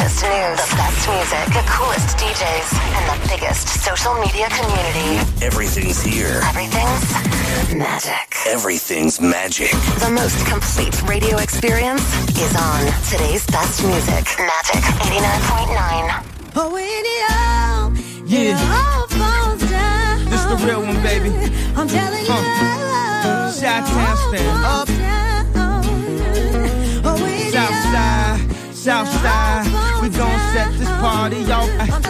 latest news, the best music, the coolest DJs, and the biggest social media community. Everything's here. Everything's magic. Everything's magic. The most complete radio experience is on today's best music. Magic 89.9. Oh, when it all falls down. This the real one, baby. I'm telling you. Chi-Town stand up. South side, we gon' set this party off.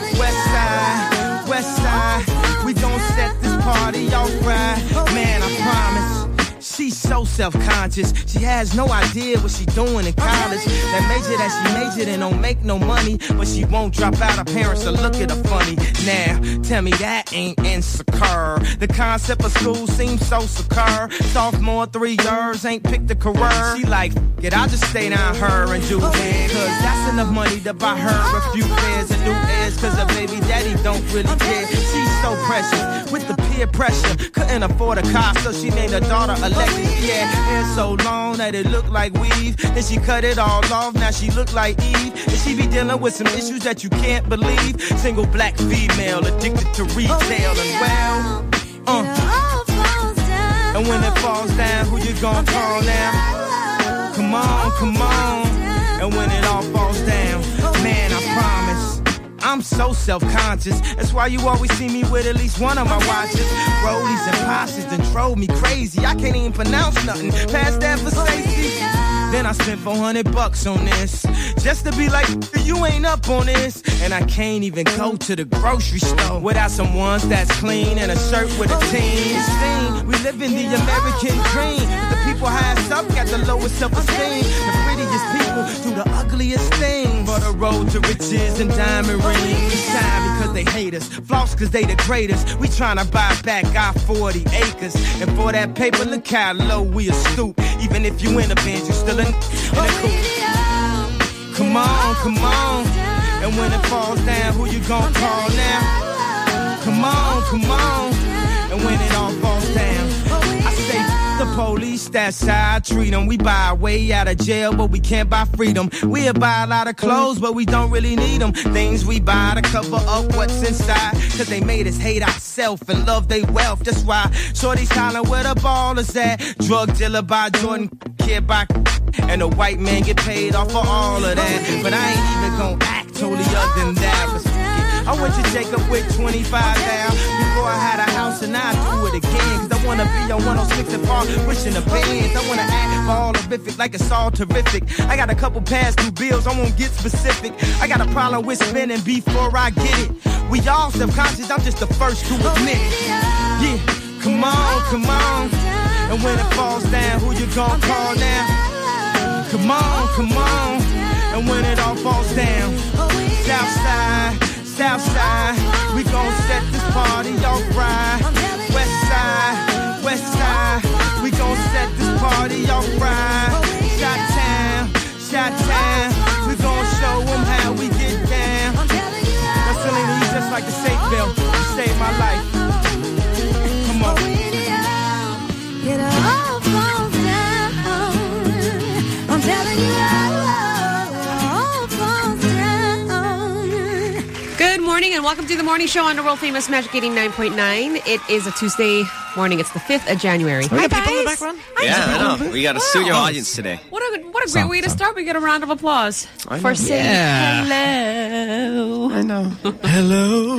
West side, we gon' set this party off right. Man, I promise. She's so self-conscious. She has no idea what she doing in college. That major that she majored in don't make no money, but she won't drop out. Her parents will look at her funny. Now, tell me that ain't insecure. The concept of school seems so secure. Sophomore 3 years, ain't picked a career. She like, it, I'll just stay down her and do it. Cause that's enough money to buy her a few pairs of new ears. Cause her baby daddy don't really care. She's so precious with the peer pressure. Couldn't afford a car, so she named her daughter Alexis. Yeah, hair so long that it looked like weave. Then she cut it all off, now she look like Eve. And she be dealing with some issues that you can't believe. Single black female, addicted to retail and well. And when it falls down, who you gonna call now? Come on. And when it all falls down, man, I promise. I'm so self-conscious. That's why you always see me with at least one of my watches. Rollies and posses done drove me crazy. I can't even pronounce nothing past that for Stacey. Then I spent $400 on this, just to be like, you ain't up on this. And I can't even go to the grocery store without some ones that's clean and a shirt with a team. See, we live in the American dream. The people highest up got the lowest self-esteem. The prettiest people do the ugliest things. For the road to riches and diamond rings. We shine because they hate us, floss because they the greatest. We tryna buy back our 40 acres. And for that paper, look how low we a stoop. Even if you in a band, you still in a coupe. Come on. And when it falls down, who you gon' call now? Come on. And when it all falls down, I say the police, that's how I treat them. We buy our way out of jail, but we can't buy freedom. We'll buy a lot of clothes, but we don't really need them. Things we buy to cover up what's inside. Cause they made us hate ourselves and love their wealth. That's why shorty's hollering where the ball is at. Drug dealer by Jordan, kid by and a white man get paid off for all of that. But I ain't even gon' act totally other than that. I went to Jacob with 25 down before I had a house, and I do it again. Cause I wanna be on 106 and Park, pushing the bands. I wanna act all horrific like it's all terrific. I got a couple past due bills, I won't get specific. I got a problem with spending before I get it. We all self-conscious, I'm just the first to admit it. Yeah, come on. And when it falls down, who you gon' call now? Come on. And when it all falls down, South side, we gon' set this party off right. West side, we gon' set this party off right. Chi-Town, we gon' show them how we get down. Now, Selena, you just like the safe belt. You saved my life. Come on. It all falls down. I'm telling you, all falls down. Good morning and welcome to the morning show on the world famous Magic 89.9. It is a Tuesday morning. It's the 5th of January. Hi, guys. In the background? Yeah, I know. We got a studio audience today. What a great way to start. We get a round of applause for saying hello. I know. Hello.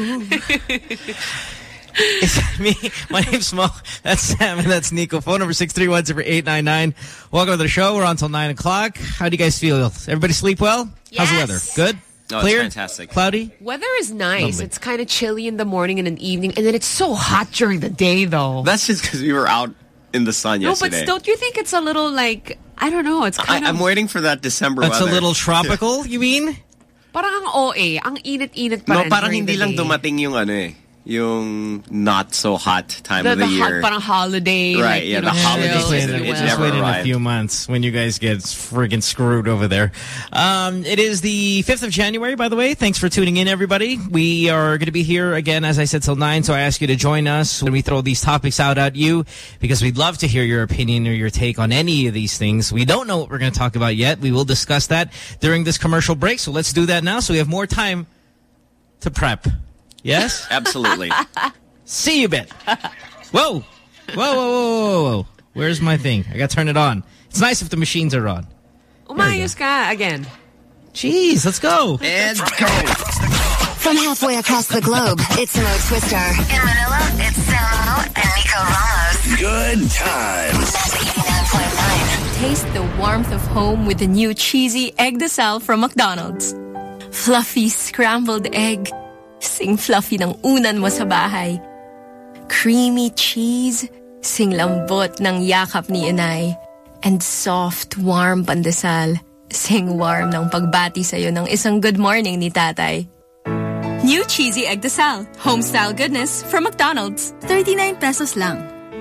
It's me. My name's Mo. That's Sam and that's Nico. Phone number 631-0899. Welcome to the show. We're on till 9 o'clock. How do you guys feel? Everybody sleep well? Yes. How's the weather? Good? Oh, Clear? It's fantastic. Cloudy? Weather is nice. Lovely. It's kind of chilly in the morning and in the evening, and then it's so hot during the day, though. That's just because we were out in the sun yesterday. No, but don't you think it's a little like, I don't know, it's kind of... I'm waiting for that December weather. That's a little tropical, you mean? Parang ang OA, ang init-init pa rin parang during hindi the lang day. dumating yung ano eh. yung not so hot time of the year. Hot, parang holiday. Right, like, yeah, the holiday season. It Just never wait in a arrived. few months when you guys get friggin' screwed over there. It is the 5th of January, by the way. Thanks for tuning in, everybody. We are going to be here again, as I said, till 9, so I ask you to join us when we throw these topics out at you, because we'd love to hear your opinion or your take on any of these things. We don't know what we're going to talk about yet. We will discuss that during this commercial break, so let's do that now so we have more time to prep. Yes? Absolutely. See you, Ben. Whoa. Whoa. Where's my thing? I got to turn it on. It's nice if the machines are on. Umayos ka again. Jeez, let's go. And go. From halfway across the globe, it's Mo Twister. In Manila, it's Samo and Nico Ramos. Good times. Magic 89.9. Taste the warmth of home with the new cheesy egg desal from McDonald's. Fluffy scrambled egg. Sing fluffy ng unan mo sa bahay. Creamy cheese. Sing lambot ng yakap ni inay. And soft, warm pandesal. Sing warm ng pagbati sa'yo ng isang good morning ni tatay. New cheesy egg desal. Home-style goodness from McDonald's. 39 pesos lang.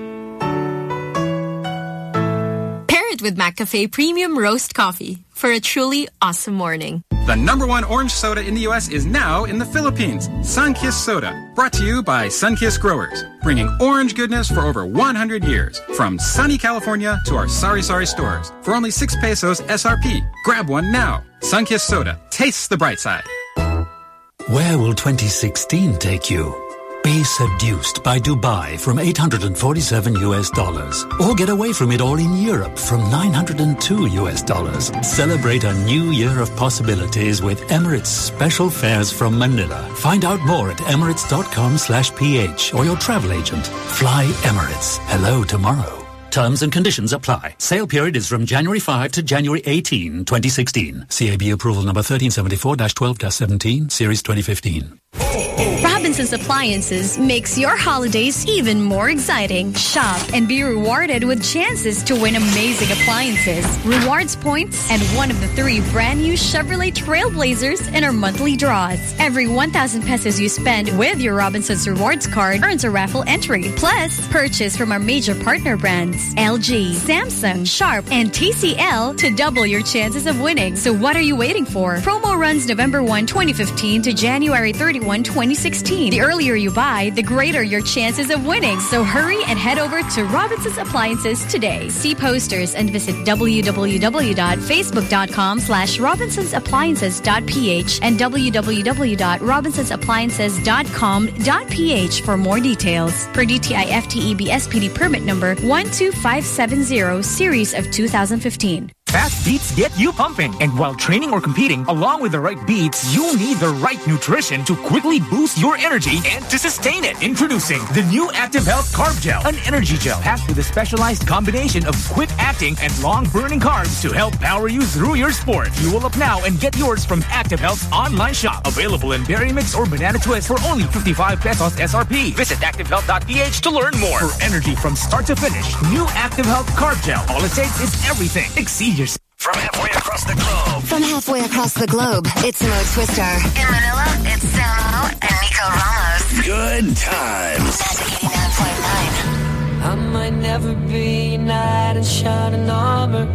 Pair it with McCafe Premium Roast Coffee for a truly awesome morning. The #1 orange soda in the U.S. is now in the Philippines. Sunkist Soda. Brought to you by Sunkist Growers. Bringing orange goodness for over 100 years. From sunny California to our sari-sari stores. For only 6 pesos SRP. Grab one now. Sunkist Soda. Tastes the bright side. Where will 2016 take you? Be seduced by Dubai from $847 US. Or get away from it all in Europe from $902 US. Celebrate a new year of possibilities with Emirates special fares from Manila. Find out more at emirates.com/ph or your travel agent. Fly Emirates. Hello tomorrow. Terms and conditions apply. Sale period is from January 5 to January 18, 2016. CAB approval number 1374-12-17, Series 2015. Robinson's Appliances makes your holidays even more exciting. Shop and be rewarded with chances to win amazing appliances, rewards points, and one of the 3 brand new Chevrolet Trailblazers in our monthly draws. Every 1,000 pesos you spend with your Robinson's Rewards card earns a raffle entry. Plus, purchase from our major partner brands, LG, Samsung, Sharp, and TCL to double your chances of winning. So what are you waiting for? Promo runs November 1, 2015 to January 31, 2016. The earlier you buy, the greater your chances of winning. So hurry and head over to Robinson's Appliances today. See posters and visit www.facebook.com/robinsonsappliances.ph and www.robinsonsappliances.com.ph for more details. Per DTI FTEB SPD permit number 12570, series of 2015. Fast beats get you pumping. And while training or competing, along with the right beats, you need the right nutrition to quickly boost your energy and to sustain it. Introducing the new Active Health Carb Gel, an energy gel packed with a specialized combination of quick-acting and long-burning carbs to help power you through your sport. Fuel up now and get yours from Active Health's online shop. Available in berry mix or banana twist for only 55 pesos SRP. Visit activehealth.ph to learn more. For energy from start to finish, new Active Health Carb Gel. All it takes is everything. Exceed your... From halfway across the globe. From halfway across the globe, it's Mo Twister. In Manila, it's Samo and Nico Ramos. Good times. Magic 89.9. I might never be a knight in shining armor.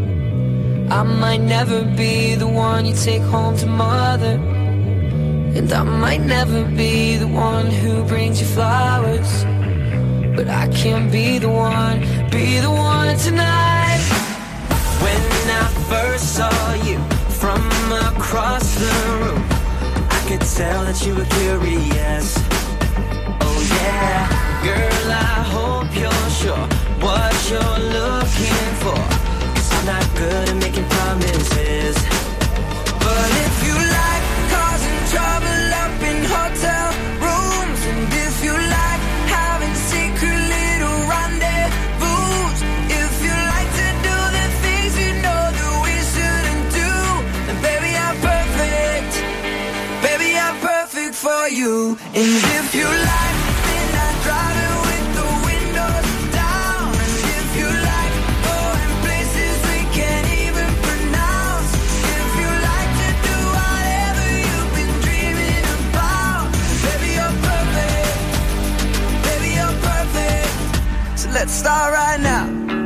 I might never be the one you take home to mother. And I might never be the one who brings you flowers. But I can be the one tonight. When I first saw you from across the room, I could tell that you were curious. Oh yeah, girl, I hope you're sure what you're looking for. 'Cause I'm not good at making promises. But if you like causing trouble up in hotel rooms, and if you like having secret little rendezvous, if you like to do the things you know that we shouldn't do, then baby, I'm perfect. Baby, I'm perfect for you. And if you like, then I drive it with the windows down. And if you like going places we can't even pronounce, if you like to do whatever you've been dreaming about, baby, you're perfect. start right now.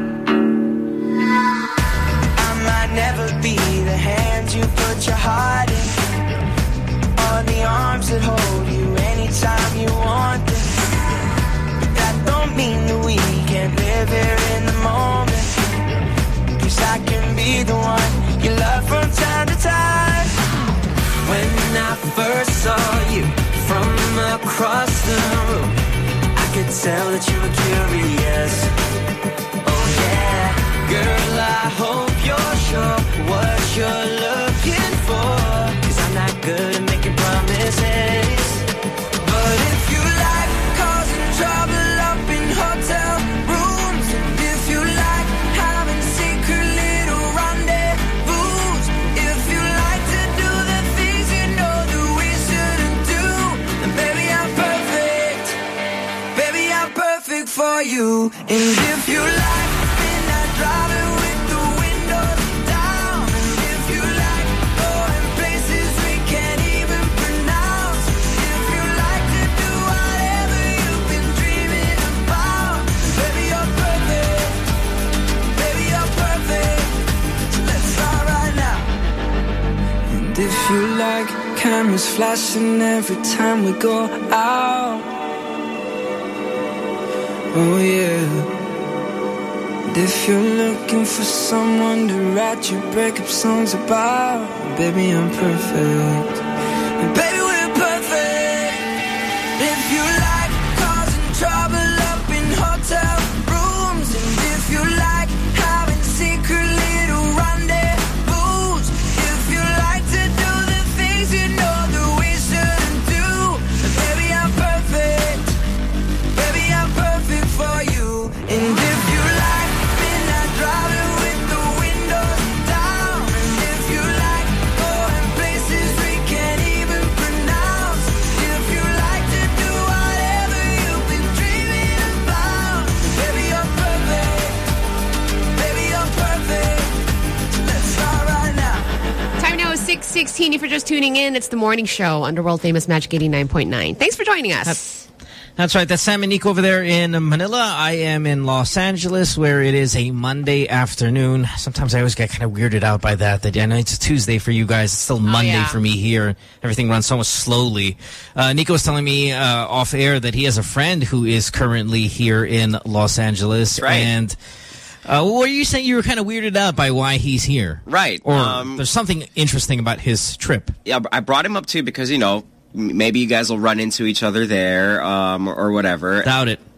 I might never be the hand you put your heart in, or the arms that hold you anytime you want them. But that don't mean that we can't live here in the moment. 'Cause I can be the one you love from time to time. When I first saw you from across the room, I could tell that you were curious. Oh yeah, girl, I hope you're sure what you're looking for. 'Cause I'm not good at making promises. But if you like causing trouble up in hotel rooms, and if you like having secret little rendezvous, if you like to do the things you know that we shouldn't do, then baby I'm perfect. Baby I'm perfect for you. And if you like midnight driving with the windows down, and if you like going places we can't even pronounce, if you like to do whatever you've been dreaming about, baby you're perfect. Baby you're perfect. So let's start right now. And if you like cameras flashing every time we go out, oh yeah. And if you're looking for someone to write your breakup songs about, baby I'm perfect. And baby we're perfect. If you like causing trouble up in hotel rooms, and if you like having secret little rendezvous, if you like to do the things you know that we shouldn't do, then baby I'm perfect. Baby I'm perfect for you. And if you like midnight driving with the windows down, and if you like going places we can't even pronounce, if you like to do whatever you've been dreaming about, baby you're perfect. Baby you're perfect. So let's start right now. Time now is 6:16. If you're just tuning in, it's the morning show under world famous Magic 89.9. Thanks for joining us. That's right. That's Sam and Nico over there in Manila. I am in Los Angeles, where it is a Monday afternoon. Sometimes I always get kind of weirded out by that. That I know it's a Tuesday for you guys. It's still Monday for me here. Everything runs so much slowly. Nico was telling me off air that he has a friend who is currently here in Los Angeles. Right. And what were you saying? You were kind of weirded out by why he's here. Right. Or there's something interesting about his trip. Yeah, I brought him up too because, you know, maybe you guys will run into each other there or whatever. Doubt it.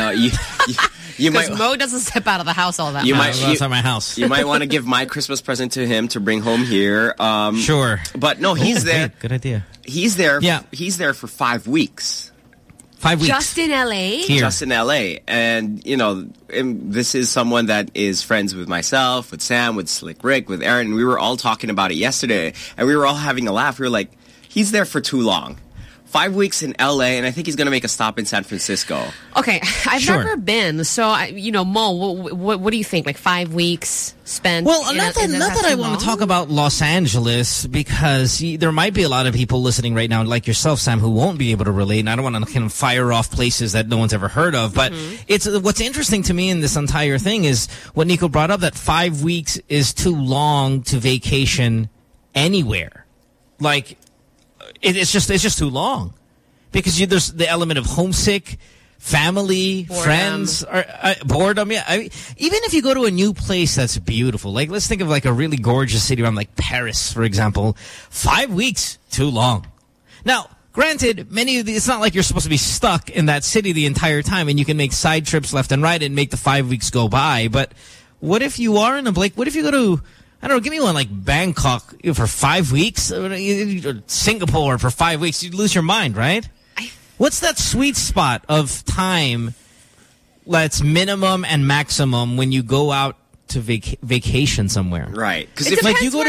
You might. Because Mo doesn't step out of the house all that You much. might outside my house. You might want to give my Christmas present to him to bring home here. Sure. But no, he's there. Good idea. He's there. Yeah. He's there for 5 weeks. 5 weeks. Just in L.A.? Here. Just in L.A. And, you know, this is someone that is friends with myself, with Sam, with Slick Rick, with Aaron. And we were all talking about it yesterday. And we were all having a laugh. We were like, he's there for too long. 5 weeks in L.A., and I think he's going to make a stop in San Francisco. Okay, I've Sure. never been, so Mo, what do you think? Like 5 weeks spent? Well, not that I want to talk about Los Angeles, because there might be a lot of people listening right now, like yourself, Sam, who won't be able to relate. And I don't want to kind of fire off places that no one's ever heard of. But it's what's interesting to me in this entire thing is what Nico brought up, that 5 weeks is too long to vacation anywhere. Like, it's just too long, because there's the element of homesick, family, boredom. friends, or boredom. Yeah, even if you go to a new place that's beautiful, like let's think of like a really gorgeous city around like Paris, for example. 5 weeks, too long. Now, granted, many of it's not like you're supposed to be stuck in that city the entire time, and you can make side trips left and right and make the 5 weeks go by. But what if you are in a Blake? What if you go to, I don't know, give me one like Bangkok for 5 weeks, or Singapore for 5 weeks? You'd lose your mind, right? What's that sweet spot of time that's minimum and maximum when you go out to vacation somewhere? Right. Because if like you go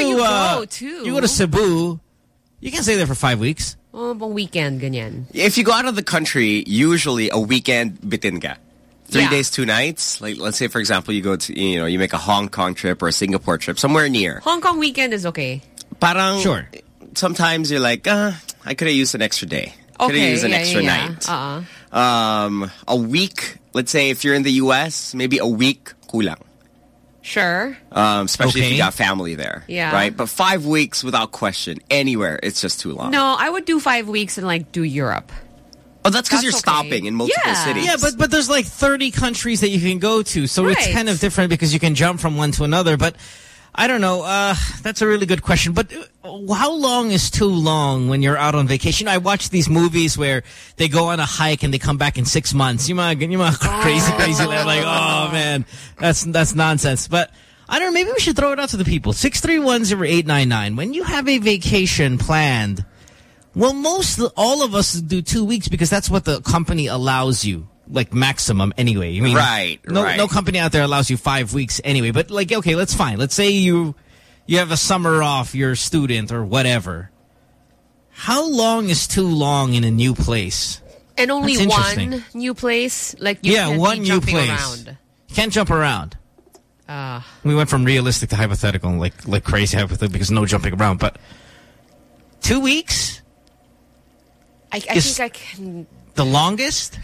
you go to Cebu, you can't stay there for 5 weeks. Oh, a weekend, ganyan. If you go out of the country, usually a weekend bitin ka. 3 days, 2 nights. Like, let's say, for example, you go to, you make a Hong Kong trip or a Singapore trip, somewhere near. Hong Kong weekend is okay. Parang, sure. Sometimes you're like, I could have used an extra day. Could have used an extra night. A week let's say if you're in the U.S., maybe a week kulang. Sure. Especially if Okay. you got family there. Yeah. Right? But 5 weeks without question, anywhere, it's just too long. No, I would do 5 weeks and like do Europe. Oh, that's because you're okay. stopping in multiple Yeah. cities. Yeah, but there's like 30 countries that you can go to, so it's Right. kind of different because you can jump from one to another. But I don't know. That's a really good question. But how long is too long when you're out on vacation? I watch these movies where they go on a hike and they come back in 6 months. You might crazy. Like, oh man, that's nonsense. But I don't know. Maybe we should throw it out to the people. 631-0899. When you have a vacation planned, well, all of us do 2 weeks because that's what the company allows you. Like maximum anyway. I mean, Right. no company out there allows you 5 weeks anyway. But like, okay, let's fine. Let's say you have a summer off, you're a student or whatever. How long is too long in a new place? And only That's interesting. one new place? Like you Yeah, can't one be new jumping place. around. You can't jump around. We went from realistic to hypothetical, like crazy hypothetical because no jumping around. But 2 weeks? I think I can... The longest?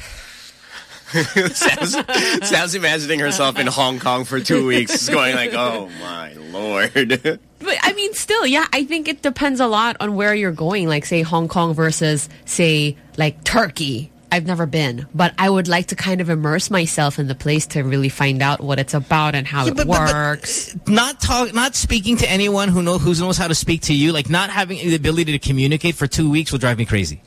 Sam's imagining herself in Hong Kong for 2 weeks. It's going like, oh my Lord. But I mean, still, yeah, I think it depends a lot on where you're going. Like, say, Hong Kong versus, say, like Turkey. I've never been, but I would like to kind of immerse myself in the place to really find out what it's about and how it works. But not speaking to anyone who knows how to speak to you, like not having the ability to communicate for 2 weeks will drive me crazy.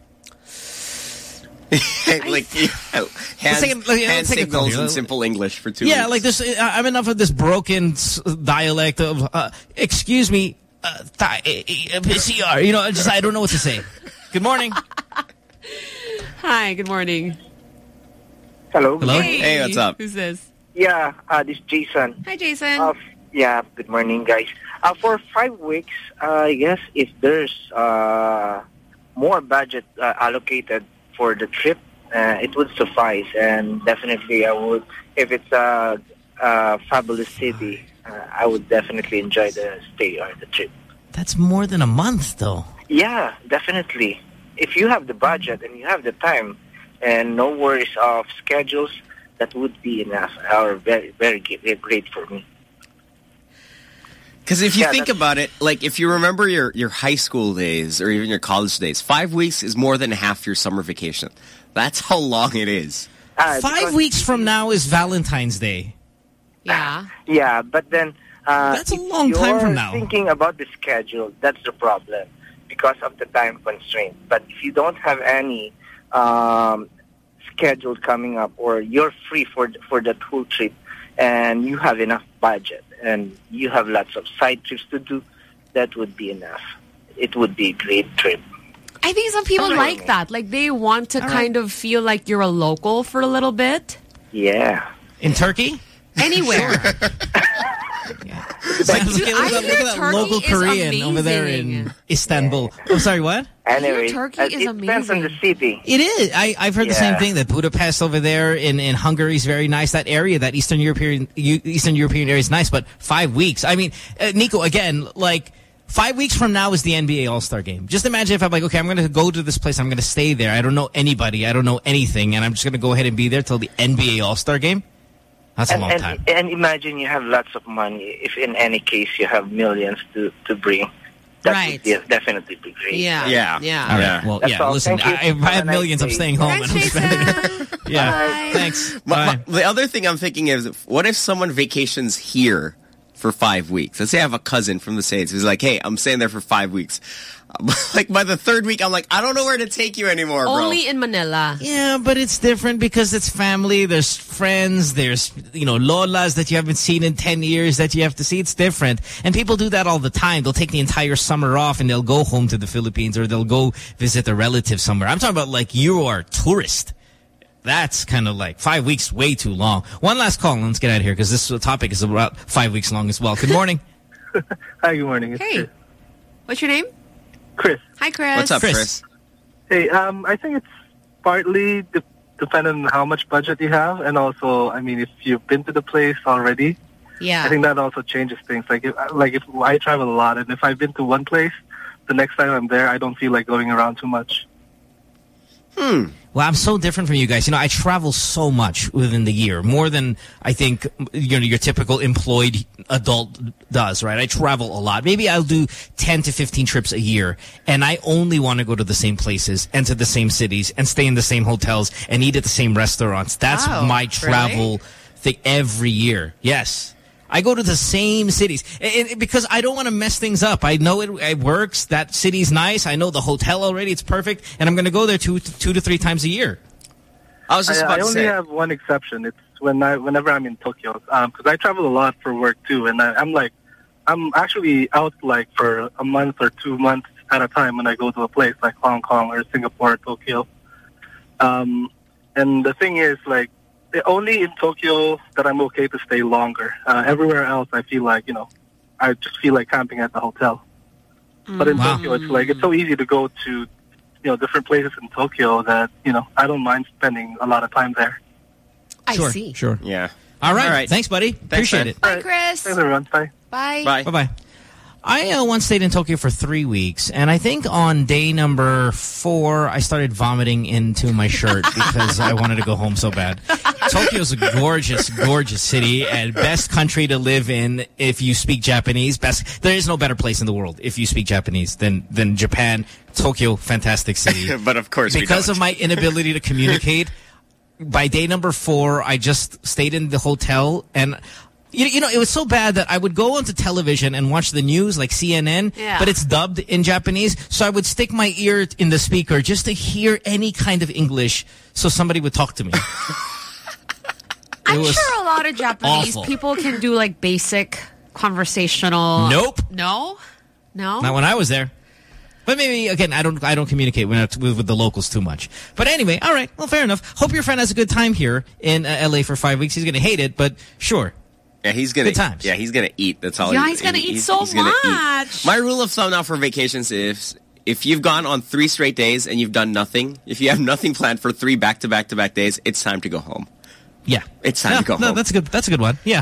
Like hand signals in simple English for 2 weeks. Yeah, like this. I'm enough of this broken dialect of excuse me, PCR. You know, I don't know what to say. Good morning. Hi, good morning. Hello. Hello. Hey, what's up? Who's this? Yeah, this is Jason. Hi, Jason. Yeah, good morning, guys. For 5 weeks, I guess if there's more budget allocated for the trip, it would suffice. And definitely I would, if it's a fabulous city, I would definitely enjoy the stay or the trip. That's more than a month, though. Yeah, definitely. If you have the budget and you have the time and no worries of schedules, that would be enough or very, very great for me. Because if you think about it, like if you remember your high school days or even your college days, 5 weeks is more than half your summer vacation. That's how long it is. 5 weeks from now is Valentine's Day. Yeah. Yeah, but then... that's a long time from now. Thinking about the schedule, that's the problem because of the time constraint. But if you don't have any schedule coming up or you're free for that whole trip and you have enough budget and you have lots of side trips to do, that would be enough. It would be a great trip. I think some people like that. Like, they want to kind of feel like you're a local for a little bit. Yeah. In Turkey? Anywhere. Look at that local Korean over there in Istanbul. Yeah. Oh, sorry, what? Anyway, Turkey is it depends on the city. It is. I've heard the same thing, that Budapest over there in Hungary is very nice. That area, that Eastern European area is nice, but 5 weeks. I mean, Nico, again, like 5 weeks from now is the NBA All-Star game. Just imagine if I'm like, okay, I'm going to go to this place. I'm going to stay there. I don't know anybody. I don't know anything. And I'm just going to go ahead and be there till the NBA All-Star game. That's a long time. And imagine you have lots of money. If in any case you have millions to bring, that would definitely be great. Yeah. All right. Well, that's listen, if I have millions, I'm staying home and I'm spending it. Yeah. Bye. Thanks. The other thing I'm thinking is, what if someone vacations here for 5 weeks? Let's say I have a cousin from the States who's like, hey, I'm staying there for 5 weeks. Like by the third week, I'm like, I don't know where to take you anymore, bro. Only in Manila. Yeah, but it's different because it's family. There's friends. There's, lolas that you haven't seen in 10 years that you have to see. It's different. And people do that all the time. They'll take the entire summer off and they'll go home to the Philippines or they'll go visit a relative somewhere. I'm talking about like you are a tourist. That's kind of like 5 weeks, way too long. One last call and let's get out of here because this topic is about 5 weeks long as well. Good morning. Hi, good morning. It's Hey. Chris. What's your name? Chris. Hi, Chris. What's up, Chris? Hey, I think it's partly dependent on how much budget you have, and also, I mean, if you've been to the place already, Yeah. I think that also changes things. Like if I travel a lot, and if I've been to one place, the next time I'm there, I don't feel like going around too much. Well, I'm so different from you guys. You know, I travel so much within the year, more than I think your typical employed adult does, right? I travel a lot. Maybe I'll do 10 to 15 trips a year, and I only want to go to the same places and to the same cities and stay in the same hotels and eat at the same restaurants. That's my travel thing every year. Yes. I go to the same cities because I don't want to mess things up. I know it works. That city's nice. I know the hotel already. It's perfect. And I'm going to go there two to three times a year. I only have one exception. It's whenever I'm in Tokyo, because I travel a lot for work too. And I'm actually out like for a month or 2 months at a time when I go to a place like Hong Kong or Singapore or Tokyo. And the thing is, like, only in Tokyo that I'm okay to stay longer. Everywhere else, I feel like, I just feel like camping at the hotel. But in Tokyo, it's like, it's so easy to go to, different places in Tokyo that, I don't mind spending a lot of time there. I see. Sure. Yeah. All right. Thanks, buddy. Appreciate it. Bye, Chris. Thanks, everyone. Bye. Bye. Bye. Bye-bye. I once stayed in Tokyo for 3 weeks, and I think on day number 4, I started vomiting into my shirt because I wanted to go home so bad. Tokyo's a gorgeous, gorgeous city and best country to live in if you speak Japanese. There is no better place in the world if you speak Japanese than Japan. Tokyo, fantastic city. But of course, because of my inability to communicate, by day number 4, I just stayed in the hotel and... it was so bad that I would go onto television and watch the news like CNN, but it's dubbed in Japanese. So I would stick my ear in the speaker just to hear any kind of English so somebody would talk to me. I'm sure a lot of Japanese people can do like basic conversational. Nope. No? Not when I was there. But maybe, again, I don't communicate with the locals too much. But anyway, all right. Well, fair enough. Hope your friend has a good time here in L.A. for 5 weeks. He's going to hate it, but sure. Yeah, he's gonna. Good times. Yeah, he's gonna eat. That's all. Yeah, he's gonna eat so much. My rule of thumb now for vacations is if you've gone on 3 straight days and you've done nothing, if you have nothing planned for 3 back-to-back days, it's time to go home. Yeah, it's time to go home. No, that's good. That's a good one. Yeah.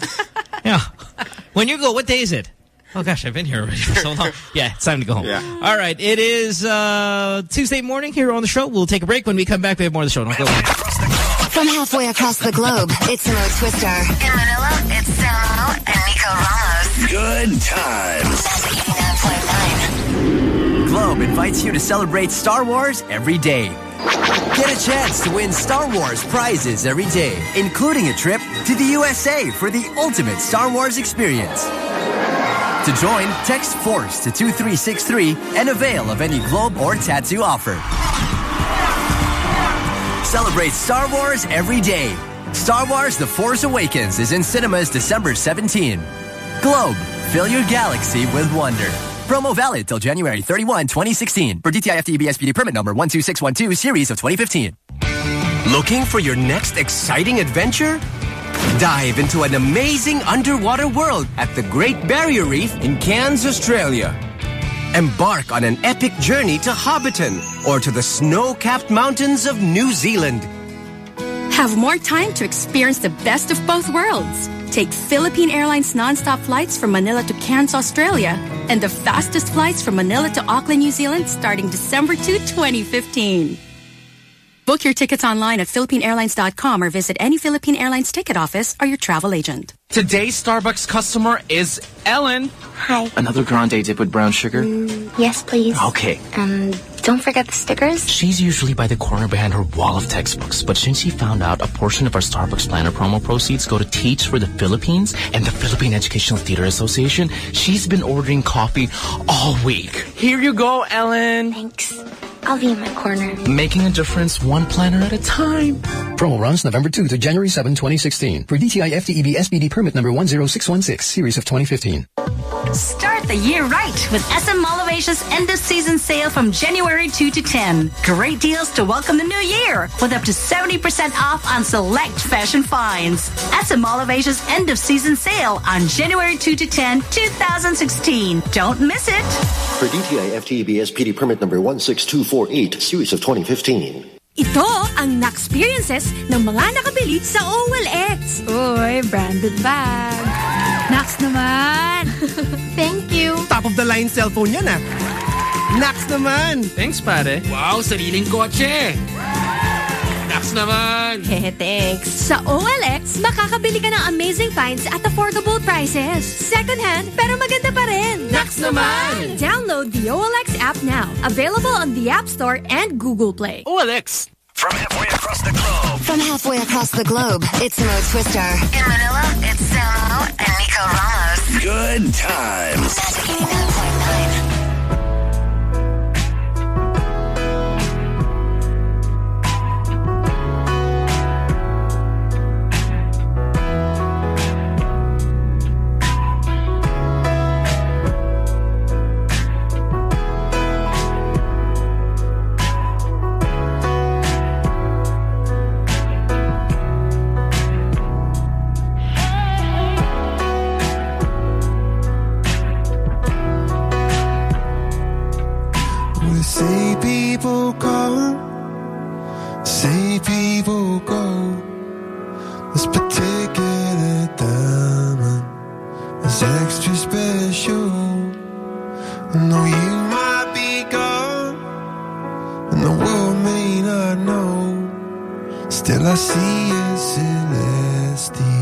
When you go, what day is it? Oh gosh, I've been here already for so long. Yeah, it's time to go home. Yeah. All right, it is Tuesday morning here on the show. We'll take a break. When we come back, we have more of the show. Don't go away. From halfway across the globe, it's Mo Twister. In Manila, it's Samo and Nico Ramos. Good times. Magic 89.9. Globe invites you to celebrate Star Wars every day. Get a chance to win Star Wars prizes every day, including a trip to the USA for the ultimate Star Wars experience. To join, text FORCE to 2363 and avail of any Globe or Tattoo offer. Celebrate Star Wars every day. Star Wars The Force Awakens is in cinemas December 17. Globe, fill your galaxy with wonder. Promo valid till January 31, 2016. For DTI FTEB SPD permit number 12612 series of 2015. Looking for your next exciting adventure? Dive into an amazing underwater world at the Great Barrier Reef in Cairns, Australia. Embark on an epic journey to Hobbiton or to the snow-capped mountains of New Zealand. Have more time to experience the best of both worlds. Take Philippine Airlines non-stop flights from Manila to Cairns, Australia, and the fastest flights from Manila to Auckland, New Zealand starting December 2, 2015. Book your tickets online at PhilippineAirlines.com or visit any Philippine Airlines ticket office or your travel agent. Today's Starbucks customer is Ellen. Hi. Another grande dip with brown sugar? Yes, please. Okay. Don't forget the stickers. She's usually by the corner behind her wall of textbooks, but since she found out a portion of our Starbucks Planner promo proceeds go to Teach for the Philippines and the Philippine Educational Theater Association, she's been ordering coffee all week. Here you go, Ellen. Thanks. I'll be in my corner. Making a difference one planner at a time. Promo runs November 2 to January 7, 2016. For DTI FTEB SPD permit number 10616 series of 2015. Start the year right with SM Mall of Asia's end-of-season sale from January 2 to 10. Great deals to welcome the new year with up to 70% off on select fashion finds. SM Mall of Asia's end-of-season sale on January 2 to 10, 2016. Don't miss it. For DTI FTEB SPD permit number 16248 series of 2015. Ito ang na-experiences ng mga nakabili sa OLX. Uy, branded bag. Nax naman. Thank you. Top of the line cellphone yan ah. Naks naman! Thanks, pare. Wow, sariling kotse! Naks naman! Hehe, thanks. Sa OLX, makakabili ka ng amazing finds at affordable prices. Second-hand, pero maganda pa rin. Naks naman! Download the OLX app now. Available on the App Store and Google Play. OLX. From halfway across the globe. From halfway across the globe, it's Mo Twister. In Manila, it's Samo and Nico Ramos. Good times. Magic 89.9. Say people come, say people go. This particular diamond is extra special. I know you might be gone, and the world may not know. Still I see you celestial.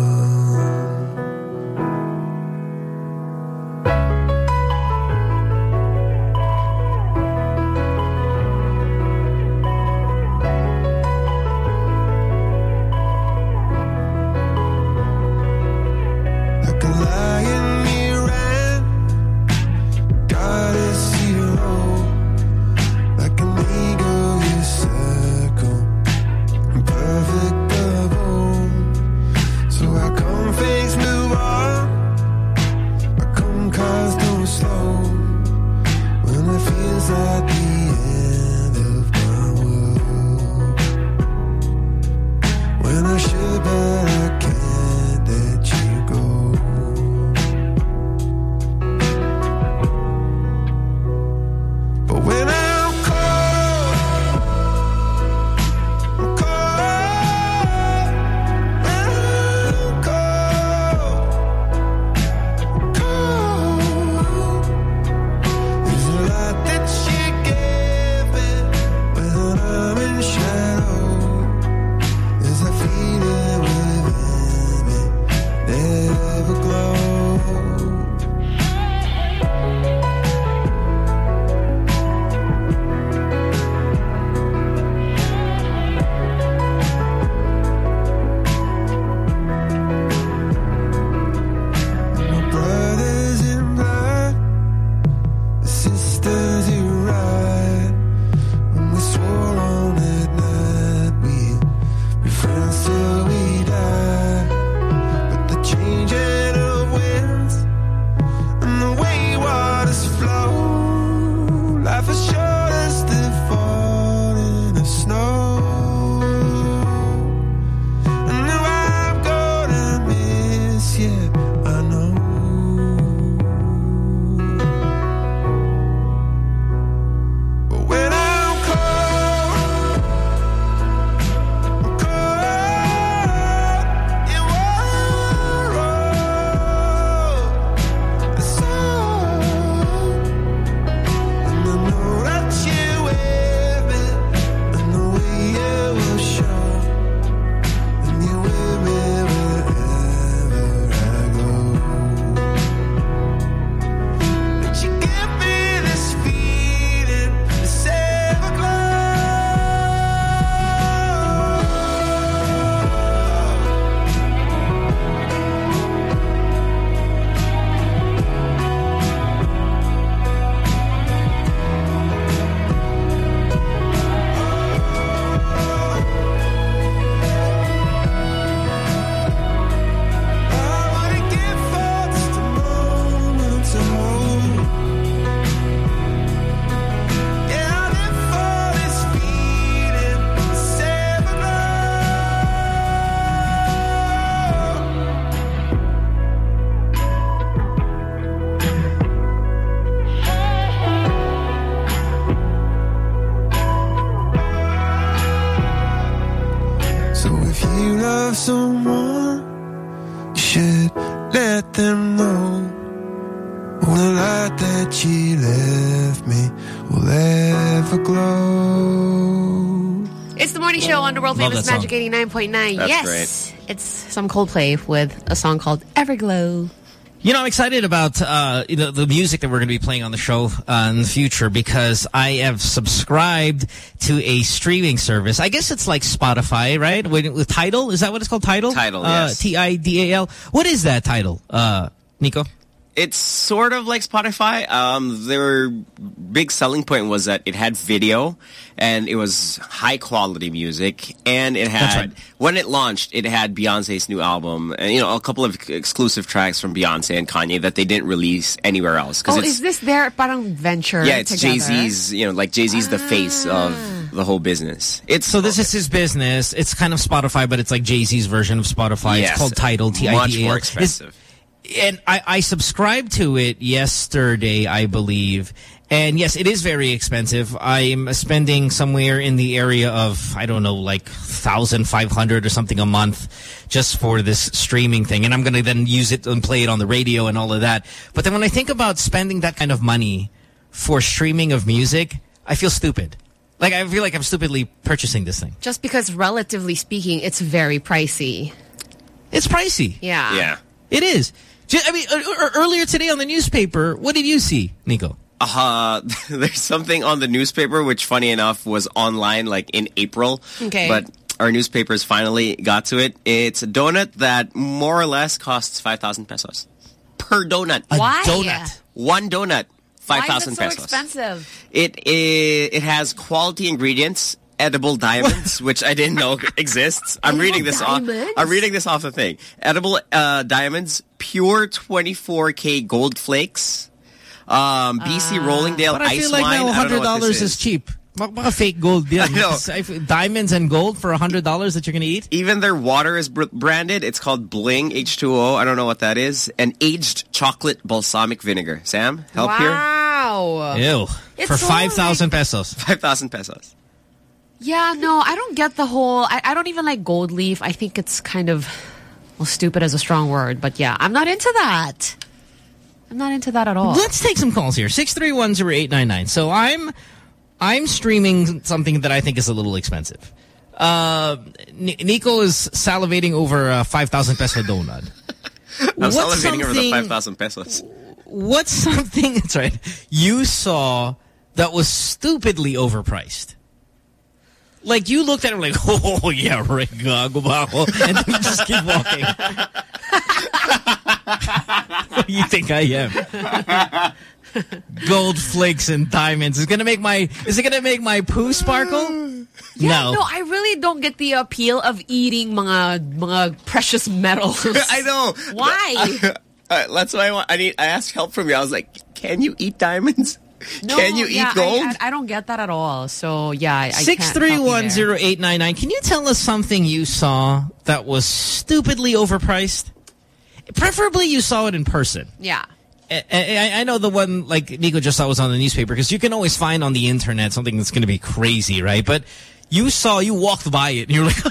someone, you should let them know. Oh, the light that she left me Everglow. It's the morning show on the world famous Magic 89.9. That's yes. Great. It's some Coldplay with a song called Everglow. You know, I'm excited about the music that we're going to be playing on the show in the future because I have subscribed to a streaming service. I guess it's like Spotify, right? With Tidal? Is that what it's called? Tidal? Tidal, yes. Tidal. What is that, Tidal, Nico? It's sort of like Spotify. Their big selling point was that it had video and it was high quality music, and it had, when it launched, it had Beyonce's new album and, a couple of exclusive tracks from Beyonce and Kanye that they didn't release anywhere else. Oh, is this their parang venture? Yeah, it's together? Jay-Z's, like Jay-Z's the face of the whole business. So this is his business. It's kind of Spotify, but it's like Jay-Z's version of Spotify. Yes, it's called Tidal, Tidal. Much more expensive. And I subscribed to it yesterday, I believe. And yes, it is very expensive. I'm spending somewhere in the area of, I don't know, like 1,500 or something a month just for this streaming thing. And I'm going to then use it and play it on the radio and all of that. But then when I think about spending that kind of money for streaming of music, I feel stupid. Like, I feel like I'm stupidly purchasing this thing. Just because, relatively speaking, it's very pricey. It's pricey. Yeah. Yeah. It is. I mean, earlier today on the newspaper, what did you see, Nico? There's something on the newspaper, which funny enough was online like in April. Okay. But our newspapers finally got to it. It's a donut that more or less costs 5,000 pesos. Per donut. Why? Donut. One donut, 5,000 Why is it so pesos. expensive? It has quality ingredients. Edible diamonds, which I didn't know exists. I'm reading this off the thing. Edible diamonds, pure 24K gold flakes, BC Rollingdale but I feel ice like wine. now $100 is cheap. Baka fake gold. Yeah. Diamonds and gold for $100 that you're going to eat? Even their water is branded. It's called Bling H2O. I don't know what that is. And aged chocolate balsamic vinegar. Sam, help here? Wow. Ew. For 5,000 pesos. 5,000 pesos. Yeah, no, I don't get the whole... I don't even like gold leaf. I think it's kind of... Well, stupid is a strong word, but yeah, I'm not into that. I'm not into that at all. Let's take some calls here. 631-0899. So I'm streaming something that I think is a little expensive. Nico is salivating over a 5,000 peso donut. I'm salivating over the 5,000 pesos. What's something... That's right. You saw that was stupidly overpriced? Like, you looked at it like, oh, yeah, right, gago ba ako? And then you just keep walking. What do you think I am? Gold flakes and diamonds. Is it gonna make my poo sparkle? Yeah, no, I really don't get the appeal of eating mga precious metals. I know. Why? That's why I asked help from you. I was like, can you eat diamonds? No, can you eat gold? I don't get that at all. So, yeah, I 6310899. Can you tell us something you saw that was stupidly overpriced? Preferably you saw it in person. Yeah. I know the one like Nico just saw was on the newspaper because you can always find on the internet something that's going to be crazy, right? But you walked by it and you're like,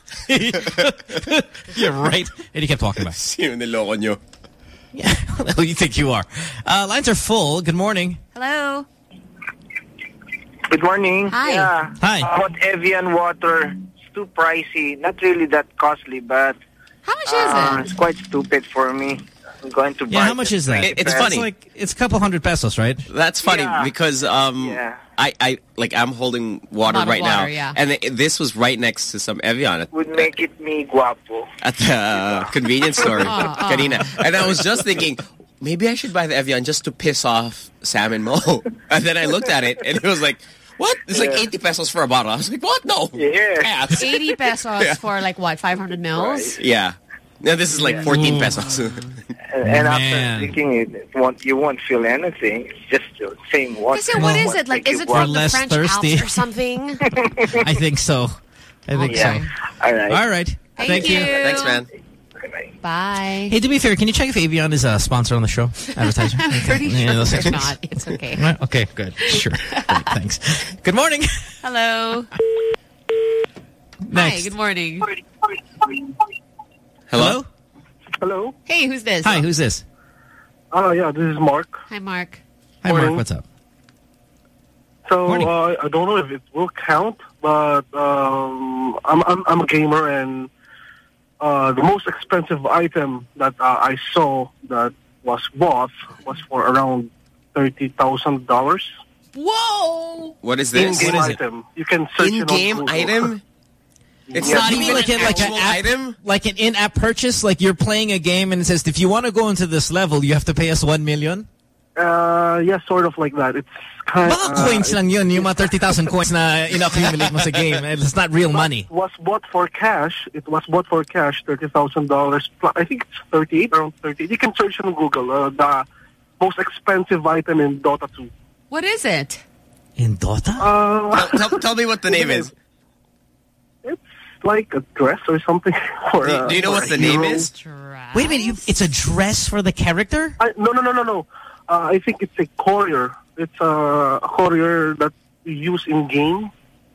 you're right. And you kept walking by. Sino niloko nyo? Yeah, who the hell you think you are? Lines are full. Good morning. Hello. Good morning. Hi. Yeah. Hi. About Evian water, it's too pricey. Not really that costly, but how much is it? It's quite stupid for me. I'm going to buy. Yeah, how much is that? It's funny. It's a couple $100 pesos, right? That's funny because I'm holding water right now, and this was right next to some Evian. Would make it me guapo at the convenience store, kanina. And I was just thinking, maybe I should buy the Evian just to piss off Sam and Mo. And then I looked at it, and it was like, what? It's like 80 pesos for a bottle. I was like, what? No. Yeah. 80 pesos for like what, 500 mils? Right. Yeah. No, this is like 14 pesos. And after drinking it, you won't feel anything. It's just the same water. What is it? Like, is it from the French Alps or something? I think so. I think so. All right. All right. Thank you. Thanks, man. Bye. Hey, to be fair, can you check if Evian is a sponsor on the show? Advertiser? I'm pretty sure they're not. It's okay. Okay, good. Sure. Great, thanks. Good morning. Hello. Next. Hi, good morning. Hello? Hello? Hey, who's this? Hi, who's this? Yeah, this is Mark. Hi, Mark. Hi, Mark. What's up? So I don't know if it will count, but I'm a gamer, and the most expensive item that I saw that was bought was for around $30,000. Whoa! What is this? In-game What is item. You can search it on in-game Google. item? It's not even like an item, like an in-app purchase. Like you're playing a game and it says, if you want to go into this level, you have to pay us 1 million. Yeah, sort of like that. It's kind Mga coins lang yun, yung mga 30,000 coins na ina-accumulate mo sa game. It's not real money. Was bought for cash. It was bought for cash, $30,000. I think it's 38, around 38. You can search on Google. The most expensive item in Dota 2. What is it? In Dota? Tell me what the name is. It's like a dress or something. For, do you know what the name is? Wait a minute, it's a dress for the character? No. I think it's a courier. It's a courier that you use in game.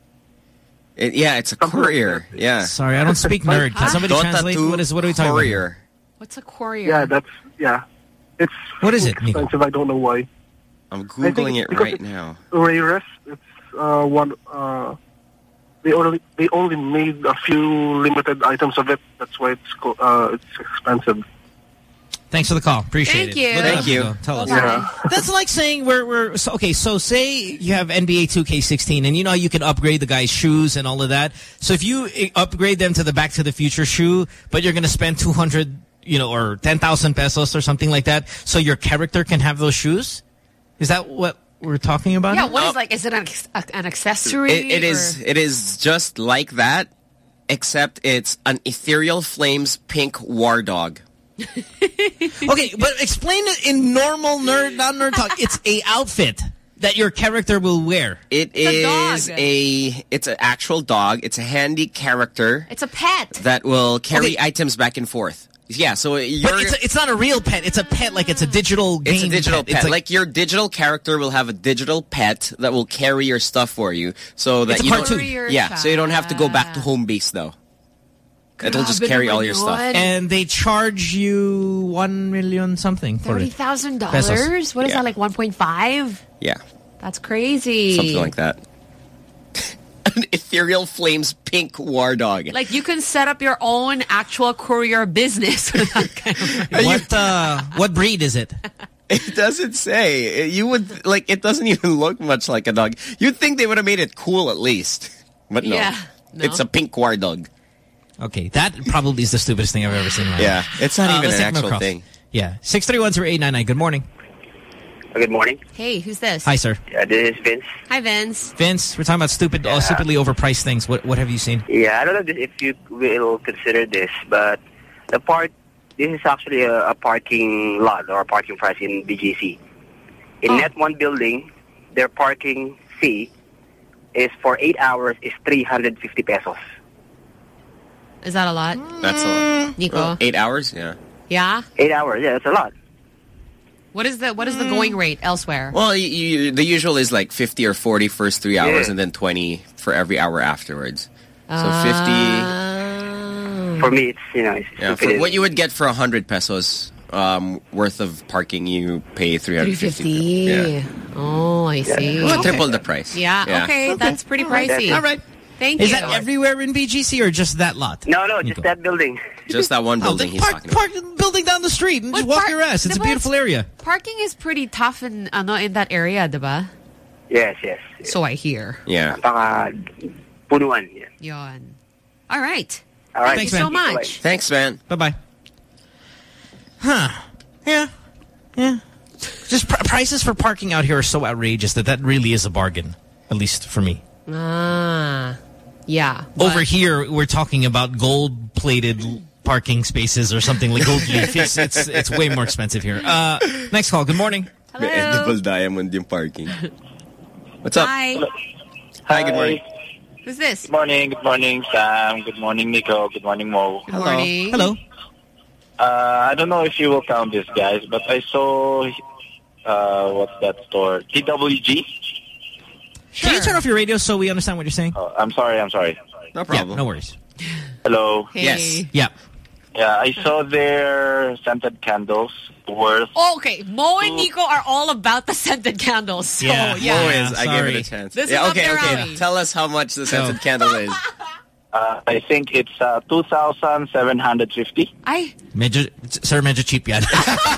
Yeah, it's a courier. Yeah. Sorry, I don't speak nerd. Can somebody Dota translate? 2 What are we talking courier. about? What's a courier? Yeah, it's what is it, expensive. Nico? I don't know why. I'm Googling it right now. Rarest. It's one. They only made a few limited items of it. That's why it's expensive. Thanks for the call. Appreciate Thank it. you. Look it Thank up, you. Nico. Tell us. Yeah. That's like saying we're so, okay, so say you have NBA 2K16 and you know you can upgrade the guy's shoes and all of that. So if you upgrade them to the Back to the Future shoe, but you're going to spend 200, or 10,000 pesos or something like that, so your character can have those shoes? Is that what we're talking about? Yeah, is it an accessory? It is just like that, except it's an Ethereal Flames pink war dog. Okay, but explain it in normal non-nerd talk. It's a outfit that your character will wear. It's an actual dog. It's a handy character. It's a pet that will carry items back and forth. Yeah, so it's not a real pet. It's a pet, like it's a digital game. It's a digital pet. It's like your digital character will have a digital pet that will carry your stuff for you, so that it's a cartoon. So you don't have to go back to home base though. It'll just carry all your stuff. And they charge you 1 million something for it. $30,000? What is that, like 1.5? Yeah. That's crazy. Something like that. An Ethereal Flames pink war dog. Like you can set up your own actual courier business with that kind of what breed is it? It doesn't say. It doesn't even look much like a dog. You'd think they would have made it cool at least. But no. Yeah, no. It's a pink war dog. Okay, that probably is the stupidest thing I've ever seen. Yeah, it's not even an actual thing. Yeah, 631-0899. Good morning. Good morning. Hey, who's this? Hi, sir. This is Vince. Hi, Vince. Vince, we're talking about stupidly overpriced things. What have you seen? Yeah, I don't know if you will consider this, but this is actually a parking lot or a parking price in BGC. In Net 1 building, their parking fee is for 8 hours is 350 pesos. Is that a lot? That's a lot. Nico? 8 hours? Yeah. Yeah? 8 hours, yeah, that's a lot. What is the going rate elsewhere? Well, the usual is like 50 or 40 first 3 hours and then 20 for every hour afterwards. So 50. For me, it's, for what you would get for 100 pesos worth of parking, you pay 350. Yeah. Oh, I see. Well, triple the price. Yeah, okay. That's pretty pricey. All right. Thank you. Is that everywhere in BGC or just that lot? No, just that building. Just that one building he's talking about. Park building down the street and just walk your ass. It's a beautiful area. Parking is pretty tough in that area, diba? Yes. So I hear. Yeah. Punuan. Yon. All right. Thanks, Thank you so much. Thanks, man. Bye-bye. Huh. Yeah. Just prices for parking out here are so outrageous that really is a bargain, at least for me. Yeah. Over here, we're talking about gold-plated parking spaces or something like gold leaf. It's way more expensive here. Next call. Good morning. Hello. Edible diamond yung parking. What's up? Hi. Hi, good morning. Who's this? Good morning, Sam. Good morning, Nico. Good morning, Mo. Good morning. Hello. I don't know if you will count this, guys, but I saw, what's that store? TWG? Sure. Can you turn off your radio so we understand what you're saying? Oh, I'm sorry. No problem. Yeah, no worries. Hello. Hey. Yes. Yeah. Yeah, I saw their scented candles worth... Okay, Mo and Nico are all about the scented candles. So, yeah. Mo is. I gave it a chance. This is okay. alley. Tell us how much the scented candle is. I think it's 2,750. Medyo cheap yan.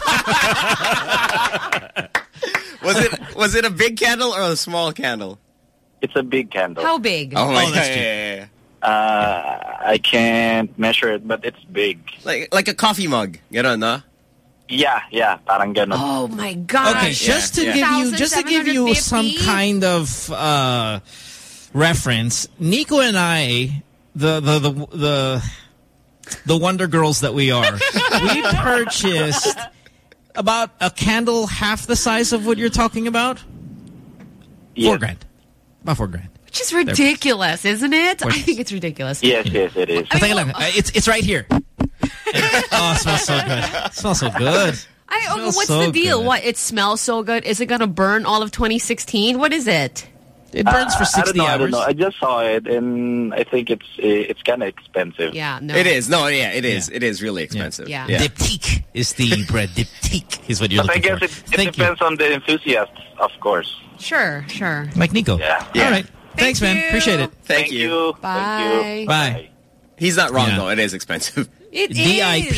Was it a big candle or a small candle? It's a big candle. How big? Oh my God. Yeah. I can't measure it, but it's big. Like a coffee mug. Ganon, no? Yeah, parang ganon. Oh my God. Okay, just to give you some kind of reference, Nico and I, the Wonder Girls that we are, we purchased about a candle half the size of what you're talking about. Yes. $4,000. About $4,000. Which is ridiculous, isn't it? I think it's ridiculous. Yes, it is. It's right here. Oh, it smells so good. It smells so good. What's the deal? What? It smells so good. Is it going to burn all of 2016? What is it? It burns for 60 hours. I don't know. I just saw it, and I think it's kind of expensive. Yeah, no. It is. No, yeah, it is. It is really expensive. Yeah. Diptyque is the bread. Diptyque is what you're looking for. I guess it depends on the enthusiasts, of course. Sure. Like Nico. Yeah. All right. Thanks, man. Appreciate it. Thank you. Bye. Thank you. Bye. He's not wrong, though. It is expensive. It is.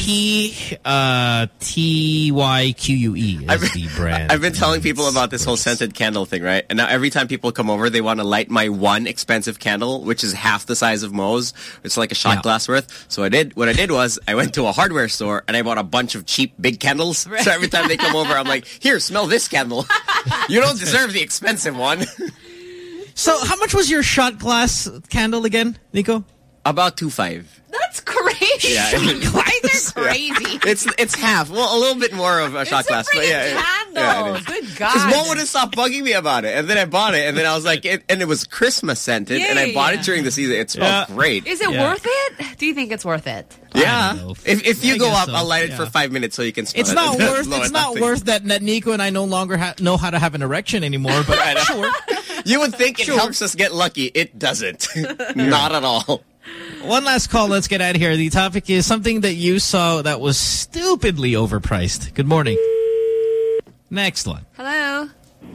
DIPTYQUE is the brand. I've been telling people about this whole scented candle thing, right? And now every time people come over, they want to light my one expensive candle, which is half the size of Mo's. It's like a shot glass worth. So what I did was I went to a hardware store and I bought a bunch of cheap big candles. Right. So every time they come over, I'm like, here, smell this candle. You don't deserve the expensive one. So how much was your shot glass candle again, Nico? About $2.5. That's crazy. Yeah, Guys are crazy. It's half. Well, a little bit more of a shot glass. It's a candle. Yeah, good God. Because Mo wouldn't stop bugging me about it. And then I bought it. And then I was like, and it was Christmas scented. And I bought it during the season. It smelled great. Is it worth it? Do you think it's worth it? Yeah. If you go up, I'll light it for 5 minutes so you can smell it. It's not worth that Nico and I no longer know how to have an erection anymore. But sure. You would think it helps us get lucky. It doesn't. Not at all. One last call. Let's get out of here. The topic is something that you saw that was stupidly overpriced. Good morning. Next one. Hello.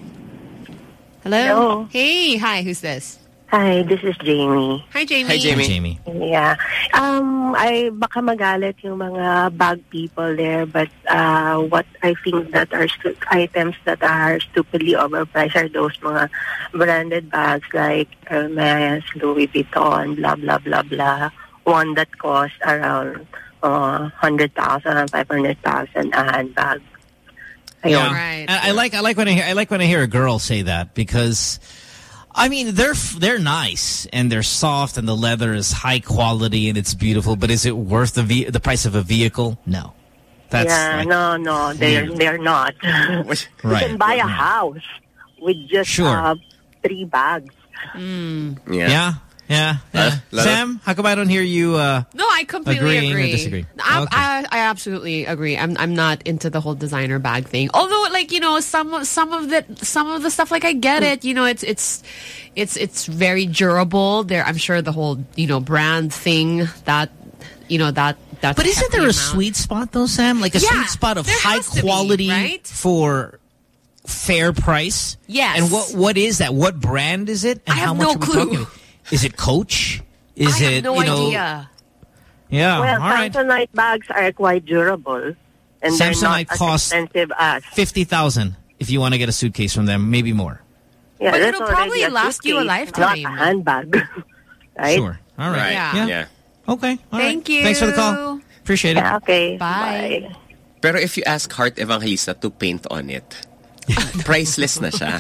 Hello. Hey. Hi. Who's this? Hi, this is Jamie. Hi, Jamie. Hi, Jamie. Hi, Jamie. Yeah. I baka magalit yung mga bag people there, but what I think that are items that are stupidly overpriced are those mga branded bags like Hermes, Louis Vuitton, blah, blah, blah, blah. One that costs around 100,000, 500,000 a handbag. Yeah. Right. I like when I hear a girl say that because I mean, they're nice and they're soft and the leather is high quality and it's beautiful. But is it worth the price of a vehicle? No. That's no, they're not. Right. You can buy a house with just 3 bags. Yeah. Sam, how come I don't hear you? No, I completely agree. Or disagree? I absolutely agree. I'm not into the whole designer bag thing. Although, like, you know, some of the stuff, like, I get it. You know, it's very durable. I'm sure the whole, you know, brand thing that, you know, that's. But isn't there a sweet spot though, Sam? Like a sweet spot of high quality right? for fair price. Yes. And what is that? What brand is it? And I how have much no are we clue. talking? Is it Coach? I have no idea. Yeah, well, all right. Samsonite bags are quite durable, and they're not as expensive as $50,000 if you want to get a suitcase from them, maybe more. Yeah, but it'll probably last you a lifetime. Not a handbag, right? Sure. All right. Yeah. Okay. All Thank you. Thanks for the call. Appreciate it. Yeah, okay. Bye. Pero if you ask Heart Evangelista to paint on it, priceless na siya.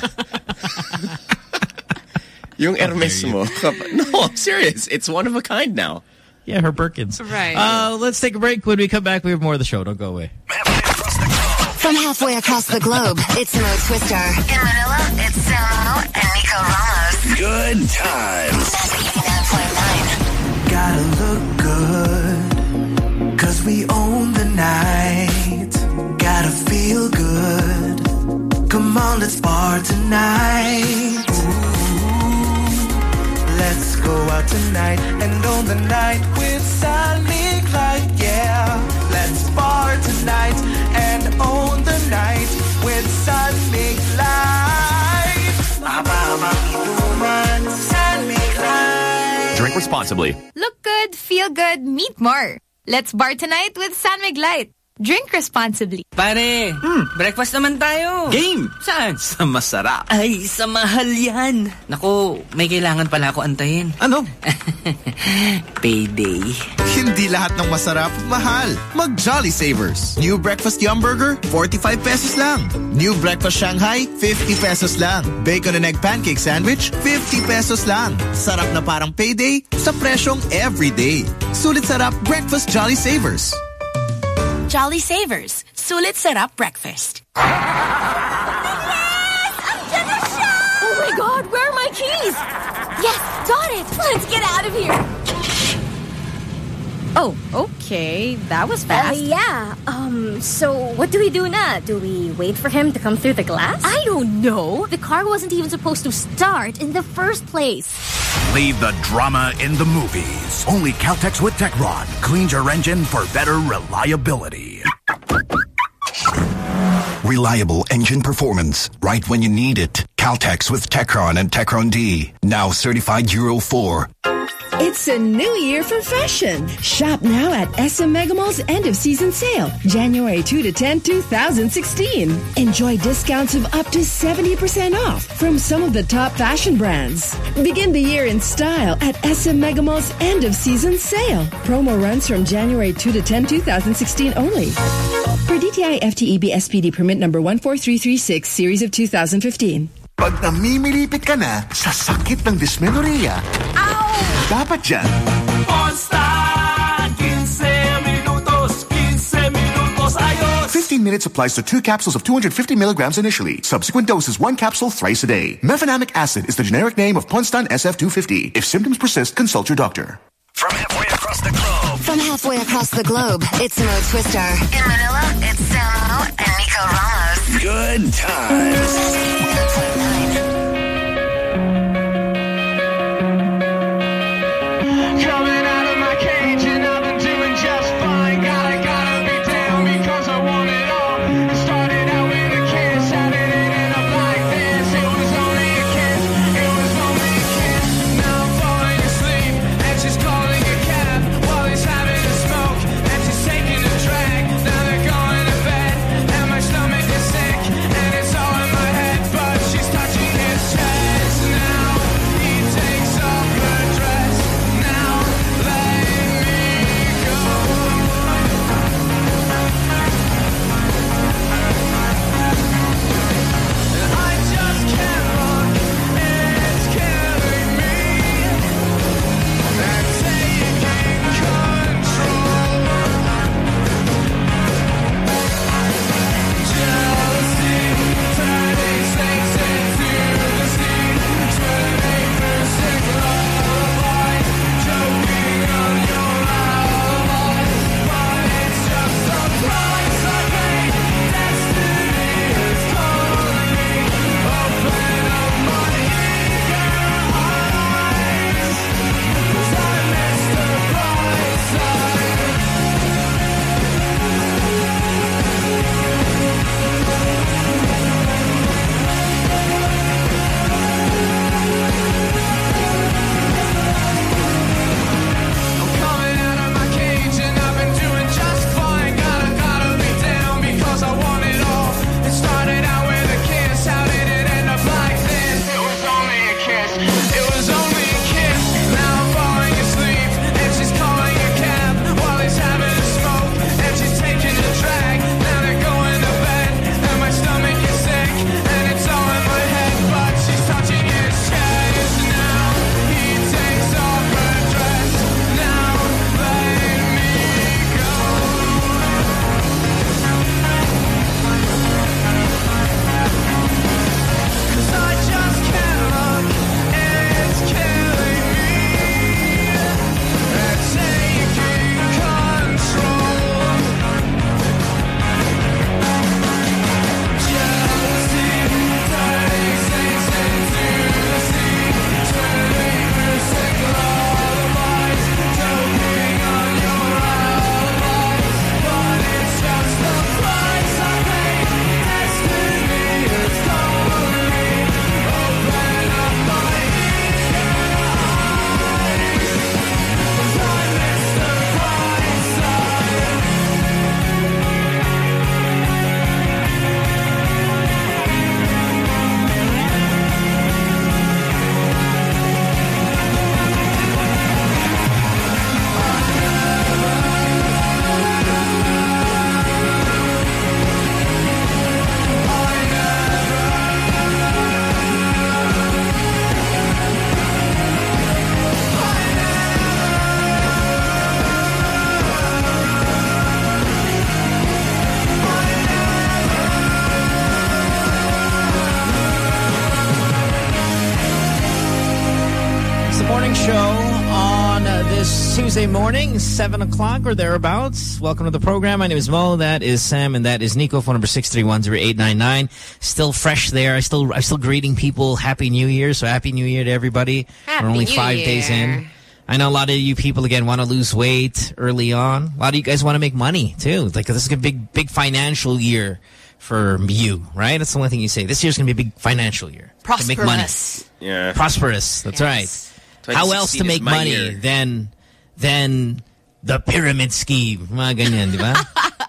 Yung Hermes mo. No, I'm serious. It's one of a kind now. Yeah, her Birkins. Right. Let's take a break. When we come back, we have more of the show. Don't go away. From halfway across the globe, it's Mo Twister. In Manila, it's Samo and Nico Ramos. Good times. Gotta look good, 'cause we own the night. Gotta feel good. Come on, let's bar tonight. Let's go out tonight and own the night with Sally Clyde, yeah. night and own the night with San Mig Light. San Mig Light. Drink responsibly. Look good, feel good, meet more. Let's bar tonight with San Mig Light. Drink responsibly. Pare, breakfast naman tayo. Game! Saan? Sa masarap. Ay, sa mahal yan. Naku, may kailangan pala ako antayin. Ano? Payday. Hindi lahat ng masarap, mahal. Mag Jolly Savers. New Breakfast Yum Burger, 45 pesos lang. New Breakfast Shanghai, 50 pesos lang. Bacon and Egg Pancake Sandwich, 50 pesos lang. Sarap na parang payday sa presyong everyday. Sulit sarap Breakfast Jolly Savers. Jolly Savers. Sulit sarap breakfast. Yes! I'm gonna shout! Oh my God, where are my keys? Yes, got it! Let's get out of here! Oh, okay. That was fast. Yeah. So what do we do now? Do we wait for him to come through the glass? I don't know. The car wasn't even supposed to start in the first place. Leave the drama in the movies. Only Caltex with Techron cleans your engine for better reliability. Reliable engine performance right when you need it. Caltex with Techron and Techron D. Now certified Euro 4. It's a new year for fashion. Shop now at SM Megamall's end of season sale, January 2 to 10, 2016. Enjoy discounts of up to 70% off from some of the top fashion brands. Begin the year in style at SM Megamall's end of season sale. Promo runs from January 2 to 10, 2016 only. For DTI FTEB SPD permit number 14336, series of 2015. Pag namimilipit ka na sa sakit ng dysmenorrhea, dapat dyan. Monster! 15 minutos, ayos! 15 minutes applies to 2 capsules of 250 milligrams initially. Subsequent doses 1 capsule thrice a day. Mefenamic acid is the generic name of Ponstan SF250. If symptoms persist, consult your doctor. From halfway across the globe, it's Mo Twister. In Manila, it's Samo and Nico Ramos. Good times. Coming out of my cage and I've been doing just fine. Gotta be down because I want it all. It started out with a kiss, how did it end up like this? It was only a kiss, it was only a kiss. Now I'm falling asleep and she's calling a cab while he's having a smoke and she's taking a drag. Now they're going to bed and my stomach is sick and it's all in my head, but she's touching it the morning show on this Tuesday morning, 7 o'clock or thereabouts. Welcome to the program. My name is Mo. That is Sam, and that is Nico. Phone number 6310899. Still fresh there. I'm still greeting people Happy New Year. So Happy New Year to everybody. We're only 5 days in. I know a lot of you people, again, want to lose weight early on. A lot of you guys want to make money, too. Like, this is a big financial year for you, right? That's the only thing you say. This year's going to be a big financial year. Prosperous. To make money. Yeah. Prosperous. That's right. How else to make money than the pyramid scheme? Mga ganyan, di ba?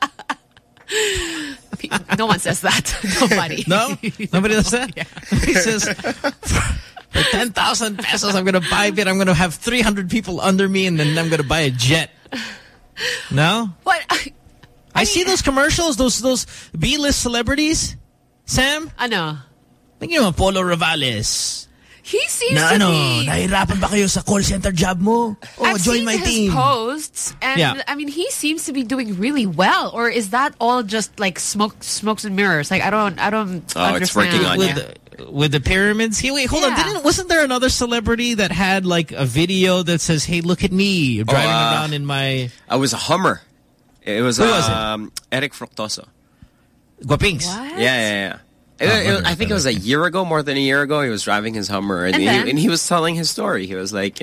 No one says that. Nobody. No? Nobody does that? Yeah. He says, for 10,000 pesos, I'm going to buy it. I'm going to have 300 people under me, and then I'm going to buy a jet. No? What? I see those commercials, those B-list celebrities. Sam? Ano? Thinking of Polo Ravales. He seems to be... nahirapan ba kayo sa call center job mo? I've join seen my his team. posts, and yeah. I mean, he seems to be doing really well. Or is that all just like smokes and mirrors? Like I don't understand. It's working on with the pyramids. Wait, hold on. Wasn't there another celebrity that had like a video that says, "Hey, look at me driving around in my"? I was a Hummer. It was, Who was it? Eric Fructoso. Guapings. What? Yeah. I think it was a year ago, more than a year ago. He was driving his Hummer, and he was telling his story. He was like,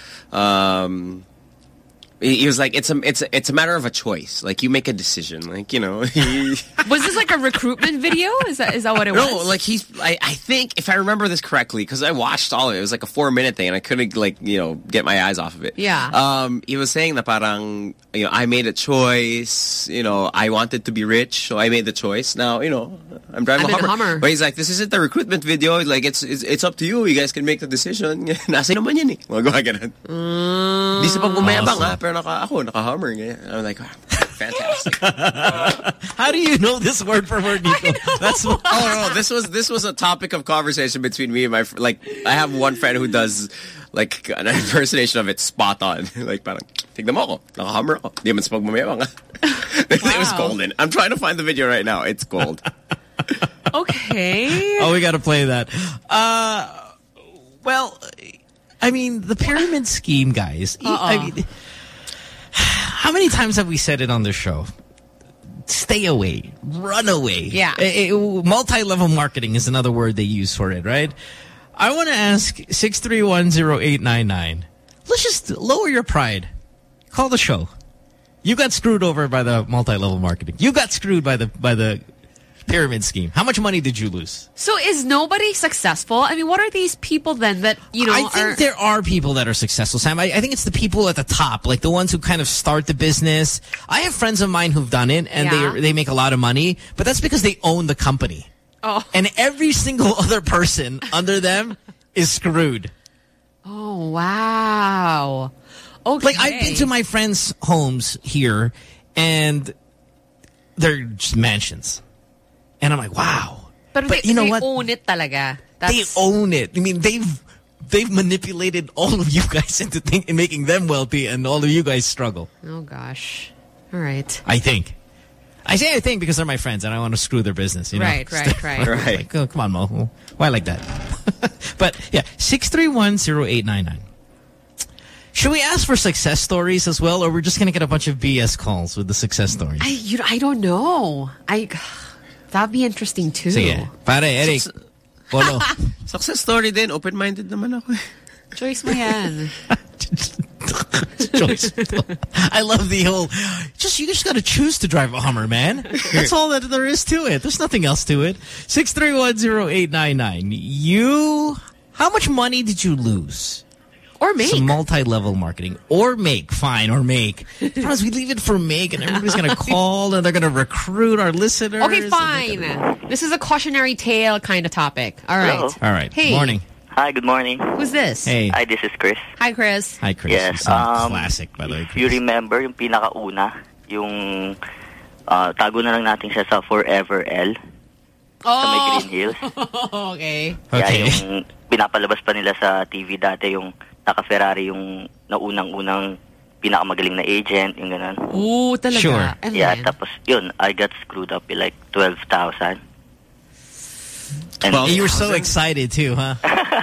he was like, it's a matter of a choice. Like you make a decision. Like Was this like a recruitment video? Is that what it was? No, like I think if I remember this correctly, because I watched all of it. It was like a 4-minute thing, and I couldn't get my eyes off of it. Yeah. He was saying that parang I made a choice. I wanted to be rich, so I made the choice. Now I'm driving a Hummer. But he's like, this isn't the recruitment video. Like it's up to you. You guys can make the decision. Nasa naman yan eh. Mga ganun. Di sa pagbumayabang ha, pero naka-Hummer. I'm like, wow, fantastic. How do you know this word for word, Nico? No. This was a topic of conversation between me and my I have one friend who does like an impersonation of it spot on. Like parang, tignan mo ako, naka-Hummer ako. Di man sa pagbumayabang ha. It was golden. I'm trying to find the video right now. It's gold. Okay. Oh, we got to play that. Well, I mean, the pyramid scheme, guys. I mean, how many times have we said it on the show? Stay away. Run away. Yeah. Multi-level marketing is another word they use for it, right? I want to ask 6310899. Let's just lower your pride. Call the show. You got screwed over by the multi-level marketing. You got screwed by the pyramid scheme. How much money did you lose? So is nobody successful? I mean, what are these people then that, I think there are people that are successful, Sam. I think it's the people at the top, like the ones who kind of start the business. I have friends of mine who've done it, and they make a lot of money, but that's because they own the company. Oh. And every single other person under them is screwed. Oh, wow. Okay. Like, I've been to my friends' homes here, and they're just mansions. And I'm like, wow. But you know they what? own it talaga. They own it. I mean, they've manipulated all of you guys into making them wealthy, and all of you guys struggle. Oh, gosh. All right. I think. I say I think because they're my friends, and I want to screw their business. Right. Like, oh, come on, Mo. Why like that? But, yeah, 6310899. Should we ask for success stories as well, or we're just going to get a bunch of BS calls with the success stories? I don't know. That'd be interesting too. Sige. Pare, Eric. Polo. Success story din. Open-minded naman ako. Choice mo yan. Choice. I love the whole, you just got to choose to drive a Hummer, man. That's all that there is to it. There's nothing else to it. 6310899. How much money did you lose? Or make. Some multi-level marketing. Or make. Fine, or make. Sometimes we leave it for make, and everybody's going to call, and they're going to recruit our listeners. Okay, fine. This is a cautionary tale kind of topic. All right. Hello. All right. Hey. Morning. Hi, good morning. Who's this? Hey. Hi, this is Chris. Hi, Chris. Hi, Chris. Yes. Classic, by the way, Chris. You remember yung pinakauna, yung tago na lang natin siya sa Forever L. Sa may Green Hills. Okay. Yeah, yung pinapalabas pa nila sa TV dati, yung naka-Ferrari yung naunang-unang pinakamagaling na agent, yung ganun. Ooh, talaga. Sure. And yeah, then? tapos yun, I got screwed up with like 12,000. And you were so excited too, huh?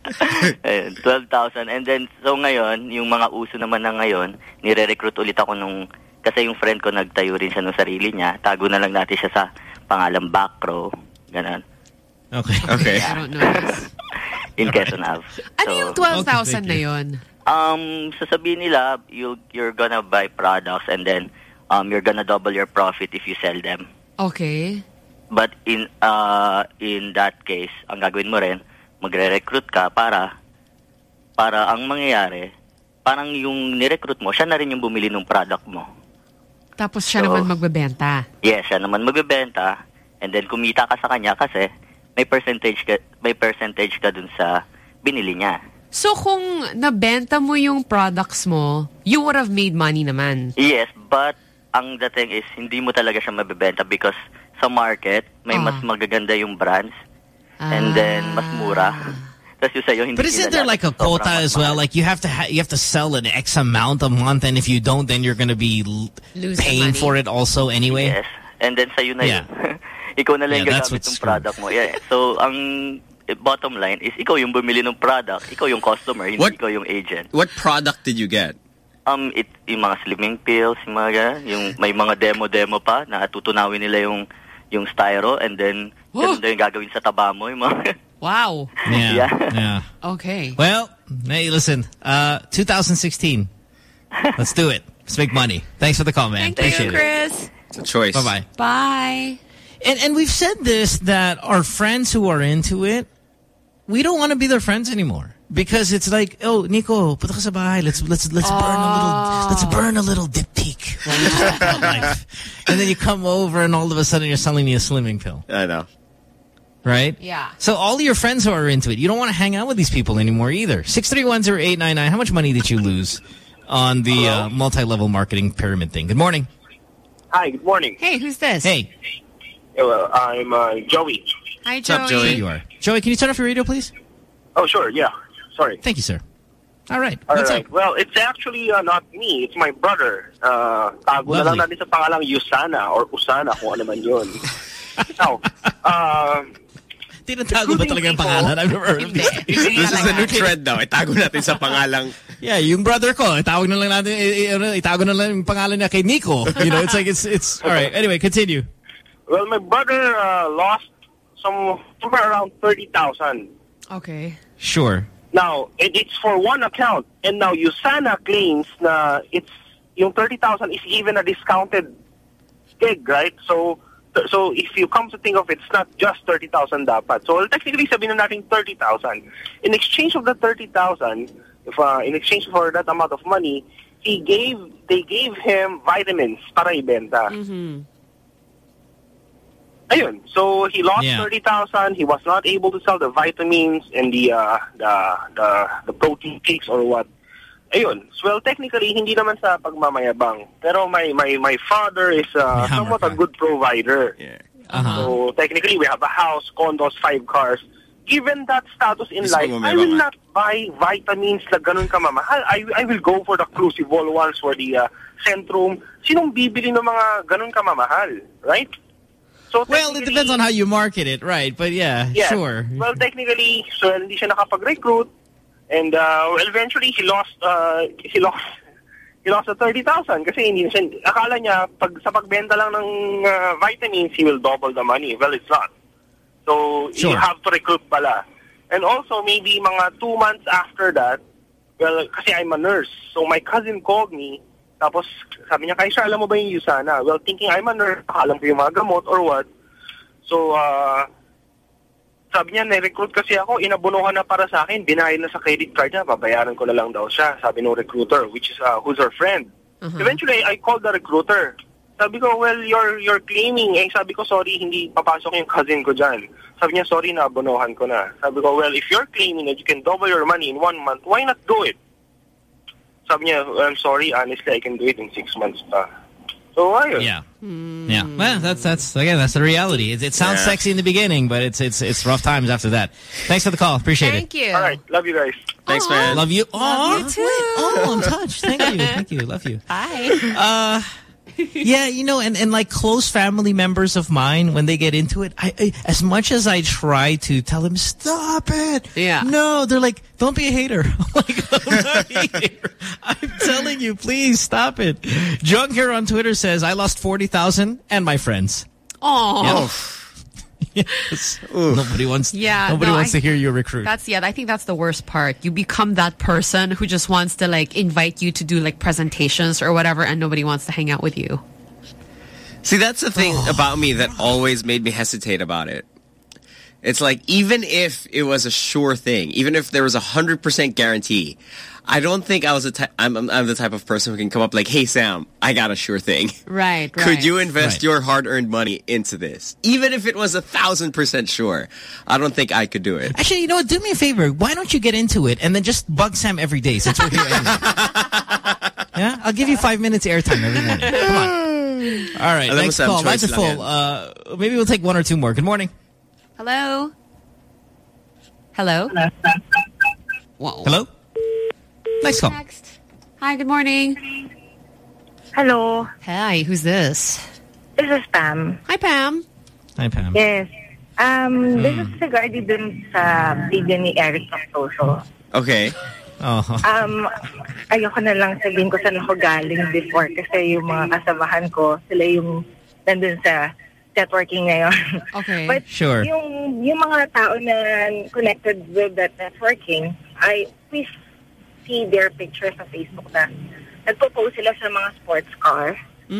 Ayun, 12,000. And then, so ngayon, yung mga uso naman na ngayon, nire-recruit ulit ako kasi yung friend ko nagtayo rin siya ng sarili niya. Tago na lang natin siya sa pangalang Backrow. Ganon. Okay. I don't know. In Quezon Ave. Ano yung 12,000 na yun? Sasabihin nila, you're gonna buy products and then you're gonna double your profit if you sell them. Okay. But in that case, ang gagawin mo rin, magre-recruit ka para ang mangyayari, parang yung ni-recruit mo, siya na rin yung bumili ng product mo. Tapos siya naman magbebenta. Yes, siya naman magbebenta. And then kumita ka sa kanya kasi may percentage ka dun sa binili niya. So kung nabenta mo yung products mo, you would have made money naman. Yes, but ang dating is hindi mo talaga siya mabebenta because sa market may mas magaganda yung brands and then mas mura. But isn't there like a quota as well? Like you have to sell an X amount a month, and if you don't, then you're going to be paying for it also anyway. Yes, and then sa'yo na yun. Ikaw na lang gagamit ng product mo. Yeah. So ang bottom line is ikaw yung bumili ng product, ikaw yung customer, hindi ikaw yung agent. What product did you get? Yung mga slimming pills, yung mga may mga demo pa na tutunawin nila yung styro and then ganun yung gagawin sa taba mo yung mga wow. Yeah. Okay. Well, hey, listen, 2016. Let's do it. Let's make money. Thanks for the call, man. Thank you, Chris. It's a choice. Bye-bye. Bye. And we've said this, that our friends who are into it, we don't want to be their friends anymore. Because it's like, oh, Nico, punta ka sa bahay. Let's burn a little diptyque while we talk about life. And then you come over and all of a sudden you're selling me a slimming pill. I know. Right? Yeah. So all your friends who are into it, you don't want to hang out with these people anymore either. 6310899. How much money did you lose on the multi-level marketing pyramid thing? Good morning. Hi, good morning. Hey, who's this? Hey. Well, I'm Joey. Hi, Joey. What's up, Joey? You are. Joey, can you turn off your radio, please? Oh, sure, yeah. Sorry. Thank you, sir. All right. What's up? Well, it's actually not me. It's my brother. Tago na lang natin sa pangalang Usana or Usana, kung ano man yun. Now, tinatago ba talaga yung pangalan? I've never heard of this. This is the new trend daw. Itago natin sa pangalang... Yeah, yung brother ko, itago na lang yung pangalan niya kay Nico. You know, it's like, it's... All right, anyway, continue. Well, my brother lost somewhere around 30,000. Okay. Sure. Now, it's for one account. And now, Usana claims na yung 30,000 is even a discounted gig, right? So if you come to think of it, it's not just 30,000 dapat. So technically, sabihin na natin 30,000. In exchange of the 30,000, in exchange for that amount of money, they gave him vitamins para ibenta. Mm-hmm. Ayun. So he lost 30,000. He was not able to sell the vitamins and the protein cakes or what. Ayun. Well, technically, hindi naman sa pagmamayabang. Pero my father is somewhat a good provider. Yeah. So technically, we have a house, condos, 5 cars. Given that status in life, I will not buy vitamins na ganun kamamahal. I will go for the Crucible ones, for the Centrum. Sinong bibili ng mga ganun kamamahal? Right? So well, it depends on how you market it, right? But yeah, sure. Well, technically, so hindi siya nakapag-recruit, and eventually he lost the 30,000 kasi hindi siya, akala niya sa pagbenta lang ng vitamins he will double the money. Well, it's not. So you have to recruit pala. And also maybe mga 2 months after that, well, kasi I'm a nurse, so my cousin called me. Tapos, sabi niya, Kaisha, alam mo ba yung Usana? Well, thinking I'm a nurse, alam ko yung mga gamot or what. So, sabi niya, na-recruit kasi ako, inabunuhan na para sa akin, binayad na sa credit card niya, babayaran ko na lang daw siya, sabi ng recruiter, which is, who's her friend. Eventually, I called the recruiter. Sabi ko, well, you're claiming. Sabi ko, sorry, hindi papasok yung cousin ko dyan. Sabi niya, sorry, nabunuhan ko na. Sabi ko, well, if you're claiming that you can double your money in 1 month, why not do it? Sabi niya, I'm sorry, honestly, I can do it in 6 months pa. So, ayun. Yeah. Yeah. Well, that's the reality. It sounds sexy in the beginning, but it's rough times after that. Thanks for the call. Appreciate it. Thank you. All right. Love you guys. Thanks, man. Love you. Love you too. Oh, I'm touched. Thank you. Love you. Bye. Yeah, you know, and like close family members of mine, when they get into it, I as much as I try to tell them, stop it. Yeah. No, they're like, don't be a hater. I'm like, I'm not a hater. I'm telling you, please stop it. Jung here on Twitter says, I lost 40,000 and my friends. Oh. Yes. Nobody wants to hear you recruit. I think that's the worst part. You become that person who just wants to like invite you to do like presentations or whatever, and nobody wants to hang out with you. See, that's the thing about me that always made me hesitate about it. It's like, even if it was a sure thing, even if there was 100% guarantee, I don't think I was I'm the type of person who can come up like, hey, Sam, I got a sure thing. Right. Could you invest your hard-earned money into this? Even if it was 1,000% sure, I don't think I could do it. Actually, you know what? Do me a favor. Why don't you get into it and then just bug Sam every day since we're here anyway? Yeah? I'll give you 5 minutes airtime every morning. Come on. All right, next call. Lines are full. Maybe we'll take one or two more. Good morning. Hello? Hello? Whoa. Hello? Nice call. Next. Hi, good morning. Hello. Hi, who's this? This is Pam. Hi, Pam. Hi, Pam. Yes. This is regarding dun sa video ni Eric ng social. Okay. Ayoko na lang sabihin ko saan ako galing before kasi yung mga kasamahan ko, sila yung nandun sa networking ngayon. Okay. But sure. Yung mga tao na connected with that networking, we see their pictures sa Facebook na nagpo-post sila sa mga sports car.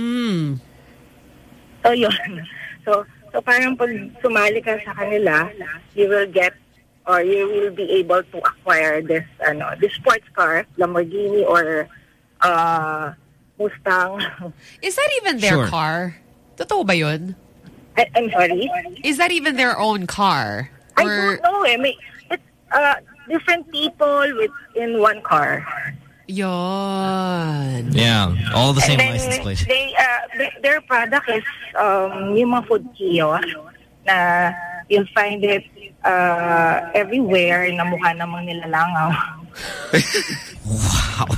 So yun. So parang pag sumali ka sa kanila, you will get or you will be able to acquire this sports car, Lamborghini or Mustang. Is that even their car? Totoo ba yun? I'm sorry? Is that even their own car? I don't know. It's different people in one car. Yon. Yeah, all the same license plate. Their product is yung mga food kiosk na you'll find it everywhere na mukha namang nilalangaw. Wow.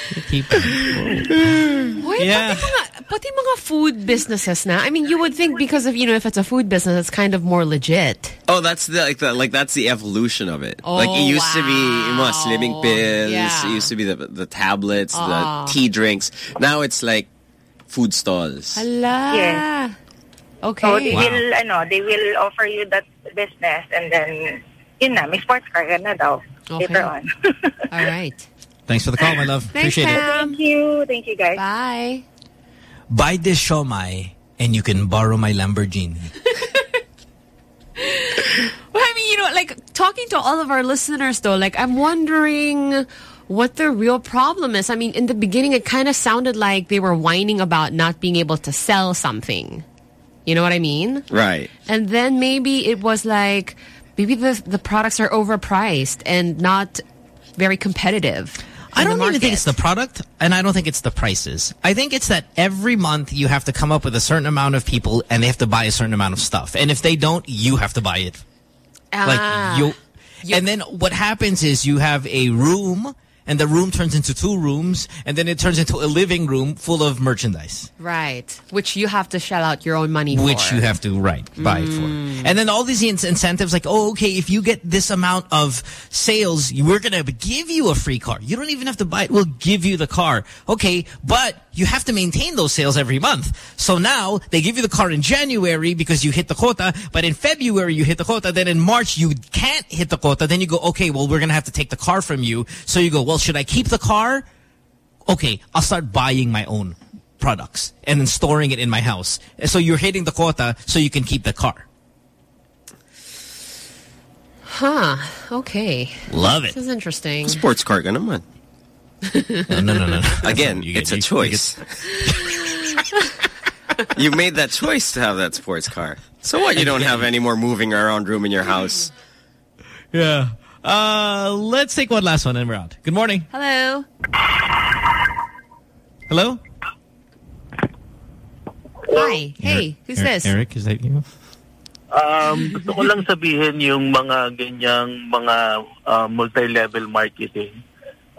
Wait, pati mga food businesses na. I mean, you would think because of, if it's a food business, it's kind of more legit. Oh, that's that's the evolution of it. Like it used to be slimming pills. Yeah. It used to be the tablets, the tea drinks. Now it's like food stalls. Hala. Yes. Okay. So they will offer you that business and then yun na, may sports car na daw later on. All right. Thanks for the call, my love. Thanks, Appreciate Pam. it. Thank you guys. Bye. Buy this shomai and you can borrow my Lamborghini. Well, I mean, like talking to all of our listeners though, like I'm wondering what the real problem is. I mean, in the beginning, it kind of sounded like they were whining about not being able to sell something. You know what I mean? Right. And then maybe it was like, maybe the products are overpriced and not very competitive. I don't even think it's the product, and I don't think it's the prices. I think it's that every month you have to come up with a certain amount of people, and they have to buy a certain amount of stuff. And if they don't, you have to buy it. And then what happens is you have a room, and the room turns into 2 rooms, and then it turns into a living room full of merchandise. Right. Which you have to shell out your own money for. Which you have to, buy it for. And then all these incentives like, oh, okay, if you get this amount of sales, we're going to give you a free car. You don't even have to buy it. We'll give you the car. Okay, but you have to maintain those sales every month. So now they give you the car in January because you hit the quota, but in February you hit the quota. Then in March you can't hit the quota. Then you go, okay, well, we're going to have to take the car from you. So you go, well, should I keep the car? Okay, I'll start buying my own products and then storing it in my house. So you're hitting the quota so you can keep the car. Huh. Okay. Love it. This is interesting. Sports car ka naman. No. Again, it's a choice. You made that choice to have that sports car. So what? You don't have any more moving around room in your house. Yeah. Let's take one last one and we're out. Good morning. Hello. Hello? Hi. Hey, who's this? Eric, is that you? Gusto ko lang sabihin yung mga ganyang mga multi-level marketing.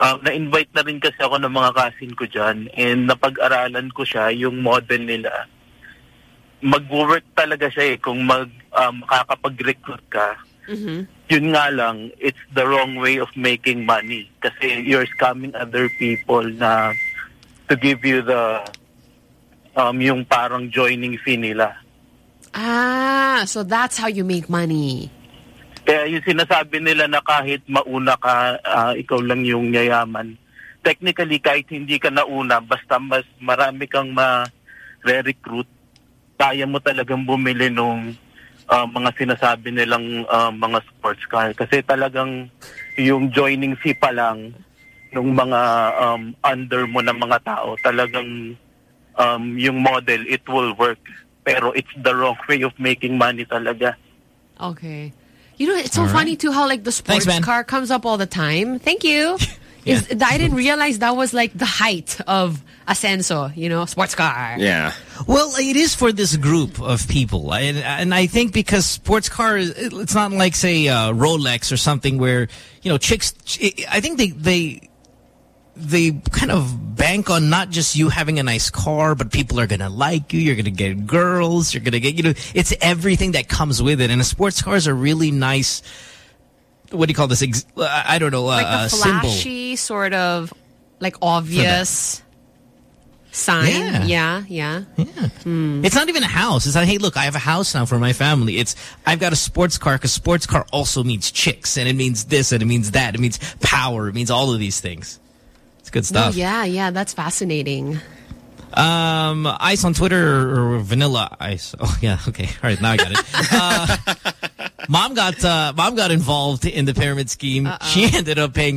na-invite na rin kasi ako ng mga cousin ko dyan and napag-aralan ko siya, yung model nila. Mag-work talaga siya kung makakapag-recruit ka. Yun nga lang, it's the wrong way of making money kasi you're scamming other people na to give you the yung parang joining fee nila. So that's how you make money. Kaya yung sinasabi nila na kahit mauna ka, ikaw lang yung yayaman. Technically, kahit hindi ka nauna, basta mas marami kang ma-recruit, kaya mo talagang bumili nung mga sinasabi nilang mga sports car. Kasi talagang yung joining fee pa lang nung mga under mo ng mga tao, talagang yung model, it will work. Pero it's the wrong way of making money talaga. Okay. You know, it's so funny too how like the sports car comes up all the time. Thank you. I didn't realize that was like the height of Ascenso, you know, sports car. Yeah. Well, it is for this group of people. And I think because sports car, it's not like, say, Rolex or something where, you know, chicks, I think they kind of bank on not just you having a nice car, but people are going to like you. You're going to get girls. You're going to get, you know, it's everything that comes with it. And a sports car is a really nice, what do you call this? I don't know. Like a flashy, sort of like obvious sign. Yeah. It's not even a house. It's not, hey, look, I have a house now for my family. It's, I've got a sports car because sports car also means chicks and it means this and it means that. It means power. It means all of these things. Good stuff. No, yeah, that's fascinating. Ice on Twitter or Vanilla Ice. Oh yeah, okay. All right, now I got it. Mom got involved in the pyramid scheme. She ended up paying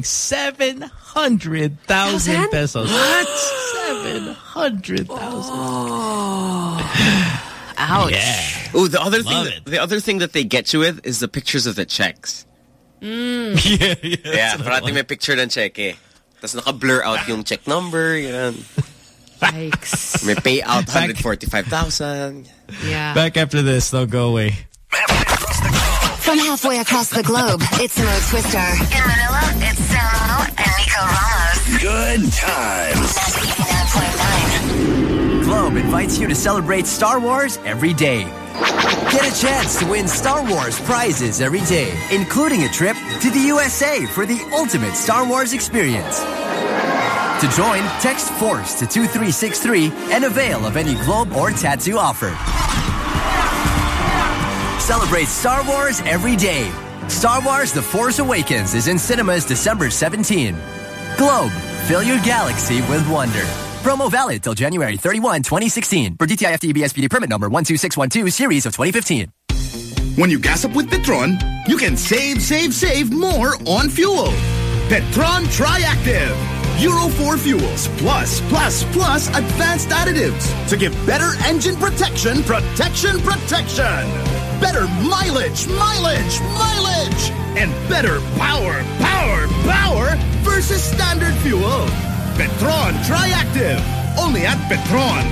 700,000 pesos. What? 700,000. Ouch. Yeah. Oh, the other thing that they get you with is the pictures of the checks. Yeah, parating may picture ng check eh. Tapos naka-blur out yung check number, yun. Yikes. May payout 145,000. Yeah. Back after this, they'll go away. From halfway across the globe, it's Mo Twister. In Manila, it's Samo and Nico Ramos. Good times. Globe invites you to celebrate Star Wars every day. Get a chance to win Star Wars prizes every day, including a trip to the USA for the ultimate Star Wars experience. To join, text FORCE to 2363 and avail of any Globe or Tattoo offer. Celebrate Star Wars every day. Star Wars The Force Awakens is in cinemas December 17. Globe, fill your galaxy with wonder. Promo valid till January 31, 2016. For DTI FTEB SPD permit number 12612 series of 2015. When you gas up with Petron, you can save more on fuel. Petron Triactive. Euro 4 fuels plus advanced additives to give better engine protection. Better mileage, and better power versus standard fuel. Petron Triactive. Only at Petron.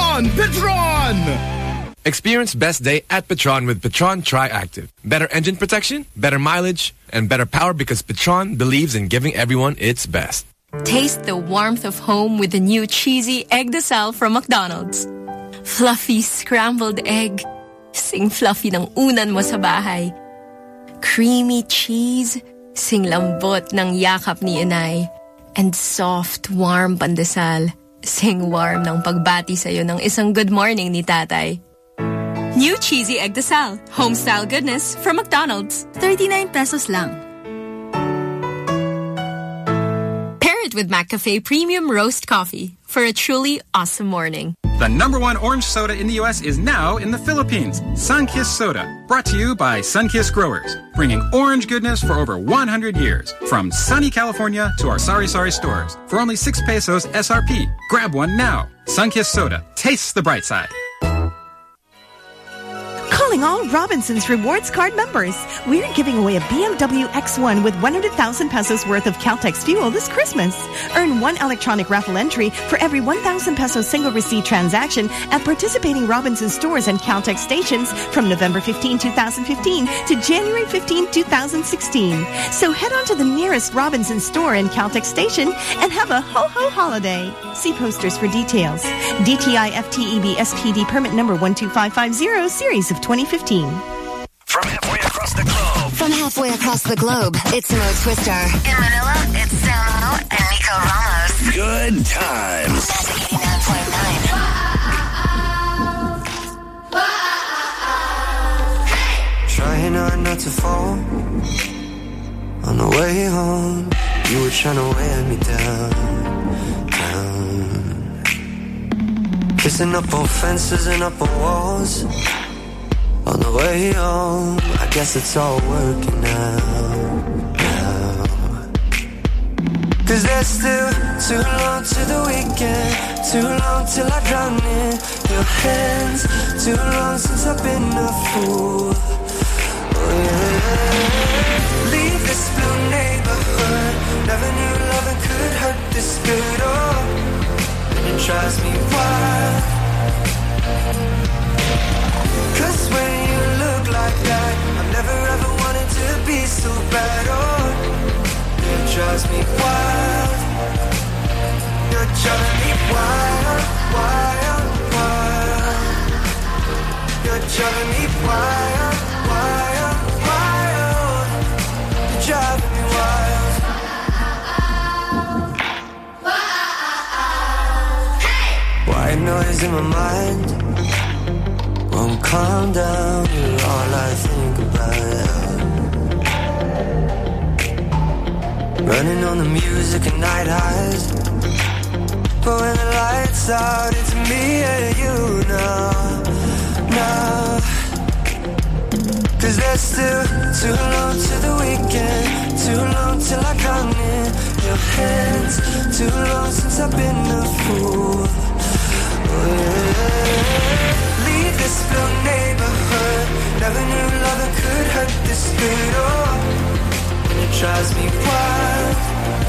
Experience best day at Petron with Petron Triactive. Better engine protection, better mileage, and better power because Petron believes in giving everyone its best. Taste the warmth of home with the new cheesy egg de sal from McDonald's. Fluffy scrambled egg. Sing fluffy ng unan mo sa bahay. Creamy cheese. Sing lambot ng yakap ni inay. And soft, warm pandesal. Sing warm ng pagbati sa'yo ng isang good morning ni tatay. New cheesy egg de sal. Home-style goodness from McDonald's. 39 pesos lang. Pair it with McCafe Premium Roast Coffee for a truly awesome morning. The #1 orange soda in the U.S. is now in the Philippines. Sunkist Soda. Brought to you by Sunkist Growers. Bringing orange goodness for over 100 years. From sunny California to our sari-sari stores. For only 6 pesos SRP. Grab one now. Sunkist Soda. Tastes the bright side. Calling all Robinsons Rewards Card members. We're giving away a BMW X1 with 100,000 pesos worth of Caltex fuel this Christmas. Earn one electronic raffle entry for every 1,000 pesos single receipt transaction at participating Robinsons stores and Caltex stations from November 15, 2015 to January 15, 2016. So head on to the nearest Robinsons store and Caltex station and have a ho-ho holiday. See posters for details. DTI FTEB SPD permit number 12550, series of 2015. From halfway across the globe. From halfway across the globe, it's Mo Twister. In Manila, it's Samo and Nico Ramos. Good times. Magic 89.9. Trying hard not to fall. On the way home, you were trying to wear me down. Kissing up on fences and up on walls. On the way home, I guess it's all working out now. 'Cause there's still too long to the weekend, too long till I drown in your hands, too long since I've been a fool. Oh yeah. Leave this blue neighborhood, never knew loving could hurt this good. Oh, it drives me wild. 'Cause when you look like that, I've never ever wanted to be so bad. Oh, it drives me wild. You're driving me wild, wild, wild. You're driving me wild, wild, wild. You're driving me wild. White noise in my mind won't calm down, you're all I think about. Running on the music and night highs, but when the lights out, it's me and you now, now. 'Cause there's still too long to the weekend, too long till I come in your hands, too long since I've been a fool. Oh yeah. This blue neighborhood, never knew loving could hurt this good. Oh, it drives me wild.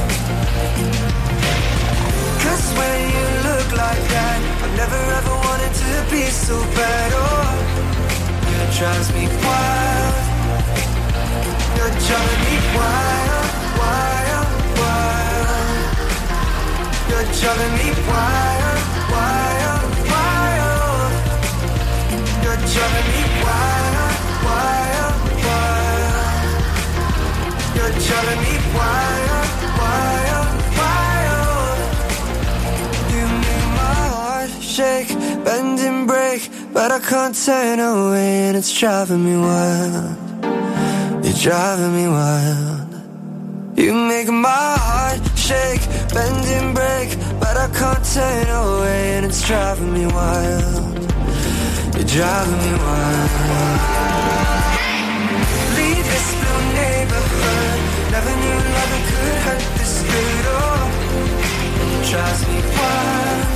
'Cause when you look like that, I've never ever wanted to be so bad. Oh, it drives me wild. You're driving me wild, wild, wild. You're driving me wild, wild, wild. You're driving me wild, wild, wild. You're driving me wild, wild, wild. You make my heart shake, bend and break, but I can't turn away, and it's driving me wild. You're driving me wild. You make my heart shake, bend and break, but I can't turn away, and it's driving me wild. You're driving me wild. Leave this blue neighborhood, never knew loving could hurt this good. Oh, it drives me wild.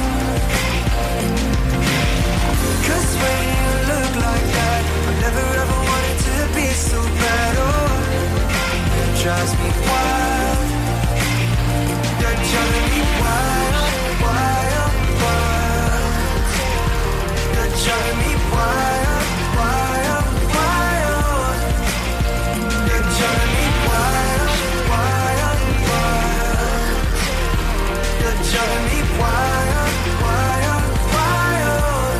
'Cause when you look like that, I never ever wanted to be so bad. Oh, it drives me wild. You're driving me wild, wild, wild. You're driving me wild, wild, wild. You're driving me wild, wild, wild. You're driving me wild, wild, wild.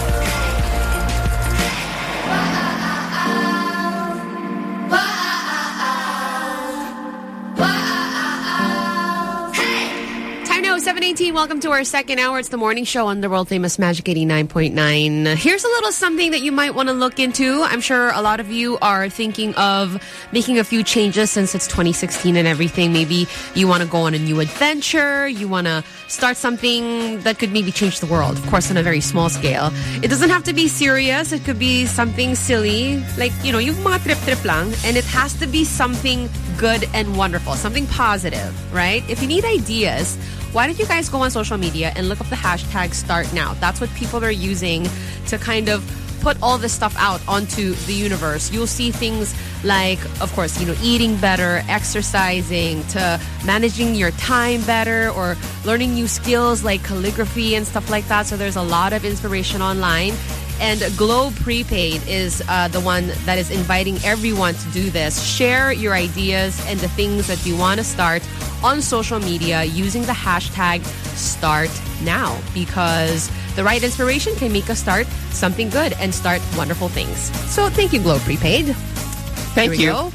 Time now, 7:18. Welcome to our second hour. It's the morning show on the world famous Magic 89.9. Here's a little something that you might want to look into. I'm sure a lot of you are thinking of making a few changes since it's 2016 and everything. Maybe you want to go on a new adventure. You want to start something that could maybe change the world. Of course, on a very small scale. It doesn't have to be serious. It could be something silly. Like, you know, yung mga trip-trip lang. And it has to be something good and wonderful. Something positive, right? If you need ideas, why don't you guys go on social media and look up the hashtag StartNow? That's what people are using to kind of put all this stuff out onto the universe, you'll see things like, of course, eating better, exercising, to managing your time better, or learning new skills like calligraphy and stuff like that. So there's a lot of inspiration online. And Globe Prepaid is the one that is inviting everyone to do this. Share your ideas and the things that you want to start on social media using the hashtag #StartNow, because the right inspiration can make us start something good and start wonderful things. So thank you, Globe Prepaid. Thank you. Go.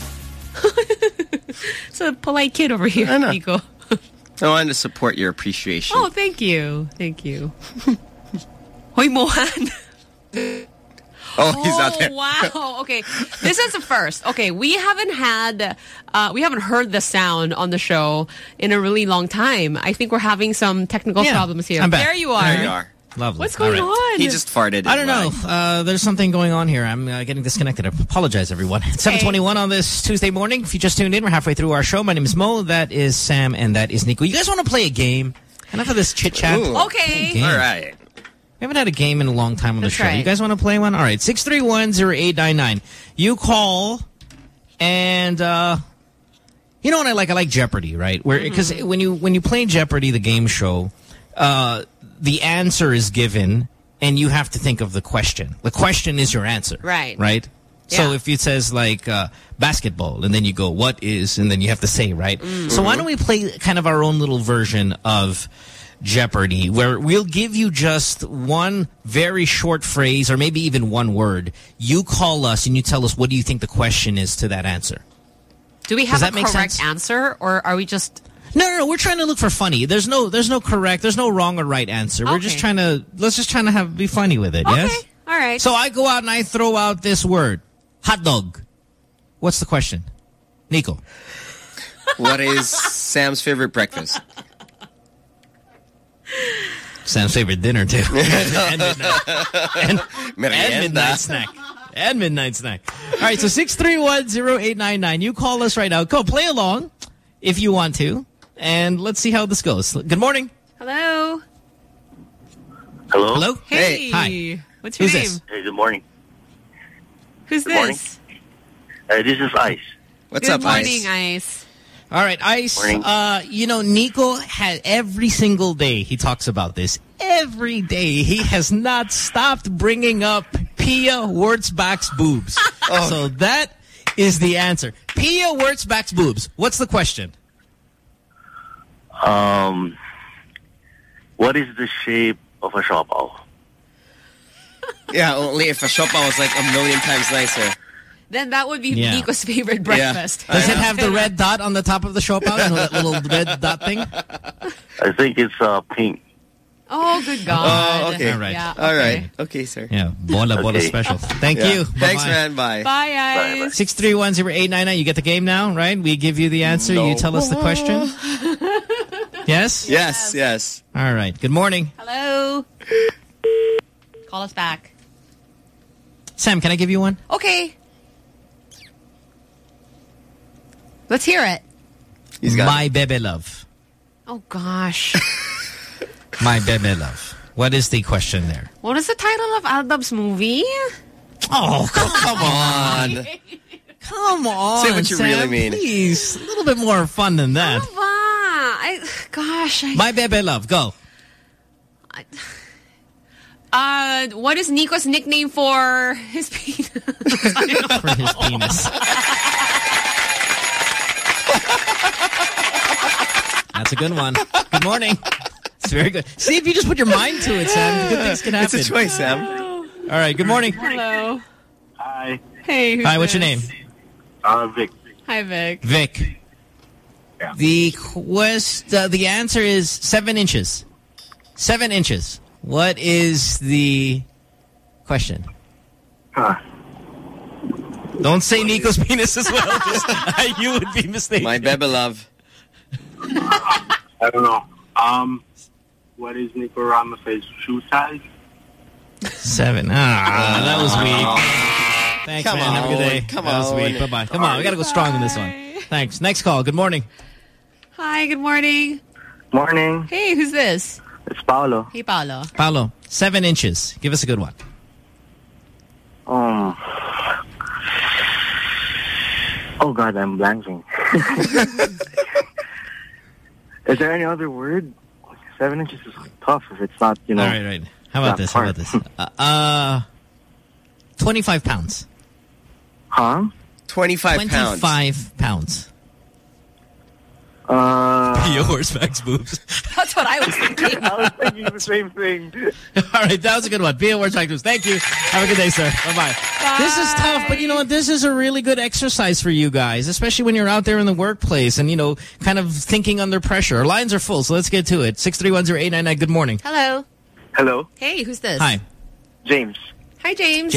So a polite kid over here, Nico. I wanted to support your appreciation. Oh, thank you. Thank you. Hoy, Mohan. Oh, he's out there. Wow. Okay. This is the first. Okay. We haven't heard the sound on the show in a really long time. I think we're having some technical problems here. I'm back. There you are. There you are. Lovely. What's going on? He just farted. I don't know. There's something going on here. I'm getting disconnected. I apologize, everyone. It's 7:21 on this Tuesday morning. If you just tuned in, we're halfway through our show. My name is Mo. That is Sam. And that is Nico. You guys want to play a game? Enough of this chit-chat. Okay. All right. We haven't had a game in a long time on the show. right. You guys want to play one? All right. 631-0899. You call and you know what I like? I like Jeopardy, right? Where because when you play Jeopardy, the game show, the answer is given and you have to think of the question. The question is your answer. Right. Right? Yeah. So if it says like basketball and then you go, what is, and then you have to say, right? So why don't we play kind of our own little version of Jeopardy, where we'll give you just one very short phrase or maybe even one word. You call us and you tell us what do you think the question is to that answer. Do we have Does that a make correct sense? answer, or are we just... No. We're trying to look for funny. There's no correct. There's no wrong or right answer. We're just trying to be funny with it. Okay. Yes. All right. So I go out and I throw out this word, hot dog. What's the question, Nico? What is Sam's favorite breakfast? Sam's favorite dinner too. and midnight snack. And midnight snack. All right, so 631-0899. You call us right now. Go play along if you want to. And let's see how this goes. Good morning. Hello. Hello? Hello? Hey. Hi. What's your Who's name? this? Hey, good morning. Who's Good morning. this? This is Ice. What's Good up, morning, Ice? Ice. All right, Ice. Morning. You know, Nico had every single day he talks about this. Every day he has not stopped bringing up Pia Wurtzbach's boobs. So that is the answer. Pia Wurtzbach's boobs. What's the question? What is the shape of a siopaw? Yeah, only if a siopaw was like a million times nicer. Then that would be Yeah. Nico's favorite breakfast. Does it have the red dot on the top of the siopaw? You know, that little red dot thing? I think it's pink. Oh, good God. Oh, okay. All right. Yeah, All okay. right. Okay, sir. Yeah, bola Okay. special. Thank Yeah. you. Thanks, Bye-bye. man. Bye. Bye, Ice. 631-0899. You get the game now, right? We give you the answer. You tell us the question. Yes? Yes. All right. Good morning. Hello. Call us back. Sam, can I give you one? Okay. Let's hear it. He's got My Bebe Love. Oh, gosh. My Bebe Love. What is the question there? What is the title of Aldab's movie? Oh, come on. Come on, Say what you Sam, really mean. Please. A little bit more fun than that. Gosh. My Bebe Love. Go. What is Nico's nickname for his penis? For his penis. That's a good one. Good morning. It's very good. See, if you just put your mind to it, Sam, good things can happen. It's a choice, Sam. All right, good morning. Hello. Hi. Hey, who's Hi, what's your this? name? Vic. Hi, Vic. Vic. Yeah. The answer is 7 inches. 7 inches. What is the question? Huh. Don't say Nico's penis as well. Just, you would be mistaken. My Bebe Love. I don't know. What is Nico Ramos' shoe size? 7. That was weak. Thanks, Come man. Have a good day. on, come that was on. weak. Bye-bye. Come on, we got to go strong in this one. Thanks. Next call. Good morning. Hi, good morning. Morning. Hey, who's this? It's Paolo. Hey, Paolo. Paolo, 7 inches. Give us a good one. Oh God, I'm blanking. Is there any other word? 7 inches is tough if it's not, you know. All right. How about this? 25 pounds. Huh? 25 pounds. 25 pounds. Be a horseback's boobs. That's what I was thinking. I was thinking the same thing. All right, that was a good one. Be a horseback's boobs. Thank you. Have a good day, sir. Bye-bye. This is tough, but you know what? This is a really good exercise for you guys, especially when you're out there in the workplace and, you know, kind of thinking under pressure. Our lines are full, so let's get to it. 6310899, good morning. Hello. Hello. Hey, who's this? Hi. James. Hi, James.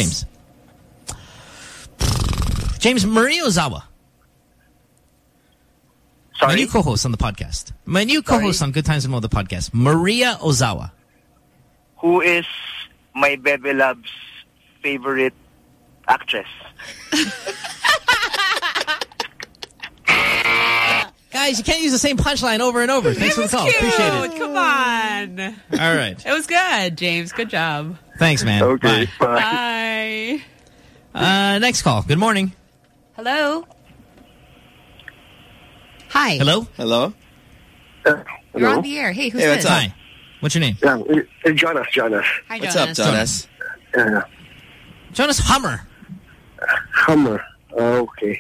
James, Maria Ozawa. Sorry? My new co-host on the podcast. My new co-host on Good Times and Mo, the podcast. Maria Ozawa. Who is my Bebe Love's favorite actress? Guys, you can't use the same punchline over and over. Thanks for the call. Cute. Appreciate it. Come on. All right. It was good, James. Good job. Thanks, man. Okay. Bye. Next call. Good morning. Hello. Hi. Hello? Hello? You're on the air. Hey, who's what's this? up? Hi. What's your name? Yeah, Jonas. Hi, What's Jonas. up, Jonas? Jonas Hummer. Hummer. Okay.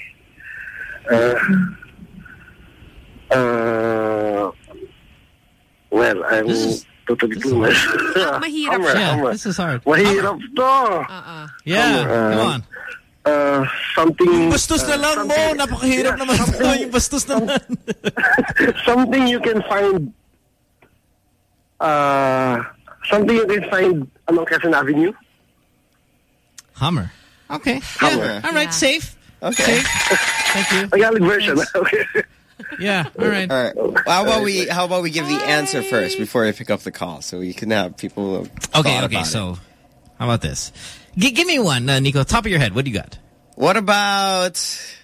Well, I'm totally clueless. Mahirap Hummer. This is hard. Mahirap to. Yeah, come on. Something... Bastos na lang mo. Napakahirap naman. Yung bastos naman. Something you can find... something you can find along Quezon Avenue. Hummer. Okay. Hummer. Yeah. All right, safe. Okay. Safe. Thank you. Tagalog version. Okay. Yeah, all right. All right. Well, how about we give the answer first before we pick up the call so we can have people Okay, so how about this? Give me one, Nico. Top of your head. What do you got? What about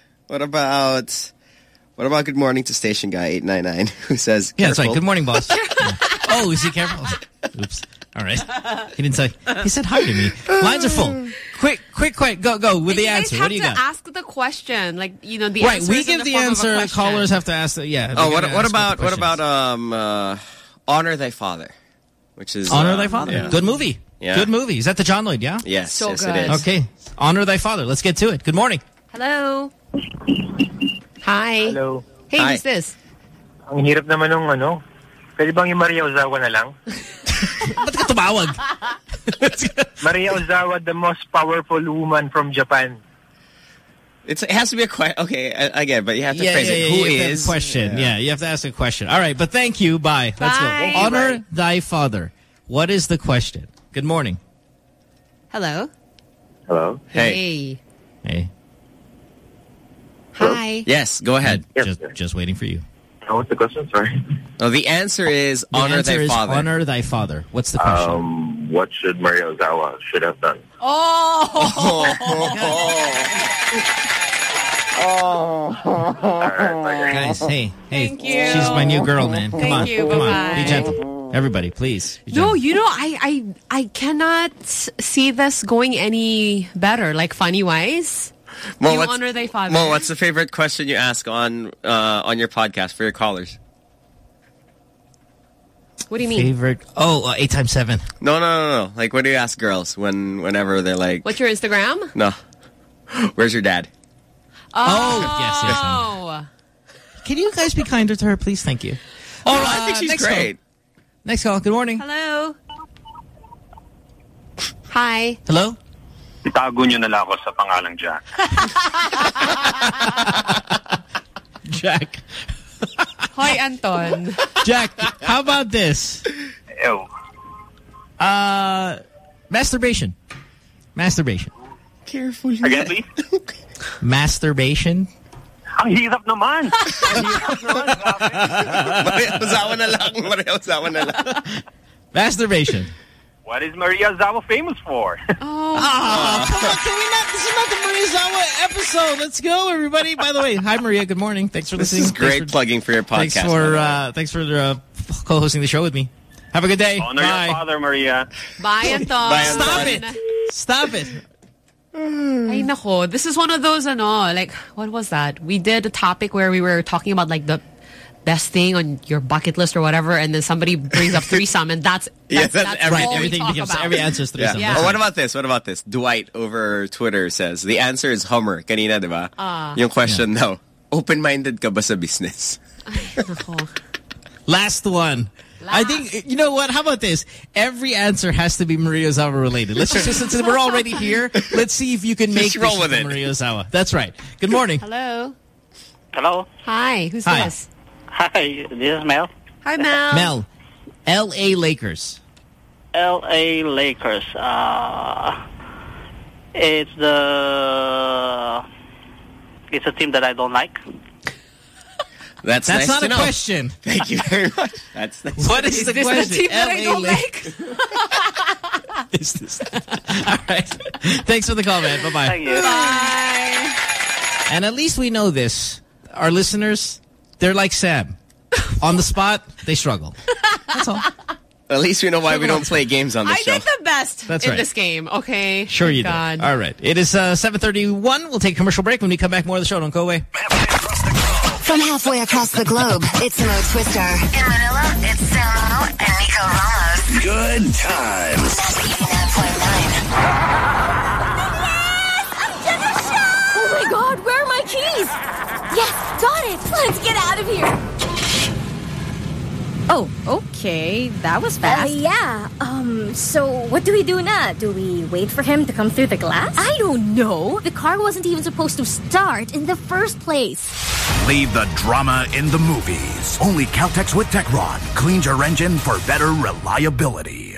good morning to station guy 899 who says Yeah, that's right. careful. Good morning, boss. Oh, is he careful? Oops. All right. He didn't say. He said hi to me. Lines are full. Quick. Go with the answer. What do you got? You guys have to ask the question. Like, you know, the Right, answer we is in give the the form of a answer. question. Callers have to ask. Yeah. Oh, what about Honor Thy Father, which is Honor Thy Father. Yeah. Good movie. Yeah. Good movie. Is that the John Lloyd? Yeah. Yes, So yes, good. it is. Okay. Honor Thy Father. Let's get to it. Good morning. Hello. Hi. Hello. Hey, Hi. who's this? Ang hirap naman nung ano. Pwede bang yung Maria Ozawa na lang? Ba't ka tumawag? Maria Ozawa, the most powerful woman from Japan. It has to be a question. Okay, again, but you have to Yeah, phrase it. you Who have to is? have a question? Yeah, you have to ask a question. All right, but thank you. Bye. Let's go. Bye. Honor Thy Father. What is the question? Good morning. Hello. Hello. Hey. Hey. Hi. Yes, go ahead. Just waiting for you. What's the question? Sorry. Oh, the answer is The honor answer thy is father. honor thy father. What's the question? What should Maria Ozawa should have done? Guys, hey. Thank you. She's my new girl, man. Come Thank on. you. Come Bye-bye. on. Be gentle. Everybody, please. Be No, gentle. you know, I cannot see this going any better, like funny-wise. Mo, You what's- honor thy father. Mo, what's the favorite question you ask on your podcast for your callers? What do you mean? Favorite? Oh, 8 times 7. No. Like, what do you ask girls whenever they're like, What's your Instagram? no, where's your dad? Oh, yes. Can you guys be kinder to her, please? Thank you. Oh, I think she's next great. Call. Next call. Good morning. Hello. Hi. Hello? Itago nyo na lang ako sa pangalang Jack. Jack. Hoy, Anton. Jack, how about this? Ew. Masturbation. Careful. Again, please? Masturbation. Ang hirap naman. Ang hirap naman. Maria Ozawa na lang. Masturbation. What is Maria Ozawa famous for? Come on, can we not? This is not the Maria Ozawa episode. Let's go, everybody. By the way, hi, Maria. Good morning. Thanks for This listening. is great plugging for your podcast. Thanks for co-hosting the show with me. Have a good day. Honor Bye. your father, Maria. Bye, Anton. Bye, Anton. Stop it. Ay, nako. This is one of those, like, what was that? We did a topic where we were talking about, like, the best thing on your bucket list or whatever, and then somebody brings up threesome, and that's everything becomes about. Every answer is threesome. Yeah. Or what about this? Dwight over Twitter says the answer is Hummer. Kanina, diba? Yung question now. Open-minded ka ba sa business? Ay, nako. Last one. I think, you know what? How about this? Every answer has to be Maria Ozawa related. Let's just, since we're already here, let's see if you can make roll with it. Maria Ozawa. That's right. Good morning. Hello. Hello. Hi. Who's this? Hi, this is Mel. Hi, Mel. Mel. L.A. Lakers. L.A. Lakers. It's a team that I don't like. That's nice not to a know. question. Thank you very much. That's nice. What is the question? The team that I don't like? Is this? All right. Thanks for the call, man. Bye-bye. Thank you. Bye. And at least we know this. Our listeners, they're like Sam. On the spot, they struggle. That's all. At least we know why we don't play games on this show. I did the best in this game, okay? Sure you did. All right. It is 7:31. We'll take a commercial break. When we come back, more of the show. Don't go away. From halfway across the globe, it's Mo Twister. In Manila, it's Samo and Nico Ramos. Good times. Oh my God, where are my keys? Yes, got it. Let's get out of here. Oh, okay. That was fast. Yeah. So what do we do now? Do we wait for him to come through the glass? I don't know. The car wasn't even supposed to start in the first place. Leave the drama in the movies. Only Caltex with Techron cleans your engine for better reliability.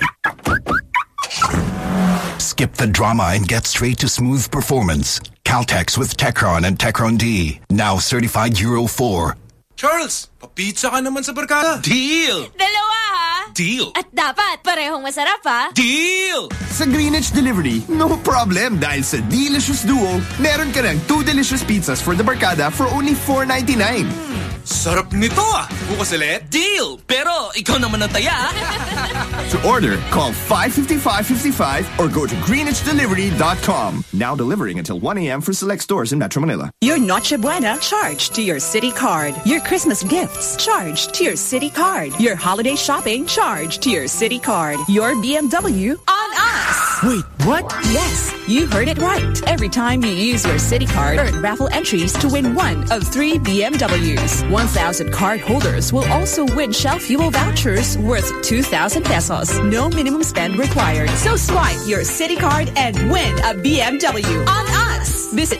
Skip the drama and get straight to smooth performance. Caltex with Techron and Techron D. Now certified Euro 4. Charles, pa-pizza ka naman sa barkada. Deal! Dalawa, ha? Deal! At dapat parehong masarap, ha? Deal! Sa Greenwich Delivery, no problem dahil sa Delicious Duo, meron ka ng 2 delicious pizzas for the barkada for only $4.99. Sarap nito ah! Bukas ulit? Deal! Pero ikaw naman ang taya. To order, call 555-55 or go to greenwichdelivery.com. Now delivering until 1 a.m. for select stores in Metro Manila. Your Noche Buena charged to your City Card. Your Christmas gifts charged to your City Card. Your holiday shopping charged to your City Card. Your BMW on us. Wait, what? Yes, you heard it right. Every time you use your City Card, earn raffle entries to win one of 3 BMWs. 1,000 card holders will also win Shell fuel vouchers worth 2,000 pesos. No minimum spend required. So swipe your City Card and win a BMW on us. Visit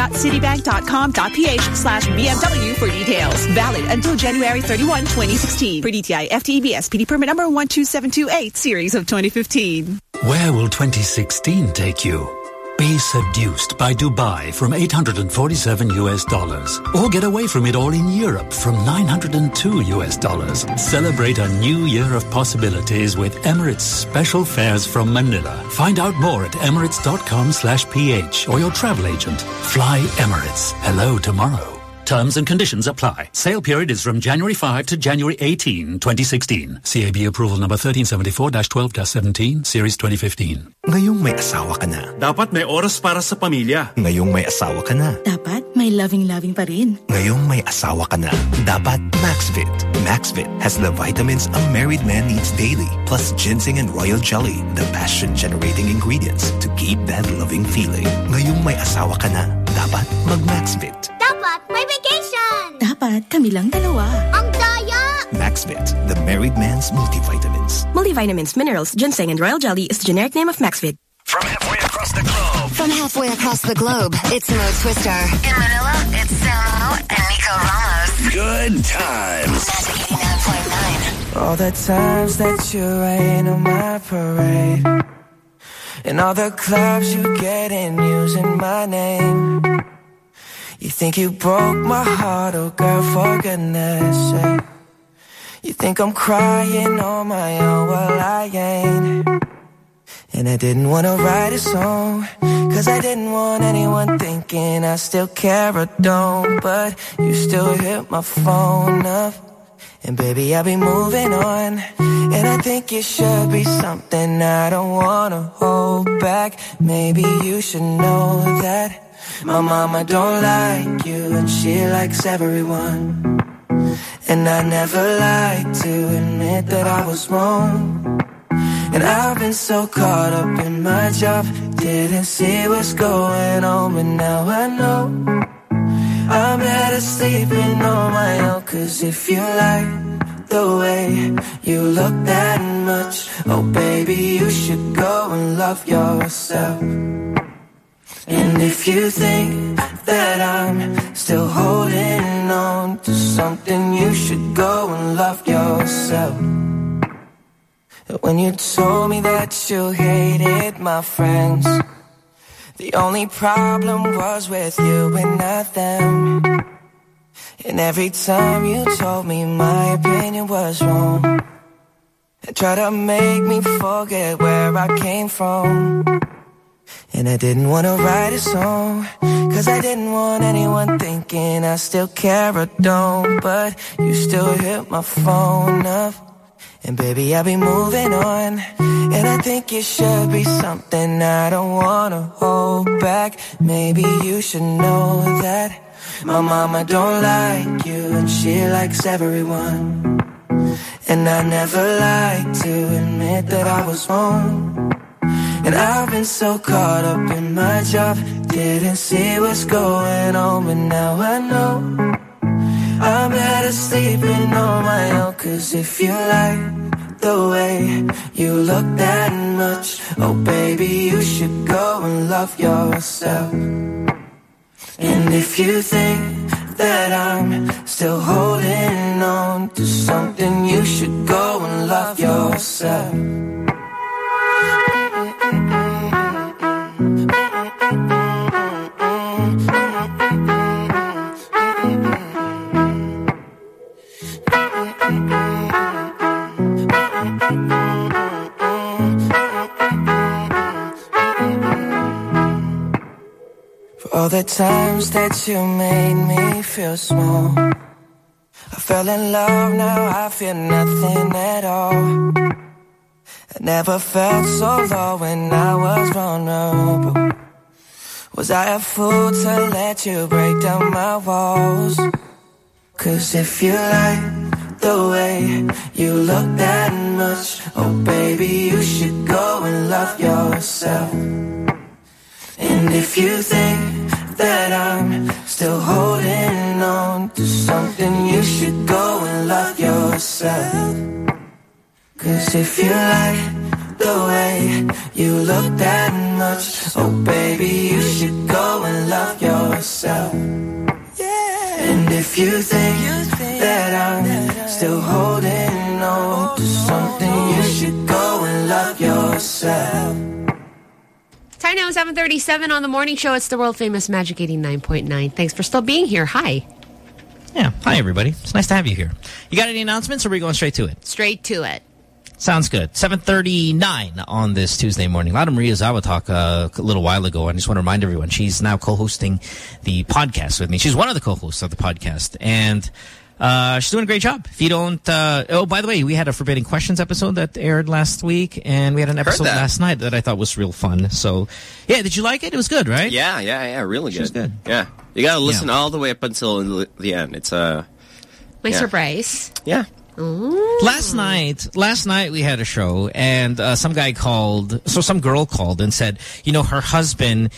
www.citibank.com.ph/BMW for details. Valid until January 31, 2016. Per DTI FTEB SPD permit number 12728 series of 2015. Where will 2016 take you? Be seduced by Dubai from $847 or get away from it all in Europe from $902. Celebrate a new year of possibilities with Emirates special fares from Manila. Find out more at emirates.com/ph or your travel agent. Fly Emirates. Hello tomorrow. Terms and conditions apply. Sale period is from January 5 to January 18, 2016. CAB approval number 1374-12-17, series 2015. Ngayong may asawa ka na. Dapat may oras para sa pamilya. Ngayong may asawa ka na. Dapat may loving-loving pa rin. Ngayong may asawa ka na. Dapat Maxvit. Maxvit has the vitamins a married man needs daily, plus ginseng and royal jelly, the passion-generating ingredients to keep that loving feeling. Ngayong may asawa ka na. Dapat mag-Maxvit. Dapat may vacation! Dapat kami lang dalawa. Ang daya! Maxvit, the married man's multivitamins. Multivitamins, minerals, ginseng, and royal jelly is the generic name of Maxvit. From halfway across the globe. From halfway across the globe, it's Mo Twister. In Manila, it's Samo and Nico Ramos. Good times. All the times that you rain on my parade, and all the clubs you get in using my name. You think you broke my heart, oh girl, for goodness sake. You think I'm crying on my own, well I ain't. And I didn't wanna write a song, cause I didn't want anyone thinking I still care or don't. But you still hit my phone up, And baby, I'll be moving on. And I think it should be something I don't wanna hold back. Maybe you should know that my mama don't like you and she likes everyone. And I never like to admit that I was wrong. And I've been so caught up in my job, didn't see what's going on, but now I know I'm better sleeping on my own. Cause if you like the way you look that much, oh baby, you should go and love yourself. And if you think that I'm still holding on to something, you should go and love yourself. When you told me that you hated my friends, the only problem was with you and not them. And every time you told me my opinion was wrong, and tried to make me forget where I came from. And I didn't want to write a song, cause I didn't want anyone thinking I still care or don't. But you still hit my phone up, and baby, I'll be moving on. And I think it should be something I don't wanna hold back. Maybe you should know that my mama don't like you and she likes everyone. And I never like to admit that I was wrong. And I've been so caught up in my job, didn't see what's going on, but now I know I'm better sleeping on my own. Cause if you like the way you look that much, oh baby, you should go and love yourself. And if you think that I'm still holding on to something, you should go and love yourself. All the times that you made me feel small, I fell in love, now I feel nothing at all. I never felt so low when I was vulnerable. Was I a fool to let you break down my walls? Cause if you like the way you look that much, oh baby, you should go and love yourself. And if you think that I'm still holding on to something, you should go and love yourself. Cause if you like the way you look that much, oh baby, you should go and love yourself. And if you think that I'm still holding on to something, you should go and love yourself. Time now, 7:37 on the morning show. It's the world famous Magic 89.9. Thanks for still being here. Hi. Yeah. Hi, everybody. It's nice to have you here. You got any announcements, or are we going straight to it? Straight to it. Sounds good. 7:39 on this Tuesday morning. Lada Maria Zawa talked a little while ago. I just want to remind everyone, she's now co-hosting the podcast with me. She's one of the co-hosts of the podcast. And she's doing a great job. If you don't... oh, by the way, we had a Forbidden Questions episode that aired last week. And we had an episode last night that I thought was real fun. So, yeah, did you like it? It was good, right? Yeah. Really good. It was good. Yeah. You got to listen all the way up until the end. It's My surprise. Yeah. Ooh. Last night we had a show, and some girl called and said, you know, her husband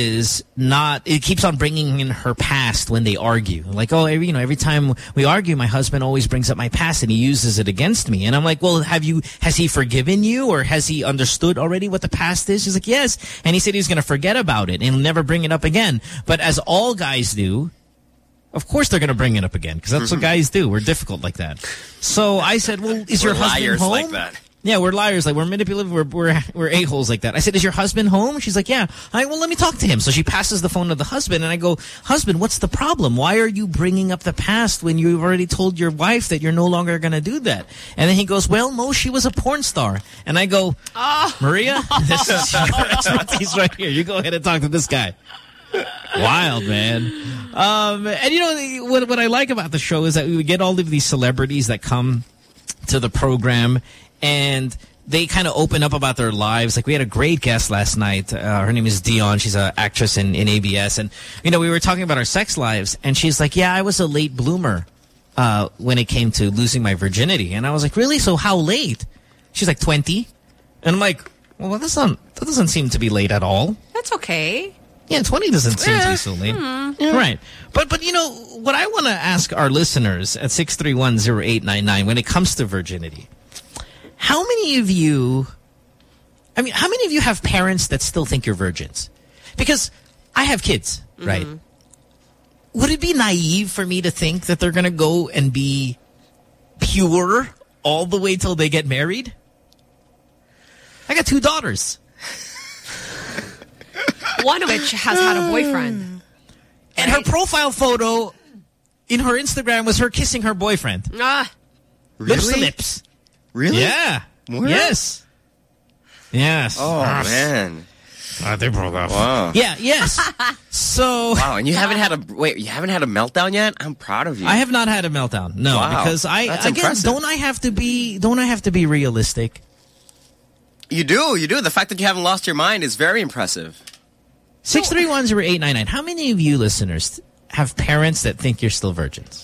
it keeps on bringing in her past when they argue. Like, oh, every time we argue, my husband always brings up my past and he uses it against me. And I'm like, well, has he forgiven you, or has he understood already what the past is? She's like, yes. And he said he's going to forget about it and never bring it up again. But as all guys do, of course they're going to bring it up again, because that's what guys do. We're difficult like that. So I said, well, is your husband home? We're liars like that. Yeah, we're liars. Like, we're manipulative. We're a-holes like that. I said, is your husband home? She's like, yeah. Well, let me talk to him. So she passes the phone to the husband, and I go, husband, what's the problem? Why are you bringing up the past when you've already told your wife that you're no longer going to do that? And then he goes, well, no, she was a porn star. And I go, Maria, this is your expertise right here. You go ahead and talk to this guy. Wild, man. And you know, what I like about the show is that we get all of these celebrities that come to the program and they kind of open up about their lives. Like we had a great guest last night. Her name is Dion. She's an actress in ABS. And, you know, we were talking about our sex lives. And she's like, yeah, I was a late bloomer when it came to losing my virginity. And I was like, really? So how late? She's like 20. And I'm like, well, that doesn't seem to be late at all. That's okay. Yeah, 20 doesn't seem to be so late. Yeah. Right. But, you know, what I want to ask our listeners at 6310899 when it comes to virginity, how many of you have parents that still think you're virgins? Because I have kids, right? Would it be naive for me to think that they're going to go and be pure all the way till they get married? I got 2 daughters. One of which has had a boyfriend. And her profile photo in her Instagram was her kissing her boyfriend. Lips to lips. Really? Yeah. What? Yes. Yes. Oh, man. They broke up. Wow. Yeah, yes. So. Wow, and you haven't had a meltdown yet? I'm proud of you. I have not had a meltdown. No, wow. Because impressive. don't I have to be realistic? You do. The fact that you haven't lost your mind is very impressive. 6310899. How many of you listeners have parents that think you're still virgins?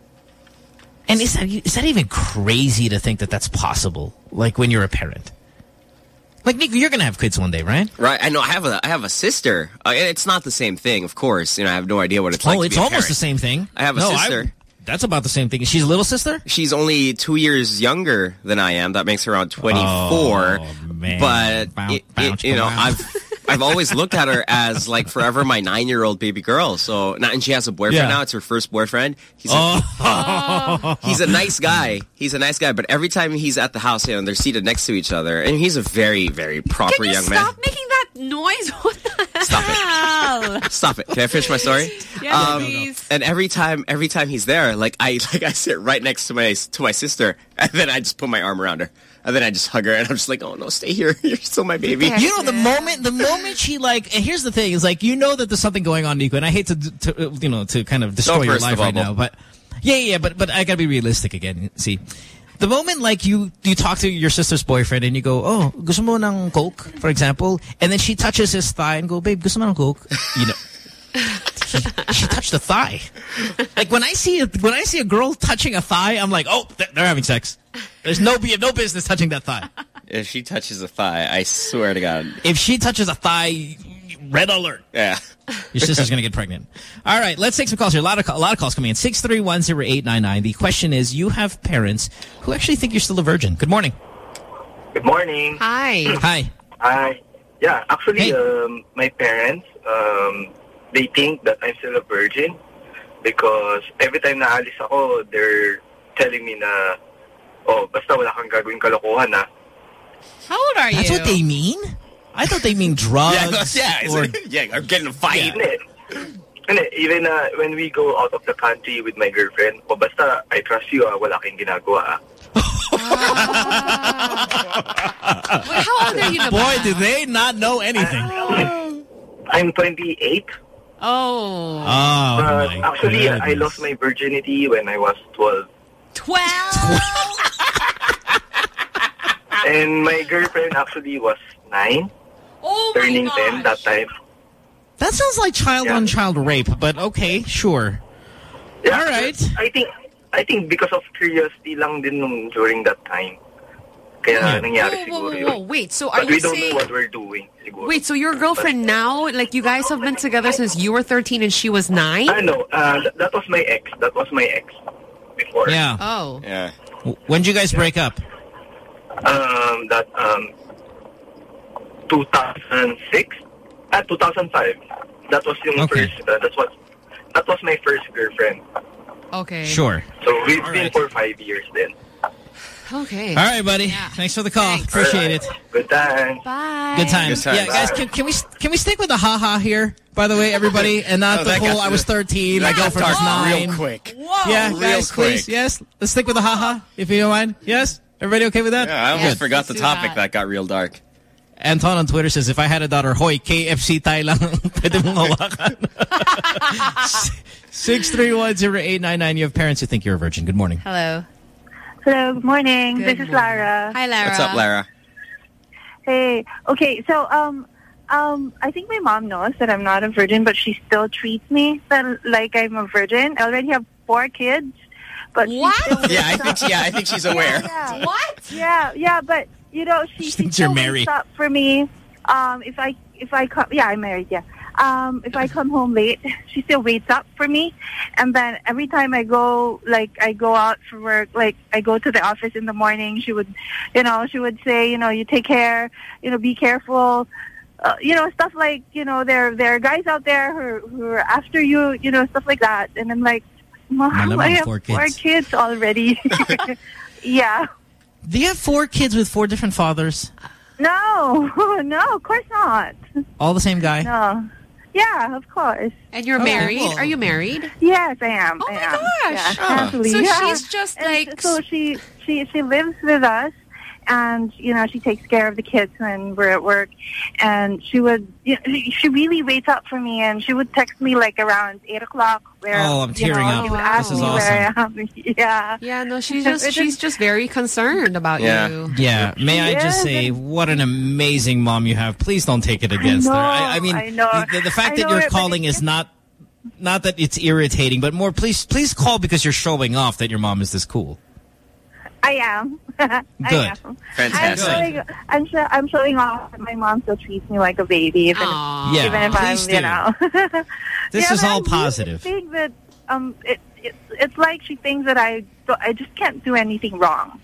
And is that even crazy to think that that's possible? Like when you're a parent? Like, Nico, you're going to have kids one day, right? Right. I know. I have a sister. It's not the same thing, of course. You know, I have no idea what it's like to be a almost parent. the same thing. I have a sister. That's about the same thing. She's a little sister? She's only 2 years younger than I am. That makes her around 24. Oh, man. But, you know, I've always looked at her as, like, forever my 9-year-old baby girl. So, and she has a boyfriend now. It's her first boyfriend. He's a nice guy. He's a nice guy. But every time he's at the house, you know, they're seated next to each other. And he's a very, very proper young man. Stop making that noise? What the hell? Stop it. Can I finish my story? Yes, please. And every time he's there, I sit right next to my sister, and then I just put my arm around her. And then I just hug her, and I'm just like, oh, no, stay here. You're still my baby. You know, the moment she, like, and here's the thing, is like, you know that there's something going on, Nico, and I hate to kind of destroy your life right now, but but I gotta be realistic again. See, the moment, like, you talk to your sister's boyfriend, and you go, oh, gusto mo ng Coke, for example, and then she touches his thigh and go, babe, gusto mo ng Coke? You know. She touched a thigh. Like when I see a girl touching a thigh, I'm like, oh, they're having sex. There's no business touching that thigh. If she touches a thigh, I swear to God. If she touches a thigh, red alert. Yeah. Your sister's gonna get pregnant. All right, let's take some calls here. A lot of calls coming in. 6310899. The question is, you have parents who actually think you're still a virgin. Good morning. Good morning. Hi. Hi. Hi. Yeah, actually, my parents, they think that I'm still a virgin because every time naalis ako, they're telling me na, oh, basta wala kang gagawing kalokohan, ha? How old are you? That's what they mean? I thought they mean drugs. Or get in a fight. Even when we go out of the country with my girlfriend, oh, basta I trust you, wala kang ginagawa, Wait, how old are you? Boy, do they not know anything. I'm 28. Oh. Actually, I lost my virginity when I was 12. 12? And my girlfriend actually was 9. Oh, turning 10 that time. That sounds like child-on-child rape, but okay, sure. Yeah, all right. I think because of curiosity lang din during that time. Kaya nangyari siguro yun. Wait, so are but you we don't saying... know what we're doing. Siguro. Wait, so your girlfriend now, like you guys have been together since you were 13 and she was 9? No, that was my ex. That was my ex before. Yeah. Oh. Yeah. When did you guys break up? 2006? 2005. That was yung first, that was my first girlfriend. Okay. Sure. So we've been for 5 years then. Okay. All right, buddy. Yeah. Thanks for the call. Thanks. Appreciate it. Good times. Bye. Good times. Yeah, guys, can we stick with the ha-ha here, by the way, everybody? And not the whole, I was 13, my girlfriend was 9. Real quick. Whoa. Yeah, real guys, quick. please. Yes. Let's stick with the ha-ha, if you don't mind. Yes? Everybody okay with that? Yeah, I almost forgot the do topic that. that got real dark. Anton on Twitter says, if I had a daughter, hoy, KFC tayo lang pwede mong hawakan. 6310899. You have parents who think you're a virgin. Good morning. Hello. Hello, good morning. Good this is Lara. Hi, Lara. What's up, Lara? Hey. Okay, so I think my mom knows that I'm not a virgin, but she still treats me like I'm a virgin. I already have 4 kids. But what? Yeah, I think she's aware. Yeah. What? Yeah, but you know, she still wakes up for me. If I come, yeah, I'm married. Yeah. If I come home late, she still waits up for me. And then every time I go out for work, like I go to the office in the morning, she would say, you take care, be careful. Stuff like, there are guys out there who are after you, stuff like that. And I'm like, Mom, I have 4 kids already. Yeah. Do you have 4 kids with 4 different fathers? No, of course not. All the same guy? No. Yeah, of course. And you're married? Well. Are you married? Yes, I am. Oh, I my am. gosh. Yeah, happily. So yeah. she's just like... So she lives with us. And, she takes care of the kids when we're at work. And she she really waits up for me. And she would text me like around 8 o'clock. I'm tearing up. This is awesome. Yeah. Yeah, no, she's just very concerned about you. Yeah. May I just say, what an amazing mom you have. Please don't take it against her. I mean, the fact that you're calling is not that it's irritating, but more, please call because you're showing off that your mom is this cool. I am. Good. I am. Fantastic. I'm showing off that my mom still treats me like a baby, even if I'm, This is all positive. I think that it's like she thinks that I just can't do anything wrong,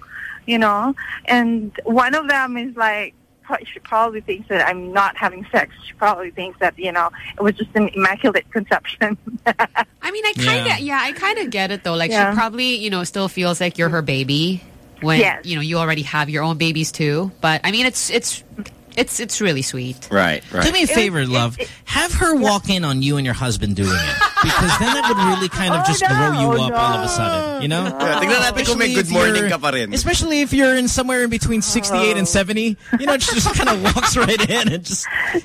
And one of them is like, she probably thinks that I'm not having sex. She probably thinks that, it was just an immaculate conception. I mean, I kind of get it though. Like she probably, still feels like you're her baby when, you already have your own babies too. But I mean, it's really sweet. Right. Do me a favor, love. Have her walk in on you and your husband doing it. Because then that would really kind of just grow you up all of a sudden, Tignan natin kung may good morning ka pa rin. Especially if you're in somewhere in between 68 and 70. Just kind of walks right in and just,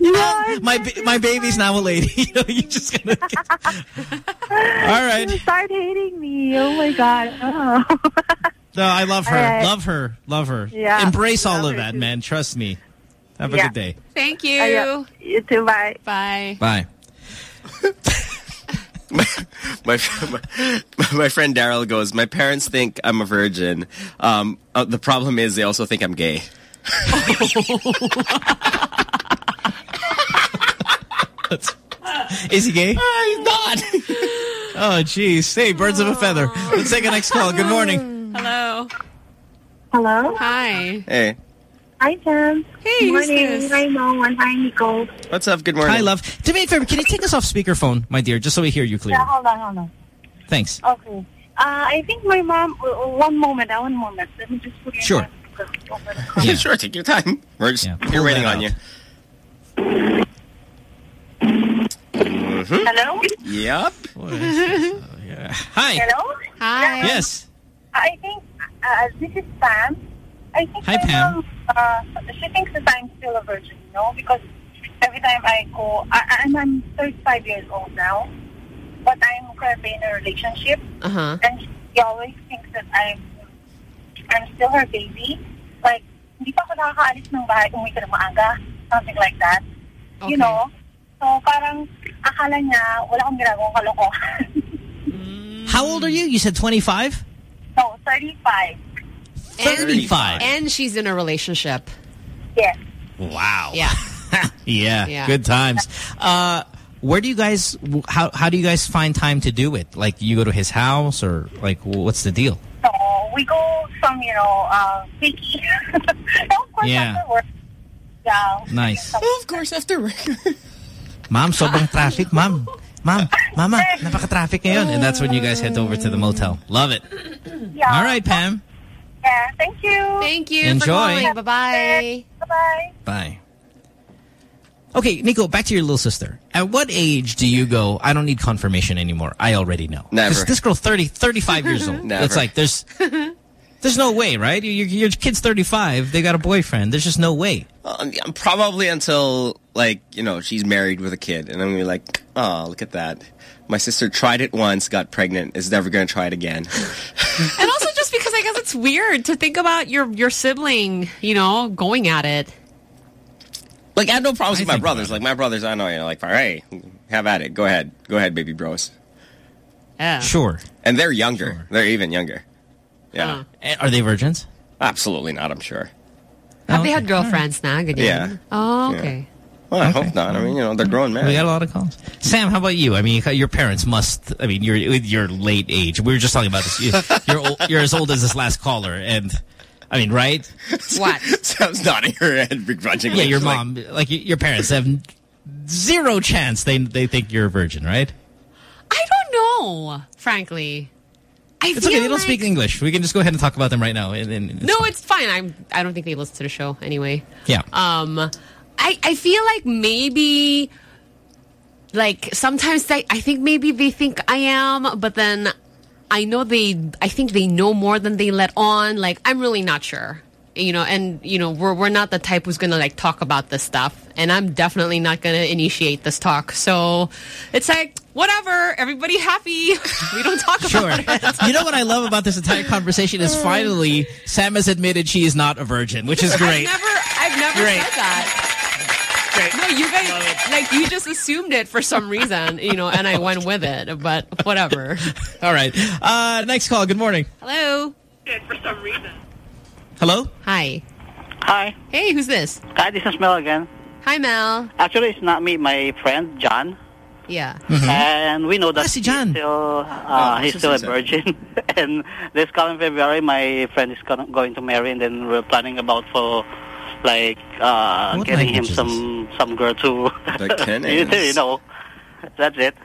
my baby's now a lady. You just kind of... All right. Start hating me. Oh, my God. Oh. No, I love her. Right. Love her. Yeah. Embrace all of that, man. Trust me. Have a good day. Thank you. You too. Bye. Bye. Bye. My friend Daryl goes, my parents think I'm a virgin. The problem is they also think I'm gay. Is he gay? He's not. Oh, jeez. Hey, birds of a feather. Let's take a next call. Good morning. Hello. Hello. Hi. Hey. Hi, Sam. Hey, good morning. who's this? Hi, Mo. And hi, Nico. What's up? Good morning. Hi, love. Do me a favor. Can you take us off speakerphone, my dear, just so we hear you clearly? Yeah, hold on. Thanks. Okay. I think my mom... One moment. Let me just put it Sure. Yeah, sure. Take your time. We're just here waiting on you. Hello? Yep. Hi. Hello? Hi. Yes. I think this is Pam. I think Hi, Pam. She thinks that I'm still a virgin, because every time I go... I'm 35 years old now, but I'm currently in a relationship. And she always thinks that I'm still her baby. Like, hindi pa ako nakakaalis ng bahay, umuwi ka na maaga. Something like that. Okay. So, parang akala niya wala akong ginagawang kalokohan. How old are you? You said 25? No, 35. 35. And she's in a relationship. Yes. Wow. Yeah. Yeah. Good times. Where do you guys, how do you guys find time to do it? Like, you go to his house or, like, what's the deal? So, we go some, picky. Of course, after work. Yeah. Nice. Of course, after work. Ma'am, sobrang traffic, ma'am. Mama, napaka-traffic ngayon. And that's when you guys head over to the motel. Love it. Yeah. All right, Pam. Yeah, thank you. Thank you Enjoy. for calling. Bye-bye. Bye-bye. Bye. Okay, Nico, back to your little sister. At what age do you go, I don't need confirmation anymore. I already know. Never. This girl, 35 years old. Never. It's like, there's... There's no way, right? Your kid's 35. They got a boyfriend. There's just no way. Probably until, like, you know, she's married with a kid. And I'm going to be like, oh, look at that. My sister tried it once, got pregnant, is never going to try it again. And also just because I guess it's weird to think about your sibling, you know, going at it. Like, I have no problems with my brothers. Like, my brothers, I know, you know, like, all right, have at it. Go ahead. Go ahead, baby bros. Yeah. Sure. And they're younger. Sure. They're even younger. Yeah. Are they virgins? Absolutely not, I'm sure. Have they had girlfriends now? Yeah. Oh, okay. Yeah. Well, I hope not. I mean, you know, they're grown men. We got a lot of calls. Sam, how about you? I mean, your parents must, I mean, you're with your late age. We were just talking about this. You're as old as this last caller. And, I mean, right? What? Sam's nodding her head begrudgingly. Yeah, your mom, like your parents have zero chance they think you're a virgin, right? I don't know, frankly. It's okay. They don't speak English. We can just go ahead and talk about them right now. No, it's fine. I don't think they listen to the show anyway. Yeah. I feel like maybe, like, sometimes I think maybe they think I am, but then I think they know more than they let on. Like, I'm really not sure. You know, and, you know, we're not the type who's going to, like, talk about this stuff. And I'm definitely not going to initiate this talk. So it's like, whatever, everybody happy. We don't talk about it. You know what I love about this entire conversation is finally Sam has admitted she is not a virgin, which is great. I've never said that. Great. No, you guys, like, you just assumed it for some reason, you know, and I went with it, but whatever. All right. Next call. Good morning. Hello. For some reason. Hello? Hi. Hi. Hey, who's this? Hi, this is Mel again. Hi, Mel. Actually, it's not me, my friend, John. Yeah. Mm-hmm. And we know that he's still a virgin. And this coming February, my friend is going to marry, and then we're planning about for, like, getting him some girl to, you know, that's it.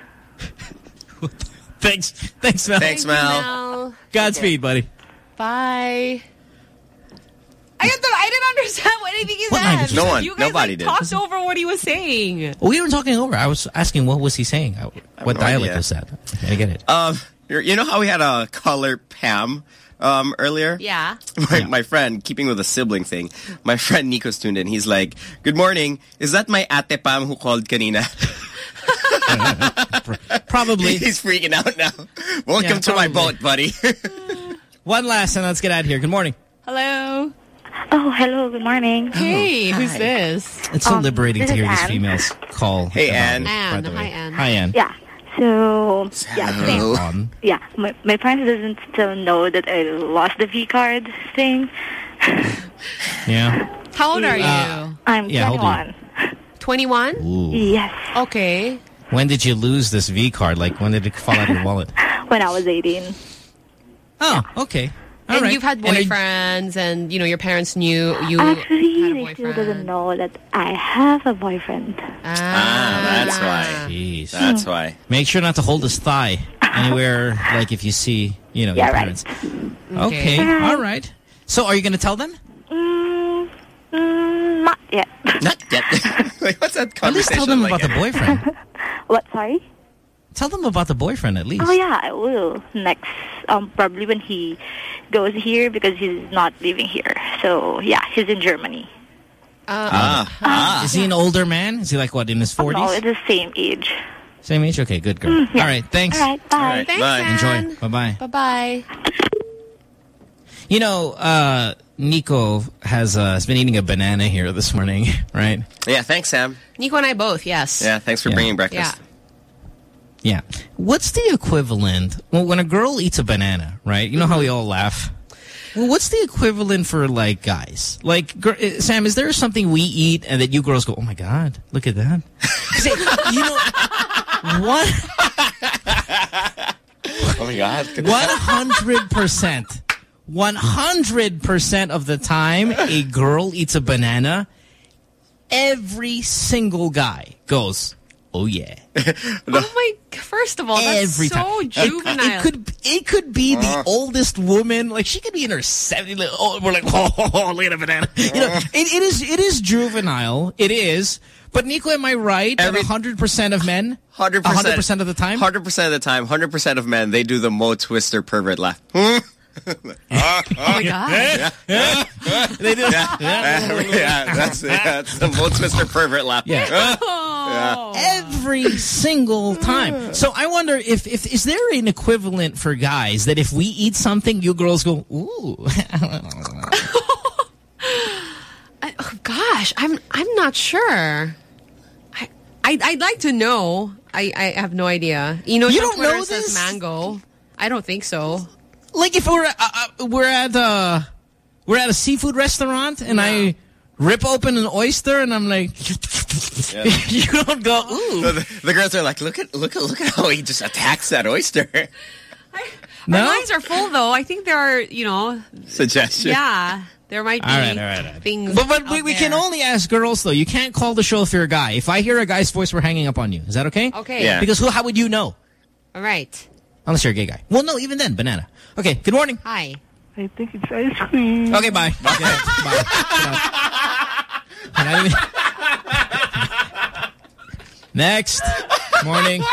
Thanks, Mel. Thanks, Mel. Godspeed, buddy. Bye. I didn't understand anything he said. No one. You guys, Nobody did. Talked over what he was saying. We weren't talking over. I was asking what was he saying? What dialect was that? I get it. You know how we had a caller, Pam, earlier? Yeah. My friend, keeping with the sibling thing, my friend Nico's tuned in. He's like, good morning. Is that my ate Pam who called kanina? Probably. He's freaking out now. Welcome to my boat, buddy. One last and let's get out of here. Good morning. Hello. Oh, hello. Good morning. Hey, who's this? It's so liberating to hear these females call. Hey, Anne. Anne. Hi, Anne. Hi, Anne. Yeah. So, yeah. Yeah. My parents doesn't still know that I lost the V-card thing. Yeah. How old are you? I'm 21. 21? Ooh. Yes. Okay. When did you lose this V-card? Like, when did it fall out of your wallet? When I was 18. Oh, okay. All and right. you've had boyfriends, and you know your parents knew you. Actually, they still doesn't know that I have a boyfriend. That's why. Jeez. That's why. Make sure not to hold his thigh anywhere. Like if you see, you know, your parents. Right. Okay. All right. So, are you going to tell them? Not yet. Not yet. Wait, what's that conversation? At least tell them about the boyfriend. What? Sorry. Tell them about the boyfriend at least. Oh yeah, I will next. Probably when he goes here because he's not living here. So yeah, he's in Germany. Is he an older man? Is he like what, in his 40s? No, it's the same age. Same age? Okay, good girl. Yeah. All right, thanks. All right, bye. All right, Thanks, bye. Anne. Enjoy. Bye-bye. Bye-bye. You know, Nico has been eating a banana here this morning, right? Yeah, thanks, Sam. Nico and I both, yes. Yeah, thanks for bringing breakfast. Yeah. What's the equivalent? Well, when a girl eats a banana, right? You know how we all laugh? Well, what's the equivalent for, like, guys? Like, Sam, is there something we eat and that you girls go, oh, my God, look at that? You know, what? Oh, my God. 100%. 100% of the time a girl eats a banana, every single guy goes, oh, yeah. Oh, my... First of all, that's every so time. juvenile. It could be the oldest woman. Like, she could be in her 70s. We're like, oh, look at a banana. You know, it is juvenile. It is. But, Nico, am I right? 100% of men? 100%. 100% of the time? 100% of the time. 100% of men, they do the Mo Twister pervert laugh. Oh my God. They do. That's the Mo Twister pervert laugh. Yeah. Every single time. So I wonder if is there an equivalent for guys that if we eat something, you girls go, ooh. Gosh, I'm not sure. I'd like to know. I have no idea. You don't know this? Mango. I don't think so. Like if we're at a seafood restaurant and I rip open an oyster and I'm like, you don't go, ooh. The girls are like, look at how he just attacks that oyster. No? Our minds are full though. I think there are, suggestions. Yeah. There might be all right. things. But we can only ask girls, though. You can't call the show if you're a guy. If I hear a guy's voice, we're hanging up on you. Is that okay? Okay. Yeah. Because how would you know? All right. Unless you're a gay guy. Well, no, even then, banana. Okay, good morning. Hi. I think it's ice cream. Okay, bye. Okay, bye. Next. Morning.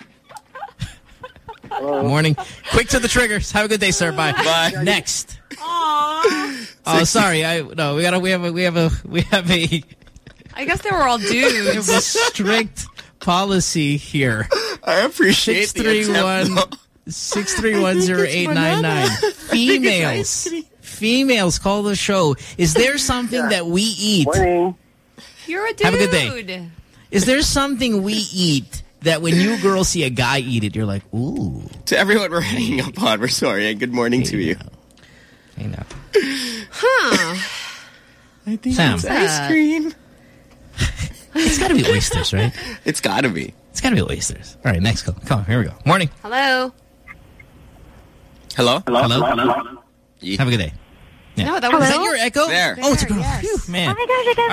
Morning. Quick to the triggers. Have a good day, sir. Bye. Bye. Next. Aww. Oh, sorry. We have a. I guess they were all dudes. We have a strict policy here. I appreciate 631-0899. Females call the show. Is there something that we eat? Morning. You're a dude. Have a good day. Is there something we eat that when you girls see a guy eat it, you're like, ooh? To everyone we're hanging up on, we're sorry and good morning to you. I know. Huh. I think Sam. it's ice cream. It's got to be oysters, right? It's got to be. It's got to be oysters. All right, next call. Come on, here we go. Morning. Hello. Hello? Have a good day. Yeah. No, that was Is that your echo? There. Oh, it's a girl. Yes. Phew, man. Oh my gosh, I can't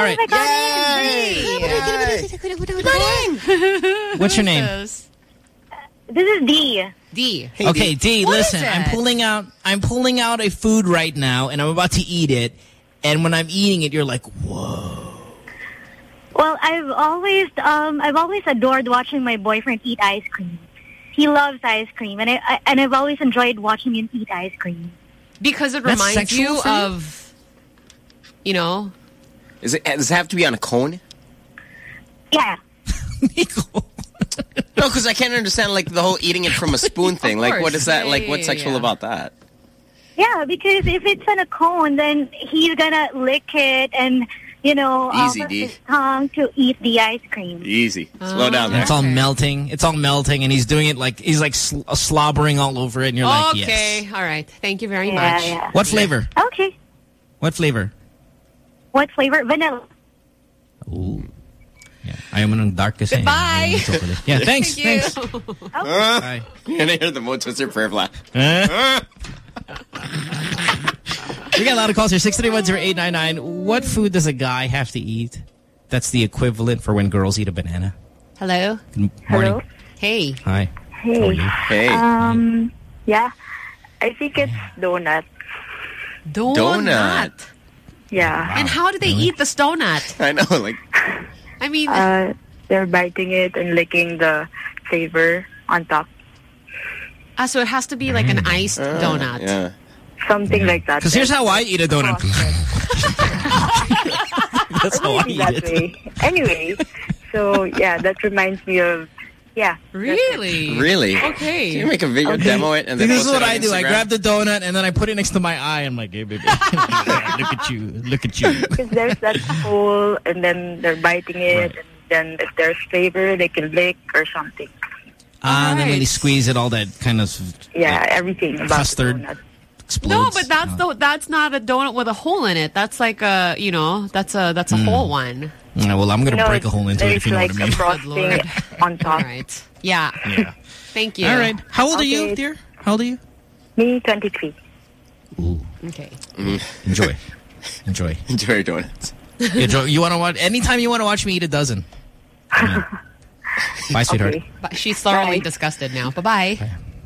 believe I got in. Good morning. What's your name? This is D. D. Hey, okay, D, What listen. is it? I'm pulling out a food right now, and I'm about to eat it. And when I'm eating it, you're like, whoa. Well, I've always adored watching my boyfriend eat ice cream. He loves ice cream, and I've always enjoyed watching him eat ice cream. Because it That's reminds sexual you for you? of, Does it have to be on a cone? Yeah. No, because I can't understand like the whole eating it from a spoon thing. Like, what is that? Yeah, Like, what's yeah, sexual yeah. about that? Yeah, because if it's on a cone, then he's gonna lick it and, Easy, off D. his tongue to eat the ice cream. Easy. Slow down there. It's all melting. It's all melting, and he's doing it like he's like slobbering all over it, and you're like, yes. Okay, all right. Thank you very much. Yeah. What flavor? Okay. What flavor? What flavor? Vanilla. Ooh. Yeah. Ayaw mo ng dark kasi. Goodbye. Ayaw mo ng chocolate. Yeah, thanks. Thank Thanks. you. Bye. And I hear the Mo Twister perv laugh. We got a lot of calls here. 631-0899. What food does a guy have to eat that's the equivalent for when girls eat a banana? Hello. Good morning. Hello? Hey. Hi. Hey. How are you? Hey. Yeah. I think it's donut. Donut. Yeah. And how do they eat this donut? I know, like... I mean... They're biting it and licking the flavor on top. so it has to be like an iced donut. Yeah. Something like that. Because here's how I eat a donut. That's how I eat that it. way. Anyway, so yeah, that reminds me of, yeah. Really? Really? Okay. Can you make a video demo it and then This is post what it on I do. I Instagram? grab the donut and then I put it next to my eye. I'm like, hey, baby. Look at you. Look at you. Because there's that hole, and then they're biting it, and then if there's flavor, they can lick or something. And then when you squeeze it, all that kind of Everything about custard the donut. explodes. No, but that's not a donut with a hole in it. That's like a, that's a whole one. Yeah, well, I'm going to break a hole into it if you know what I mean. There's like a frosting on top. All right. Yeah. Thank you. All right. How old are you, dear? How old are you? Me, 23. Ooh. Okay. Enjoy. Enjoy. Enjoy your donuts. Enjoy. You want to watch? Anytime you want to watch me eat a dozen. Bye, sweetheart. Okay. But she's thoroughly disgusted now. Bye-bye.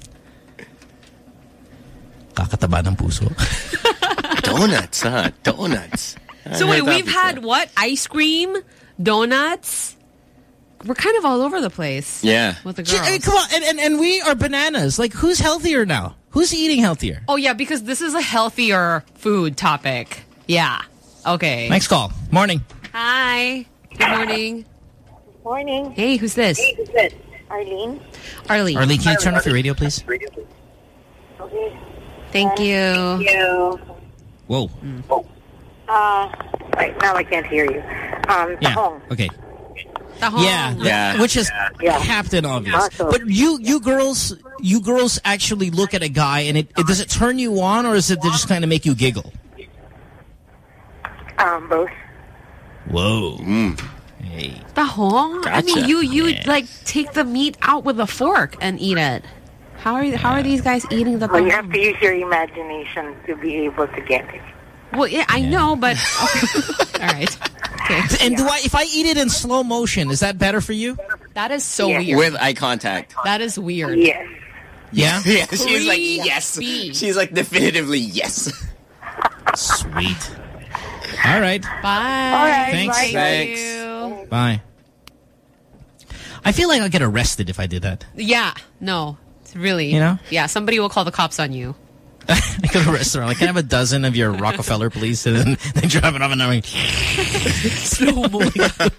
Kakataba ng puso. Donuts, huh? Donuts. So wait, we've had what? Ice cream, donuts. We're kind of all over the place. Yeah. With the girls. Come on, and we are bananas. Like, who's healthier now? Who's eating healthier? Oh, yeah, because this is a healthier food topic. Yeah. Okay. Next call. Morning. Hi. Good morning. Morning. Hey, who's this? Arlene. Arlene. Arlene, can you turn off your radio, please? Okay. Thank you. Thank you. Whoa. Right, now I can't hear you. Tahong. Okay. Tahong. Yeah. Which is Captain Obvious. But you girls actually look at a guy and does it turn you on, or is it just kind of make you giggle? Both. Whoa. Hey. Tahong? Gotcha. I mean, you like take the meat out with a fork and eat it. How are these guys eating the tahong? Well, you have to use your imagination to be able to get it. Well, yeah, I know, but okay. All right. Okay. And if I eat it in slow motion, is that better for you? That is so weird. With eye contact. That is weird. Yes. Yeah? Yeah, she's like, yes. She's like, definitively yes. Sweet. All right. Bye. All right. Thanks. Bye. Thanks. Bye. I feel like I'll get arrested if I did that. Yeah. No. It's really. You know? Yeah. Somebody will call the cops on you. I go to a restaurant. Like, can I have a dozen of your Rockefeller, please? And then they drive it off and I'm like, slow-mo. All of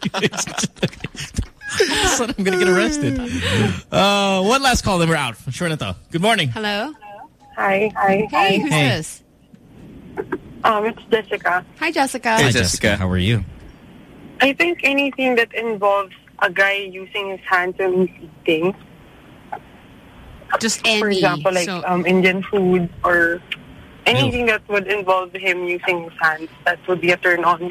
a sudden I'm going to get arrested. One last call, then we're out. Sure enough. Good morning. Hello. Hi. Hey, who's this? It's Jessica. Hi, Jessica. Hi, Jessica. How are you? I think anything that involves a guy using his hands and eating. Just any. For example, like Indian food or anything that would involve him using his hands. That would be a turn on.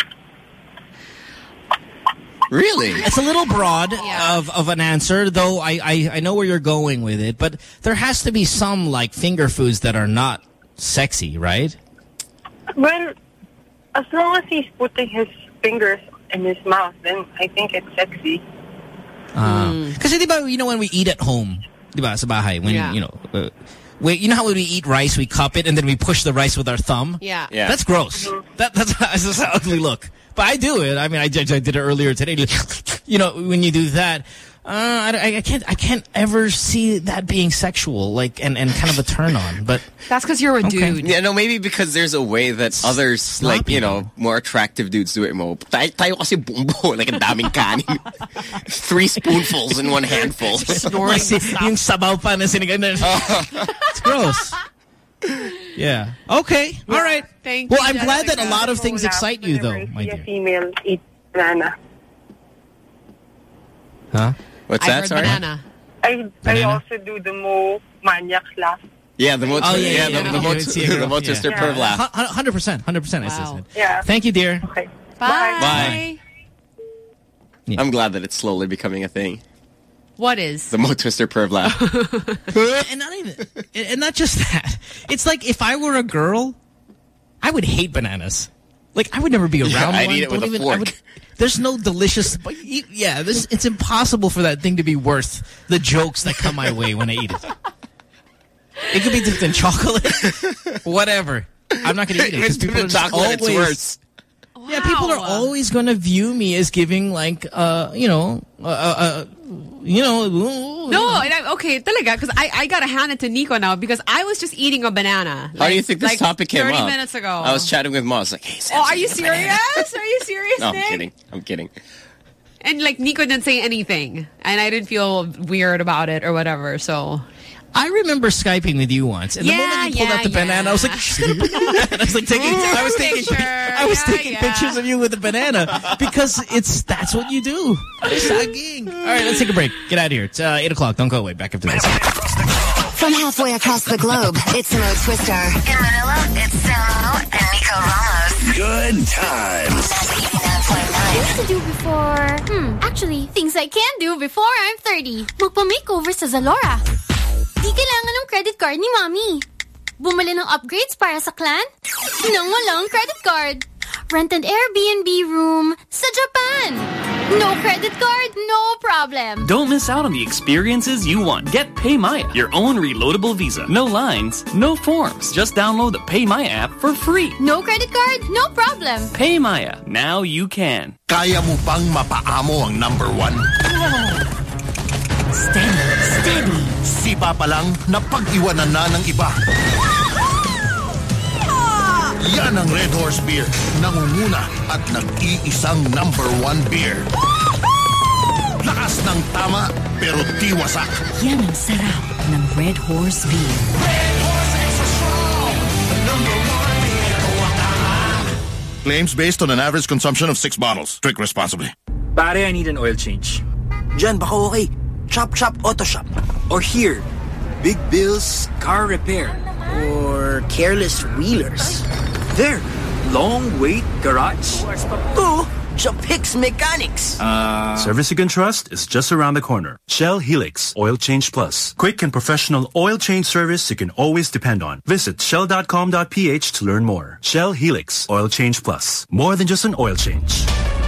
Really? It's a little broad of an answer, though I know where you're going with it. But there has to be some, like, finger foods that are not sexy, right? Well, as long as he's putting his fingers in his mouth, then I think it's sexy. Because you know when we eat at home, diba, sa bahay, when you know how when we eat rice, we cup it and then we push the rice with our thumb. Yeah. That's gross. That's an ugly look. But I do it. I mean, I did it earlier today. You know, when you do that, I can't ever see that being sexual, like, and kind of a turn on. But that's because you're a dude. Yeah, no, maybe because there's a way that others, like, you know, more attractive dudes do it mo. Tayo kasi bumbo, like a daming kanin. 3 spoonfuls in 1 handful. Snoring. Yung sabaw pa na sinigang. It's gross. Yeah. Okay. All right. Thank you. Well, I'm glad that a lot of things excite you, though, my dear. Female eat banana. Huh? What's that? Sorry. Banana. I also do the Mo Maniac laugh. Yeah, the Mo Twister Perv laugh. 100%. 100%. Wow. Yeah. Thank you, dear. Okay. Bye. Yeah. I'm glad that it's slowly becoming a thing. What is? The Mo Twister Perv laugh. and not just that. It's like if I were a girl, I would hate bananas. Like, I would never be around one. I'd eat it with a fork. There's no delicious... it's impossible for that thing to be worth the jokes that come my way when I eat it. It could be dipped in chocolate. Whatever. I'm not going to eat it. It's people in chocolate, it's worse. Wow. Yeah, people are always going to view me as giving, like, No, okay, talaga, because I got to hand it to Nico now because I was just eating a banana. How do you think this topic came up? 30 minutes ago. I was chatting with Mo. I was like, hey, Sam, are you serious? Are you serious, No, Nick? I'm kidding. And, like, Nico didn't say anything. And I didn't feel weird about it or whatever, so... I remember Skyping with you once, and the moment you pulled out the banana, I was like, I was like I was taking pictures of you with the banana because that's what you do. Saging. All right, let's take a break. Get out of here. It's 8 o'clock. Don't go away. Back after this. From halfway across the globe, it's Mo Twister. In Manila, it's Samo and Nico Ramos. Good times. Things to do before... Actually, things I can do before I'm 30. Magpa-makeover sa Zalora. Di kailangan ng credit card ni Mommy. Bumili ng upgrades para sa clan? Nang walang credit card. Rent an Airbnb room sa Japan. No credit card, no problem. Don't miss out on the experiences you want. Get PayMaya, your own reloadable visa. No lines, no forms. Just download the PayMaya app for free. No credit card, no problem. PayMaya, now you can. Kaya mo bang mapaamo ang #1? Steady. Sipa pa lang, napag-iwanan na ng iba. Yan ang Red Horse Beer. Nangunguna at nag-iisang #1 beer. Lakas ng tama, pero di wasak. Yan ang sarap ng Red Horse Beer. Red Horse Extra Strong, #1 beer. Claims based on an average consumption of 6 bottles. Drink responsibly. Pare, I need an oil change. Diyan, baka okay. Chop Chop Auto Shop. Or here, Big Bill's Car Repair. Or Careless Wheelers. There, Long Wait Garage. Oh, Japix Mechanics. Service you can trust is just around the corner. Shell Helix Oil Change Plus. Quick and professional oil change service you can always depend on. Visit shell.com.ph to learn more. Shell Helix Oil Change Plus. More than just an oil change.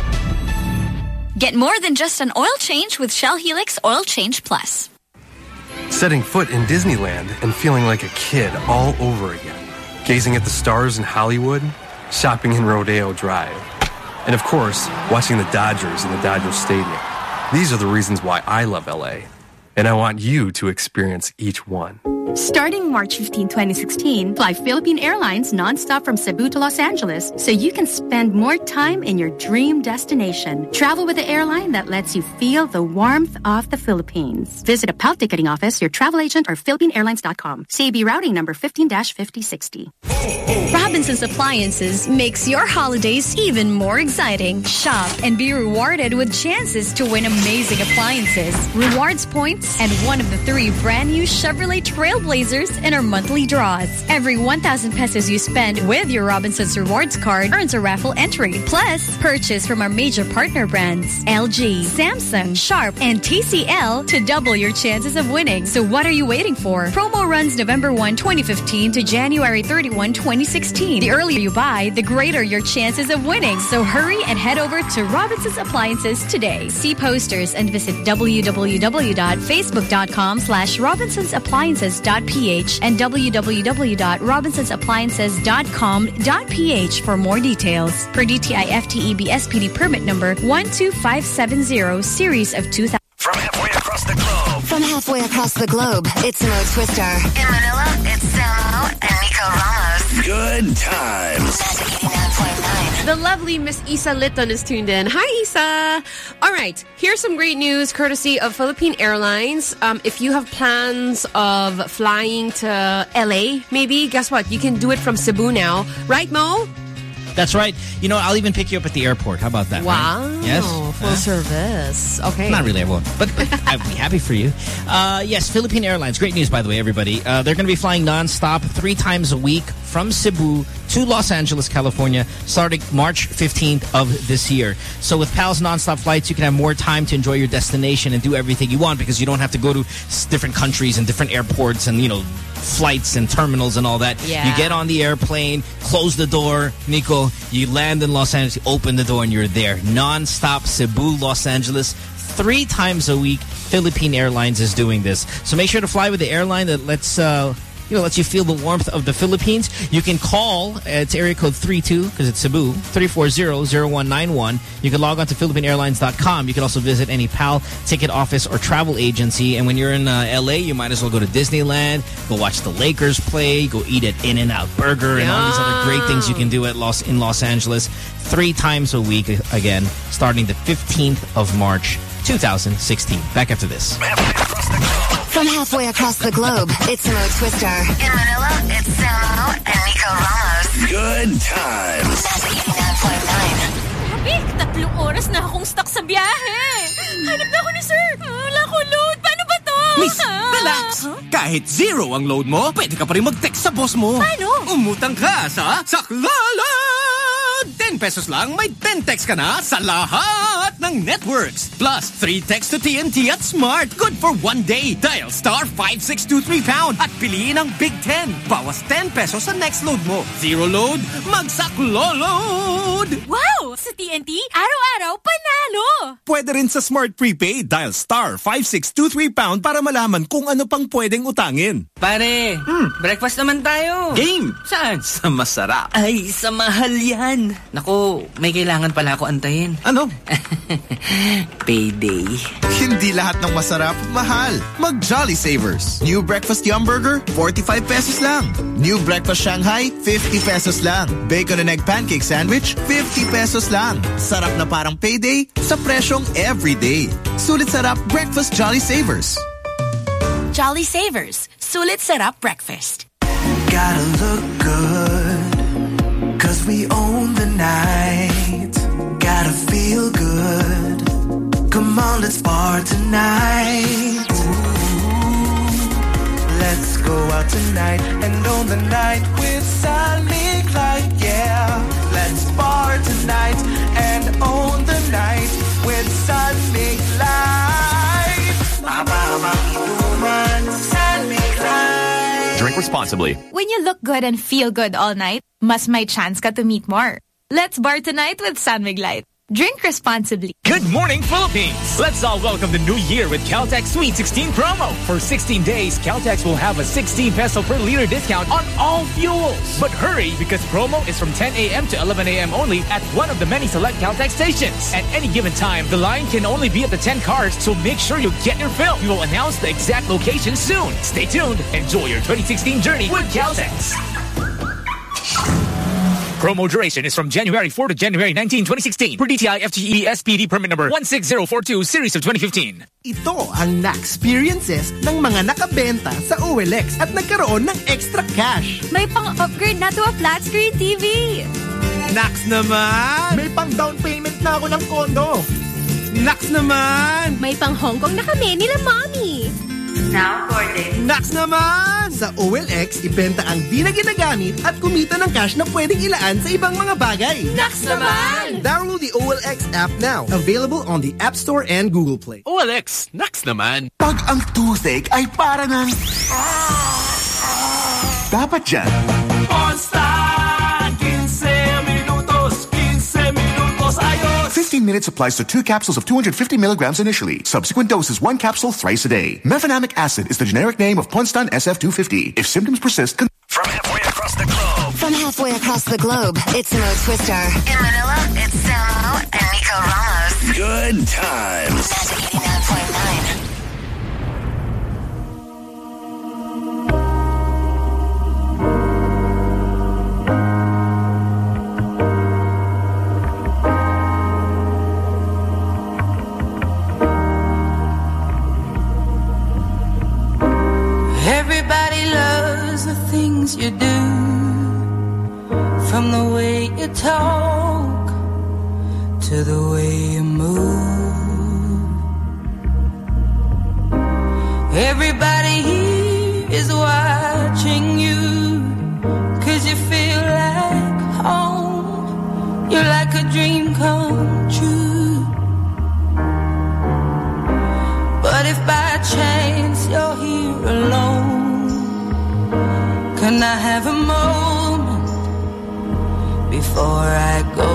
Get more than just an oil change with Shell Helix Oil Change Plus. Setting foot in Disneyland and feeling like a kid all over again. Gazing at the stars in Hollywood, shopping in Rodeo Drive, and of course, watching the Dodgers in the Dodger Stadium. These are the reasons why I love LA, and I want you to experience each one. Starting March 15, 2016, fly Philippine Airlines nonstop from Cebu to Los Angeles so you can spend more time in your dream destination. Travel with the airline that lets you feel the warmth of the Philippines. Visit a PAL ticketing office, your travel agent, or PhilippineAirlines.com. CAB routing number 15-5060. Robinson's Appliances makes your holidays even more exciting. Shop and be rewarded with chances to win amazing appliances, rewards points, and one of the 3 brand new Chevrolet Trailblazers in our monthly draws. Every 1,000 pesos you spend with your Robinson's Rewards card earns a raffle entry. Plus, purchase from our major partner brands, LG, Samsung, Sharp, and TCL to double your chances of winning. So what are you waiting for? Promo runs November 1, 2015 to January 31, 2016. The earlier you buy, the greater your chances of winning. So hurry and head over to Robinson's Appliances today. See posters and visit www.facebook.com/RobinsonsAppliances.ph and www.robinsonsappliances.com.ph for more details. Per DTI FTEB SPD permit number 12570 series of 2000. From halfway across the globe, it's Mo Twister. In Manila, it's Samo and Nico Ramos. Good times. The lovely Miss Isa Litton is tuned in. Hi, Isa. All right, here's some great news courtesy of Philippine Airlines. If you have plans of flying to LA, maybe, guess what? You can do it from Cebu now. Right, Mo? That's right. You know, I'll even pick you up at the airport. How about that? Wow. Right? Yes? Full service. Okay. Not really, I won't. But I'd be happy for you. Yes, Philippine Airlines. Great news, by the way, everybody. They're going to be flying nonstop 3 times a week from Cebu to Los Angeles, California, starting March 15th of this year. So with PAL's nonstop flights, you can have more time to enjoy your destination and do everything you want because you don't have to go to different countries and different airports and, you know, flights and terminals and all that. Yeah. You get on the airplane, close the door, Nico, you land in Los Angeles, you open the door, and you're there. Non-stop Cebu, Los Angeles, 3 times a week. Philippine Airlines is doing this. So make sure to fly with the airline that lets you feel the warmth of the Philippines. You can call, it's area code 32, because it's Cebu, 340-0191. You can log on to PhilippineAirlines.com. You can also visit any PAL ticket office or travel agency. And when you're in LA, you might as well go to Disneyland, go watch the Lakers play, go eat at In-N-Out Burger, and all these other great things you can do in Los Angeles 3 times a week, again, starting the 15th of March, 2016. Back after this. From halfway across the globe, it's Mo Twister. In Manila, it's Samo and Nico Ramos. Good times. Habik, 3 oras na akong stuck sa biyahe. Hanap na ako ni sir. Wala ko load. Paano ba to? Miss, relax. Kahit 0 ang load mo, pwede ka pa rin mag-text sa boss mo. Paano? Umutang ka sa Saklala! 10 pesos lang, may 10 texts ka na sa lahat ng networks. Plus, 3 texts to TNT at Smart. Good for 1 day. Dial *5623# at piliin ang Big 10. Bawas 10 pesos sa next load mo. 0 load, mag-Saklo-load! Wow! Sa TNT, araw-araw panalo! Pwede rin sa Smart Prepaid. Dial *5623# para malaman kung ano pang pwedeng utangin. Pare, breakfast naman tayo. Game! Saan? Sa masarap. Ay, sa mahal yan. Naku, Naku, may kailangan pala ako antayin. Ano? Payday. Hindi lahat ng masarap, mahal. Mag Jolly Savers. New Breakfast Yum Burger, 45 pesos lang. New Breakfast Shanghai, 50 pesos lang. Bacon and Egg Pancake Sandwich, 50 pesos lang. Sarap na parang payday sa presyong everyday. Sulit sarap Breakfast Jolly Savers. Jolly Savers. Sulit sarap breakfast. Gotta look good, 'cause we own the night. Gotta feel good. Come on, let's bar tonight. Ooh, let's go out tonight and own the night with San Mig Light. Yeah, let's bar tonight and own the night with San Mig Light. San Mig Light. Drink responsibly. When you look good and feel good all night, mas may chance ka to meet more. Let's bar tonight with San Mig Light. Drink responsibly. Good morning, Philippines! Let's all welcome the new year with Caltex Sweet 16 promo. For 16 days, Caltex will have a 16 peso per liter discount on all fuels. But hurry, because promo is from 10 a.m. to 11 a.m. only at one of the many select Caltex stations. At any given time, the line can only be at the 10 cars, so make sure you get your fill. We will announce the exact location soon. Stay tuned. Enjoy your 2016 journey with Caltex. Promo duration is from January 4 to January 19, 2016 per DTI FTE SPD permit number 16042 series of 2015. Ito ang na-experiences ng mga nakabenta sa OLX at nagkaroon ng extra cash. May pang-upgrade na to a flat screen TV. Naks naman! May pang-down payment na ako ng kondo. Naks naman! May pang-Hong Kong na kami nila Mommy. Now boarding. Naks naman! Sa OLX, ibenta ang di na ginagamit at kumita ng cash na pwedeng ilaan sa ibang mga bagay. Naks naman! Download the OLX app now. Available on the App Store and Google Play. OLX, naks naman! Pag ang toothache ay para ng... Dapat dyan. Monster! 15 minutos! 15 minutos! Ayos! 15 minutes applies to 2 capsules of 250 milligrams initially. Subsequent doses 1 capsule thrice a day. Mefenamic acid is the generic name of Ponstan SF250. If symptoms persist... From halfway across the globe, it's Mo Twister. In Manila, it's Samo and Nico Ramos. Good times. Magic 89.9. Everybody loves the things you do, from the way you talk to the way you move. Everybody here is watching you, 'cause you feel like home. You're like a dream come true. But if by chance you're here alone, can I have a moment before I go?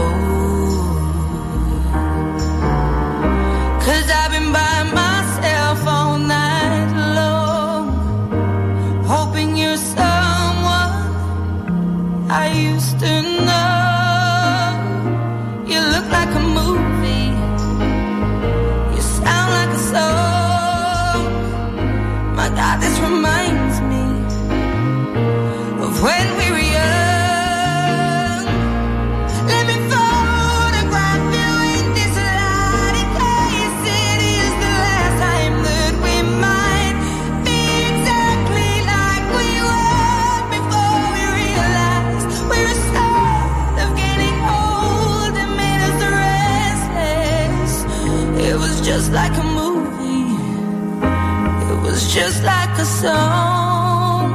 'Cause I've been by myself all night long, hoping you're someone I used to know. You look like a movie, you sound like a song. My God, this reminds me of when we were young. Let me photograph you in this light, in case it is the last time that we might be exactly like we were before we realized we're a sort of getting old and made us restless. It was just like a movie, it was just like a song.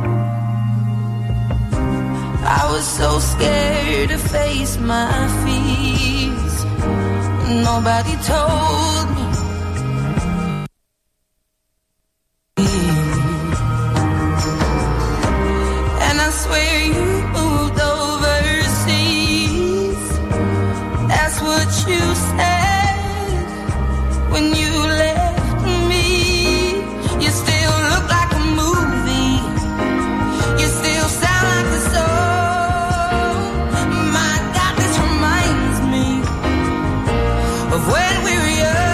I was so scared to face my fears. Nobody told me. And I swear you moved overseas. That's what you said when you left me. You still look like a movie. You still sound like a song. My God, this reminds of when we were young.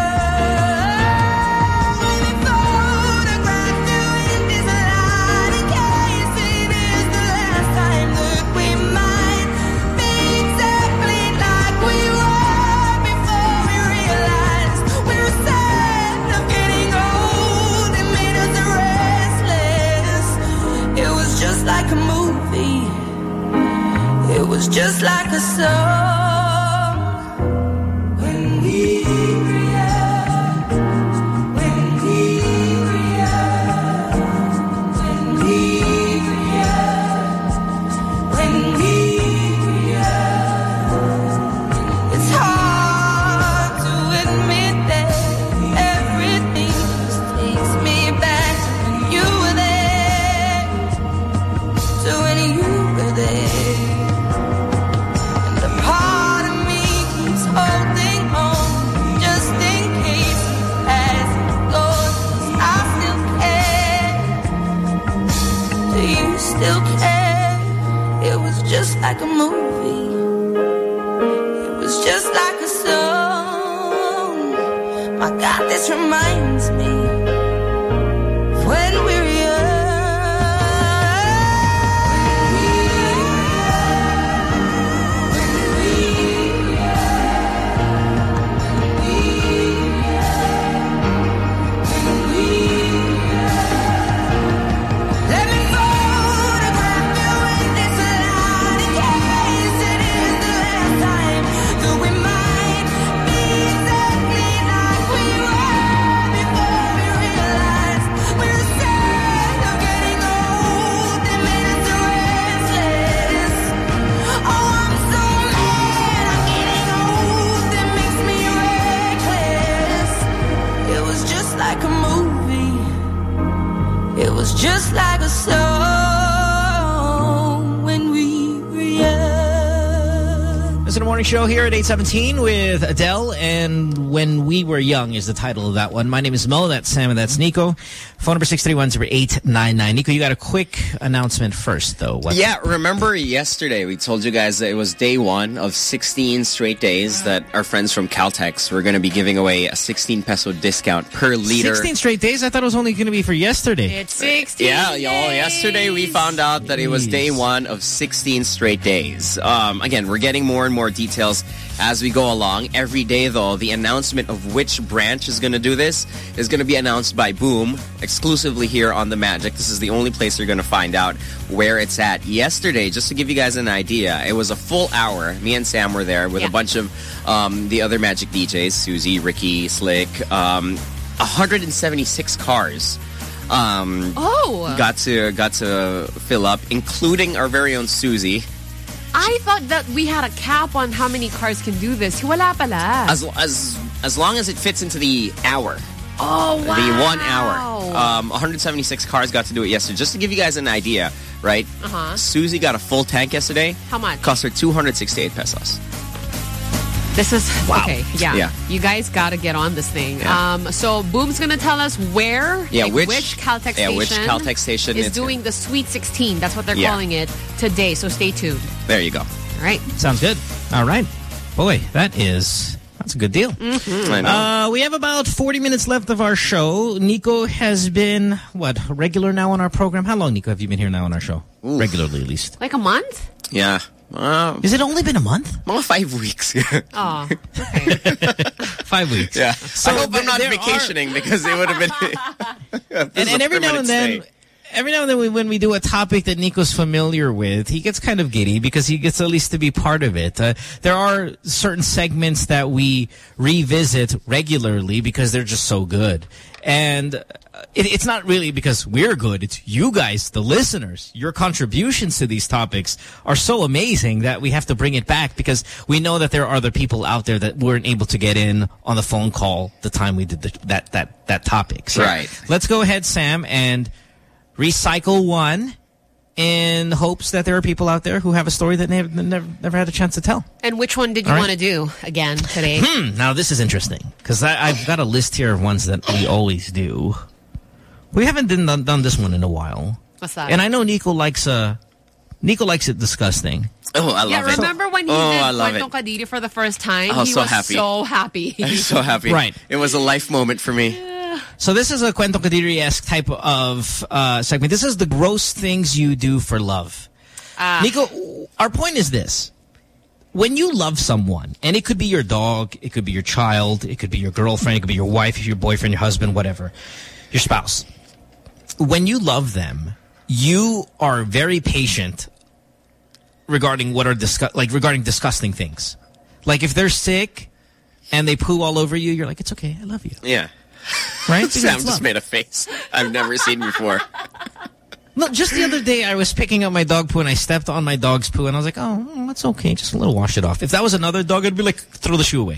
Like a movie, it was just like a song. When we react, when we react, when we react, when we react. It's hard to admit that everything just takes me back when you were there. So when you were there, and a part of me keeps holding on, just in case as it goes, 'cause I still care. Do you still care? It was just like a movie. It was just like a song. My God, this reminds me of when we were young. Like a movie, it was just like a song when we were young. This is the morning show here at 8:17 with Adele, and When We Were Young is the title of that one. My name is Mo, that's Sam, and that's Nico. Phone number 631-0899. Nico, you got a quick announcement first, though. Yeah, remember yesterday we told you guys that it was day one of 16 straight days that our friends from Caltex were going to be giving away a 16 peso discount per liter. 16 straight days? I thought it was only going to be for yesterday. It's 16 Yeah, y'all. Yesterday we found out that it was day one of 16 straight days. Again, we're getting more and more details as we go along. Every day, though, the announcement of which branch is going to do this is going to be announced by Boom, exclusively here on The Magic. This is the only place you're going to find out where it's at. Yesterday, just to give you guys an idea, it was a full hour. Me and Sam were there with a bunch of the other Magic DJs, Susie, Ricky, Slick, 176 cars. Got to fill up, including our very own Susie. I thought that we had a cap on how many cars can do this. Wala pala. As long as it fits into the hour. Oh, wow. The 1 hour. 176 cars got to do it yesterday. Just to give you guys an idea, right? Susie got a full tank yesterday. How much? Cost her 268 pesos. This is okay. Yeah. You guys got to get on this thing. Yeah. So Boom's gonna tell us where, which Caltex station, which Caltex station is doing the Sweet 16. That's what they're calling it today. So stay tuned. There you go. All right. Sounds good. All right, boy, that's a good deal. I know. We have about 40 minutes left of our show. Nico has been regular now on our program. How long, Nico, have you been here now on our show? Oof. Regularly, at least. Like a month? Yeah. Has it only been a month? Well, 5 weeks. Oh, okay. 5 weeks. Yeah. So I hope I'm not vacationing because it would have been... and every now and then... Every now and then when we do a topic that Nico's familiar with, he gets kind of giddy because he gets at least to be part of it. There are certain segments that we revisit regularly because they're just so good. And it's not really because we're good. It's you guys, the listeners. Your contributions to these topics are so amazing that we have to bring it back because we know that there are other people out there that weren't able to get in on the phone call the time we did that topic. So right. Let's go ahead, Sam, and recycle one in hopes that there are people out there who have a story that they've never had a chance to tell. And which one did you want to do again today? Now this is interesting because I've got a list here of ones that we always do. We haven't done this one in a while. What's that? And I know Nico likes it disgusting. Oh, I love it. Remember when he did Kwentong Kadiri for the first time? I was he so was happy. so happy. I was so happy. Right. It was a life moment for me. So this is a Kwentong Kadiri-esque type of segment. This is the gross things you do for love. Nico, our point is this. When you love someone, and it could be your dog, it could be your child, it could be your girlfriend, it could be your wife, your boyfriend, your husband, whatever, your spouse. When you love them, you are very patient regarding what are regarding disgusting things. Like if they're sick and they poo all over you, you're like, it's okay, I love you. Yeah. Right? Sam just made a face I've never seen before. Look, just the other day, I was picking up my dog poo and I stepped on my dog's poo and I was like, oh, that's okay. Just a little wash it off. If that was another dog, I'd be like, throw the shoe away.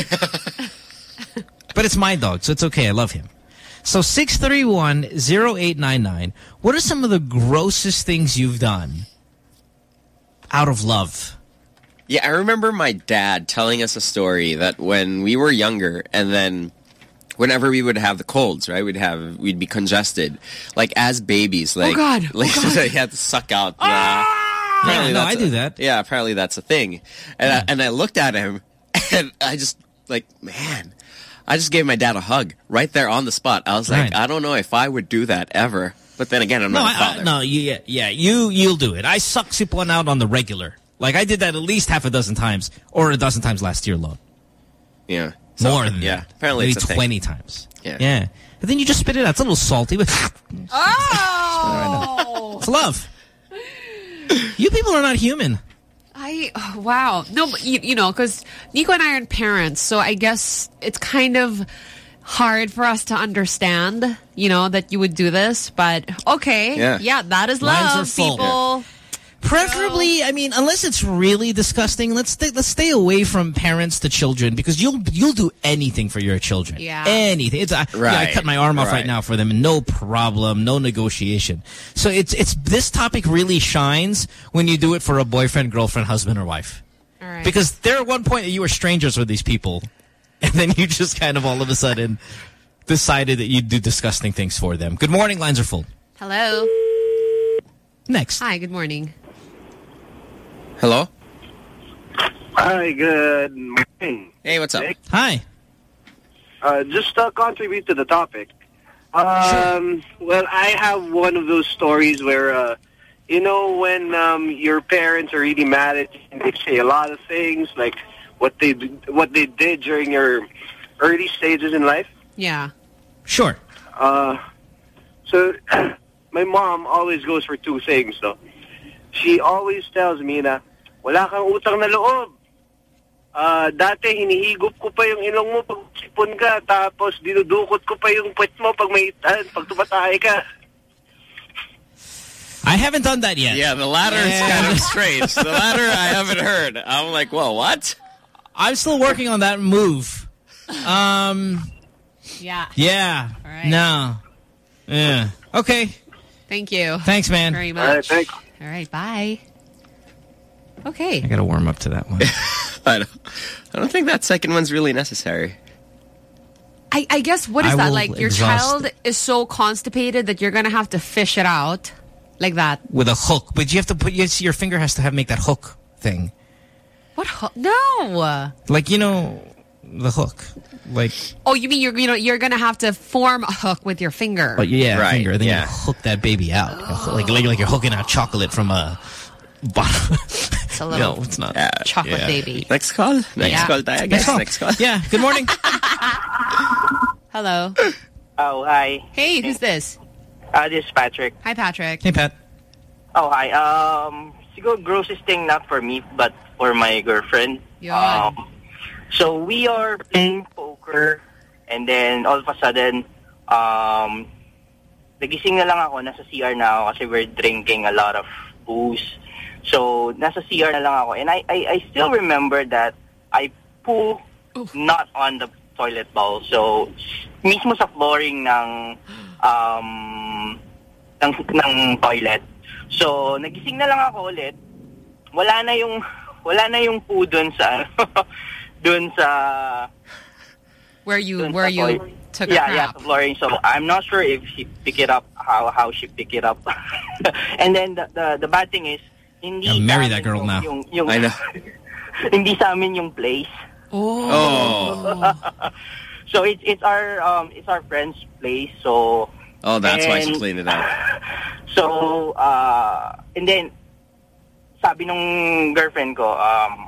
But it's my dog, so it's okay. I love him. So 631-0899, what are some of the grossest things you've done out of love? Yeah, I remember my dad telling us a story that when we were younger and then whenever we would have the colds, right? We'd be congested. Like as babies, like, you had to suck out. I do that. Yeah, apparently that's a thing. And I looked at him and I just like, man, I just gave my dad a hug right there on the spot. I was like, I don't know if I would do that ever. But then again, I'm not a father. You'll do it. I suck sipon out on the regular. Like I did that at least half a dozen times or a dozen times last year alone. Yeah. More than that. Apparently maybe it's a 20 thing. times. Yeah. And then you just spit it out. It's a little salty, but it's love. You people are not human. Wow. No, but you know, because Nico and I aren't parents, so I guess it's kind of hard for us to understand, you know, that you would do this. But okay, yeah, that is Lines love, are full. people. Preferably, I mean, unless it's really disgusting, let's stay away from parents to children because you'll do anything for your children. Yeah. Anything. I cut my arm off right now for them, no problem, no negotiation. So it's this topic really shines when you do it for a boyfriend, girlfriend, husband, or wife. All right. Because there at one point that you were strangers with these people, and then you just kind of all of a sudden decided that you'd do disgusting things for them. Good morning, lines are full. Hello. Next. Hi, good morning. Hello? Hi, good morning. Hey, what's up? Hi. Just to contribute to the topic. Well, I have one of those stories where, you know, when your parents are really mad at you and they say a lot of things, like what they did during your early stages in life. Yeah. Sure. So my mom always goes for two things, though. She always tells me na, wala kang utang na loob. Dati, hinihigop ko pa yung ilong mo pag sipon ka, tapos dinudukot ko pa yung puwet mo pag tumatay ka. I haven't done that yet. Yeah, the latter is kind of strange. The latter I haven't heard. I'm like, well, what? I'm still working on that move. Yeah. Yeah. All right. No. Yeah. Okay. Thank you. Thanks, man. Very much. All right, thanks. All right, bye. Okay. I got to warm up to that one. I don't think that second one's really necessary. I guess, what is I that? will Like, your exhaust child is so constipated that you're going to have to fish it out like that. With a hook. But you have to your finger has to make that hook thing. What hook? No. Like, you know, the hook. Like. Oh, you mean you're going to have to form a hook with your finger. Oh, yeah, right, finger. Then yeah. you hook that baby out. Like you're hooking out chocolate from a bottle. It's a little it's not. chocolate baby. Next call? Next call tayo, I guess. Next call. Yeah, good morning. Hello. Oh, hi. Hey, who's this? This is Patrick. Hi, Patrick. Hey, Pat. Oh, hi. Siguro grossest thing, not for me, but for my girlfriend. Yeah. So we are playing poker, and then all of a sudden, nagising na lang ako, nasa CR na ako kasi we're drinking a lot of booze. So, nasa CR na lang ako. And I still remember that I poo not on the toilet bowl. So, mismo sa flooring ng toilet. So, nagising na lang ako ulit. Wala na yung poo dun sa dun sa where you took a crap. Yeah, the flooring. So I'm not sure if she picked it up, how she picked it up. And then the bad thing is, hindi I'll marry sa that girl amin now. Yung, I know. hindi sa amin yung place. So it's our friend's place. So that's why she cleaned it out. So and then sabi nung girlfriend ko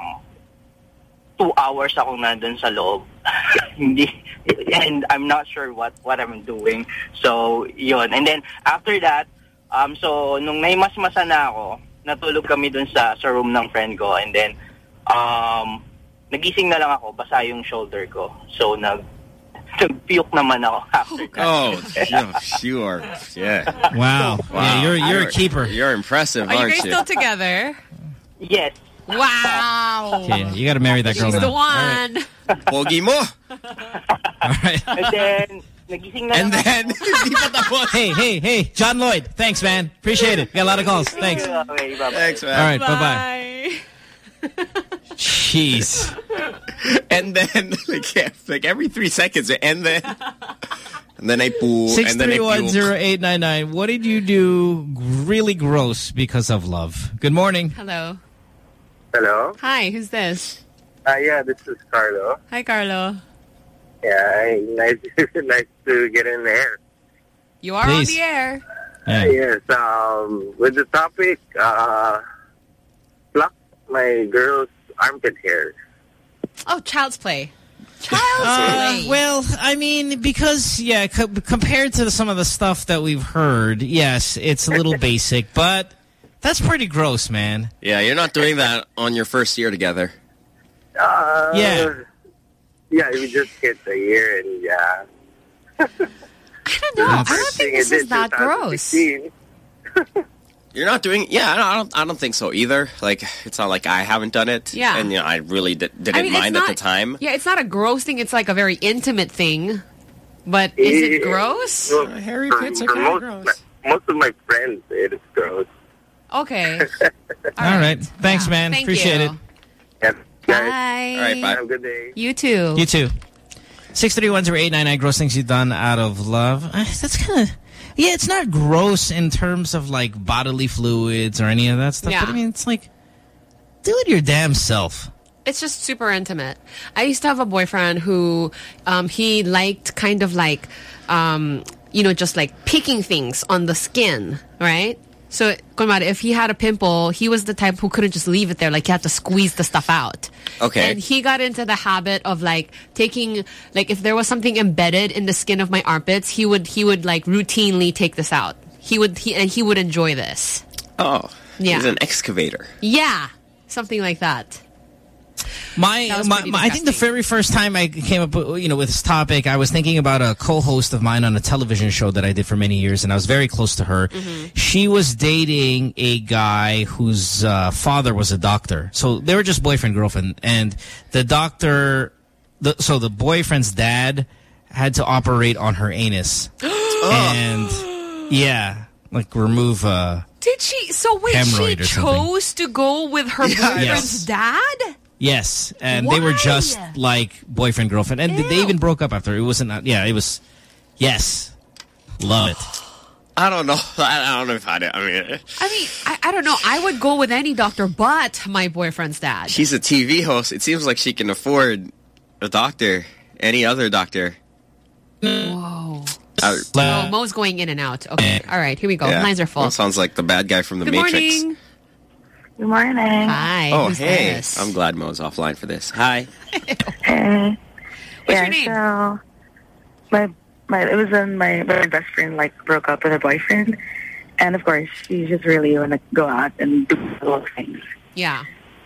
2 hours ako nandun sa loob. Hindi, and I'm not sure what I'm doing. So yun. And then after that so nung naimasmasa na ako, natulog kami dun sa room ng friend ko, and then nagising na lang ako, basa yung shoulder ko. So nag-puke naman ako after that. Oh, sure. Yeah. Wow. Yeah, you're a keeper. You're impressive, Are you aren't guys still together? Yes. Wow. Okay, you got to marry that girl She's now. the one. Pogi mo. All right. And then nagising na And lang then ako. Hey, John Lloyd. Thanks, man. Appreciate it. Got a lot of calls. Thanks. Okay, bye-bye. Thanks, man. All right, bye-bye. Jeez. And then like every 3 seconds, and then I poo, and then I puke. 6310899. What did you do really gross because of love? Good morning. Hello. Hello. Hi, who's this? Yeah, this is Carlo. Hi, Carlo. Yeah, nice to get in there. You are Please. on the air. Yes, with the topic, pluck my girl's armpit hair. Oh, child's play. Child's play. Well, I mean, because, compared to some of the stuff that we've heard, yes, it's a little basic, but that's pretty gross, man. Yeah, you're not doing that on your first year together. Yeah, we just hit a year, and yeah. I don't know. I don't think this is that gross. You're not doing... Yeah, I don't think so either. Like, it's not like I haven't done it. Yeah. And, I really didn't I mean, mind it's at not- the time. Yeah, it's not a gross thing. It's like a very intimate thing. But is it gross? Well, hairy for pits are kind of gross. Most of my friends say it's gross. Okay. All right. Thanks, man. Thank Appreciate you. it. Yes, guys. Bye. All right, bye. Have a good day. You too. You too. 6310899. Gross things you've done out of love. That's kind of... Yeah, it's not gross in terms of, like, bodily fluids or any of that stuff. Yeah. But, I mean, it's like, do it your damn self. It's just super intimate. I used to have a boyfriend who he liked kind of like, just like picking things on the skin, right? So, if he had a pimple, he was the type who couldn't just leave it there. Like, you had to squeeze the stuff out. Okay. And he got into the habit of, like, taking, like, if there was something embedded in the skin of my armpits, he would like, routinely take this out. He would enjoy this. Oh. Yeah. He's an excavator. Yeah. Something like that. I think the very first time I came up with this topic, I was thinking about a co-host of mine on a television show that I did for many years, and I was very close to her. Mm-hmm. She was dating a guy whose father was a doctor. So they were just boyfriend-girlfriend, and the doctor, so the boyfriend's dad had to operate on her anus. And, yeah, like remove Did she? So wait, she hemorrhoid or chose to go with her boyfriend's dad? Yes, and they were just like boyfriend, girlfriend. And they even broke up after. It wasn't, it was, yes. Love it. I don't know. I don't know if I did. I don't know. I would go with any doctor but my boyfriend's dad. She's a TV host. It seems like she can afford a doctor, any other doctor. Whoa. Mo's going in and out. Okay. All right, here we go. Yeah. Lines are full. That sounds like the bad guy from The Good Matrix. morning. Good morning. Hi. Oh, who's hey. this? I'm glad Mo's offline for this. Hi. Hey. What's your name? So it was when my best friend broke up with her boyfriend, and of course she just really want to go out and do little things. Yeah.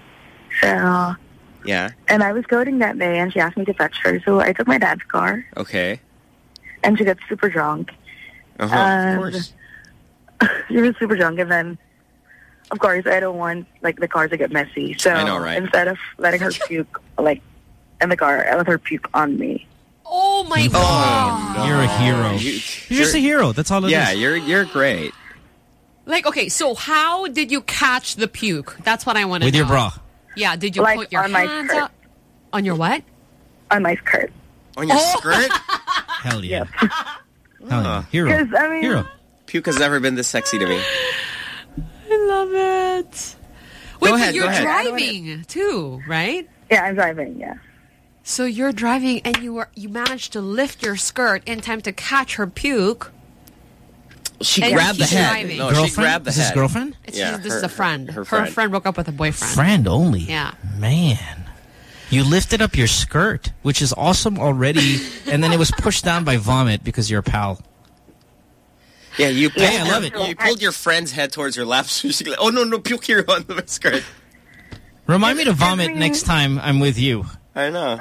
So Yeah. and I was coding that day, and she asked me to fetch her, so I took my dad's car, Okay. and she got super drunk. Of course. She was super drunk, and then, of course, I don't want the car to get messy. So I know, right? instead of letting her puke in the car, I let her puke on me. Oh my God. No. You're a hero. You're just a hero. That's all it is. Yeah, you're great. Okay, so how did you catch the puke? That's what I want to know. With your bra. Yeah, did you put your on my hands skirt. up? On your what? On my skirt. On your skirt? Hell yeah. Hell yeah. Hero. 'Cause, I mean- Hero. Puke has never been this sexy to me. I love it. Go ahead, you're go ahead. driving too, right? Yeah, I'm driving, yeah. So you're driving and you managed to lift your skirt in time to catch her puke. She And grabbed the she's head. driving. No, Girlfriend? she grabbed the Is this head. girlfriend? This is a friend. Her Her friend. friend broke up with a boyfriend. Friend only. Yeah. Man. You lifted up your skirt, which is awesome already, and then it was pushed down by vomit because you're a pal. Yeah, you pulled, I love it. You pulled your friend's head towards her lap. So she's like, oh, no, puke here on the skirt. Remind me to vomit next time I'm with you. I know.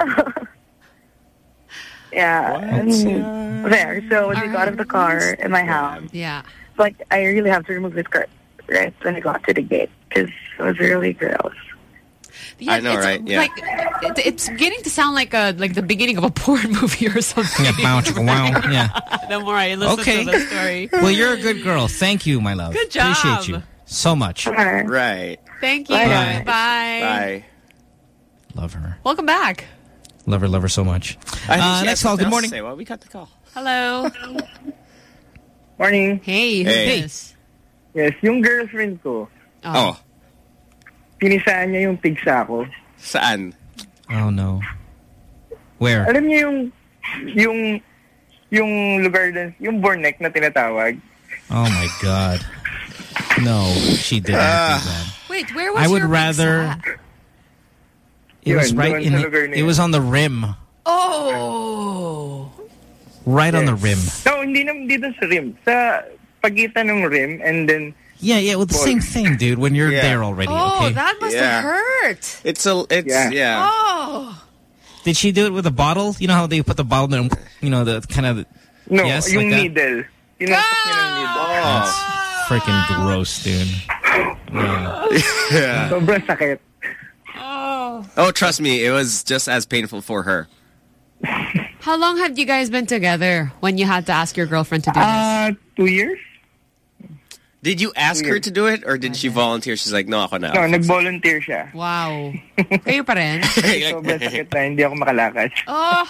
Yeah. There. So when we got out of the car in my house, yeah, like I really have to remove the skirt right when I got to the gate because it was really gross. Yeah, I know, it's right? Yeah. Like it's beginning to sound like the beginning of a porn movie or something. Yeah, bow, chicka, wow. Yeah. The more I listen to the story. Well, you're a good girl. Thank you, my love. Good job. Appreciate you so much. Right. Thank you. Bye. Bye. Bye. Love her. Welcome back. Love her so much. I think she next has call. Good something else morning. to say. Well, we got the call. Hello. Morning. Hey, who's Hey. this? Yes, yung girlfriend ko. Oh. Pinisaan niya yung pigsa ko. Saan? Oh, no. Where? Alam niyo yung lugar din, yung Bornek na tinatawag. Oh, my God. No, she did not do that. Wait, where was I would your rather... It was right in it was on the rim. Oh. Right on the rim. No, hindi dun sa rim. Sa pagitan ng rim and then... Yeah, well, the same thing, dude, when you're there already, Oh, okay? that must have hurt. It's yeah. Oh. Did she do it with a bottle? You know how they put the bottle in, the kind of... No, yes, yung like that? needle. Pinasok niya ng needle. That's freaking gross, dude. No. Yeah. Sobrang sakit. Oh, trust me, it was just as painful for her. How long have you guys been together when you had to ask your girlfriend to do this? 2 years. Did you ask her to do it, or did she volunteer? She's like, no, ako na. No, nag-volunteer siya. Wow. Kayo pa rin? Sobrang sakit na, hindi ako makalakad. Oh.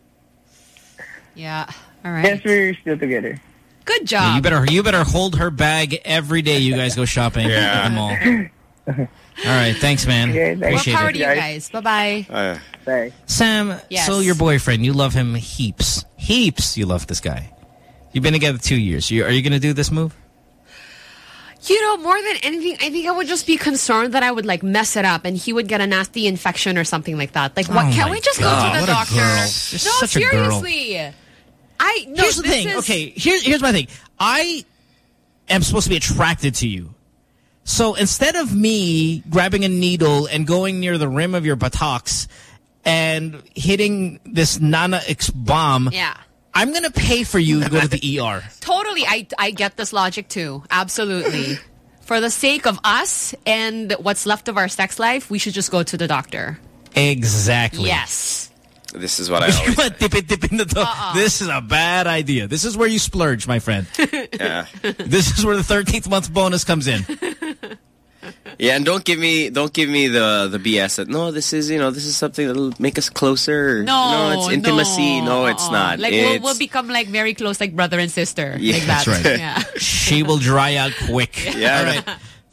Yeah. All right. Yes, we're still together. Good job. Yeah, you better hold her bag every day you guys go shopping at the mall. All right, thanks, man. Appreciate More power it. to you guys. Bye-bye. Bye. Sam, Yes. so your boyfriend, you love him heaps. Heaps you love this guy. You've been together 2 years. Are you going to do this move? You know, more than anything, I think I would just be concerned that I would like mess it up and he would get a nasty infection or something like that. Like, what? Oh Can't my we just go God, to the what a doctor? girl. You're No, such a girl. seriously. Here's the thing. Okay, here's my thing. I am supposed to be attracted to you. So instead of me grabbing a needle and going near the rim of your buttocks and hitting this Nana X bomb, Yeah. I'm going to pay for you to go to the ER. Totally. I get this logic too. Absolutely. For the sake of us and what's left of our sex life, we should just go to the doctor. Exactly. Yes. This is what I always say. This is a bad idea. This is where you splurge, my friend. Yeah. This is where the 13th month bonus comes in. Yeah, and don't give me the BS that this is something that'll make us closer. No, it's intimacy. No, it's not. Like we'll become like very close, like brother and sister. Yeah, like that. that's right. Yeah. She will dry out quick. Yeah. All right.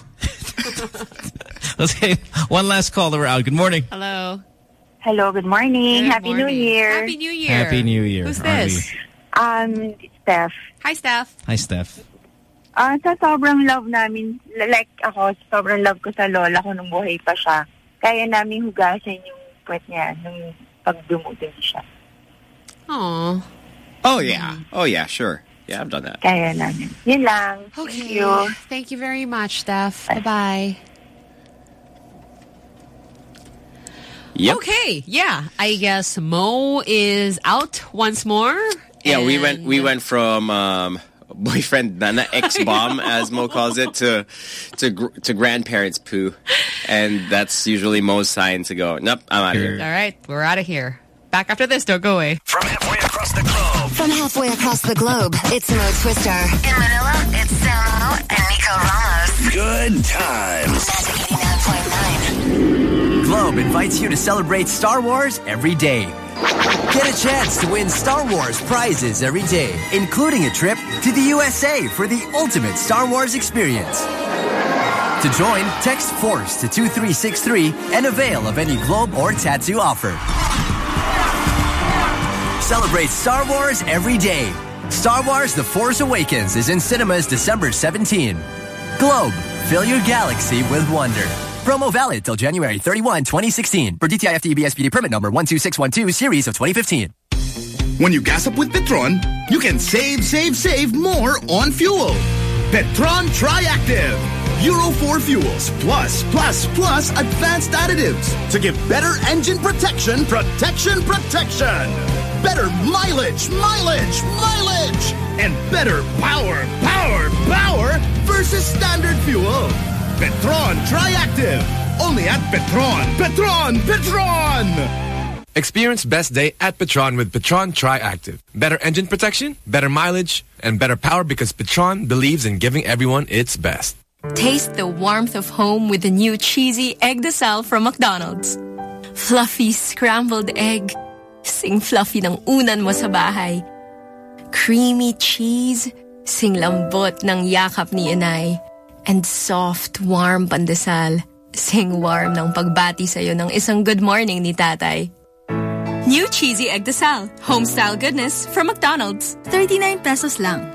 Let's get one last caller. We're out. Good morning. Hello. Hello, good morning. Good Happy morning. New Year. Happy New Year. Happy New Year. Who's Arlie. this? Steph. Hi, Steph. Hi, Steph. Sa sobrang love namin, like ako, sobrang love ko sa lola ko nung buhay pa siya. Kaya namin hugasan yung puwet niya nung pagdumutin siya. Aww. Oh, yeah. Oh, yeah, sure. Yeah, I've done that. Kaya namin. Yun lang. Okay. Thank you. Thank you very much, Steph. Bye-bye. Yep. Okay. Yeah. I guess Mo is out once more. Yeah, we went from boyfriend Nana X bomb, as Mo calls it, to grandparents poo, and that's usually Mo's sign to go. Nope, I'm out of here. All right, we're out of here. Back after this. Don't go away. From halfway across the globe, it's Mo Twister. In Manila, it's Samo and Nico Ramos. Good times. Magic 89.9. Globe invites you to celebrate Star Wars every day. Get a chance to win Star Wars prizes every day, including a trip to the USA for the ultimate Star Wars experience. To join, text FORCE to 2363 and avail of any globe or tattoo offer. Celebrate Star Wars every day. Star Wars The Force Awakens is in cinemas December 17. Globe, fill your galaxy with wonder. Promo valid till January 31, 2016. For DTI FTEB SPD permit number 12612 series of 2015. When you gas up with Petron, you can save more on fuel. Petron Triactive. Euro 4 fuels plus advanced additives to give better engine protection. Better mileage, and better power versus standard fuel. Petron Triactive. Only at Petron. Experience best day at Petron with Petron Triactive. Better engine protection, better mileage, and better power because Petron believes in giving everyone its best. Taste the warmth of home with the new cheesy egg desal from McDonald's. Fluffy scrambled egg. Sing fluffy ng unan mo sa bahay. Creamy cheese. Sing lambot ng yakap ni inay. And soft, warm pandesal. Sing warm ng pagbati sa'yo ng isang good morning ni tatay. New cheesy egg desal. Home-style goodness from McDonald's. 39 pesos lang.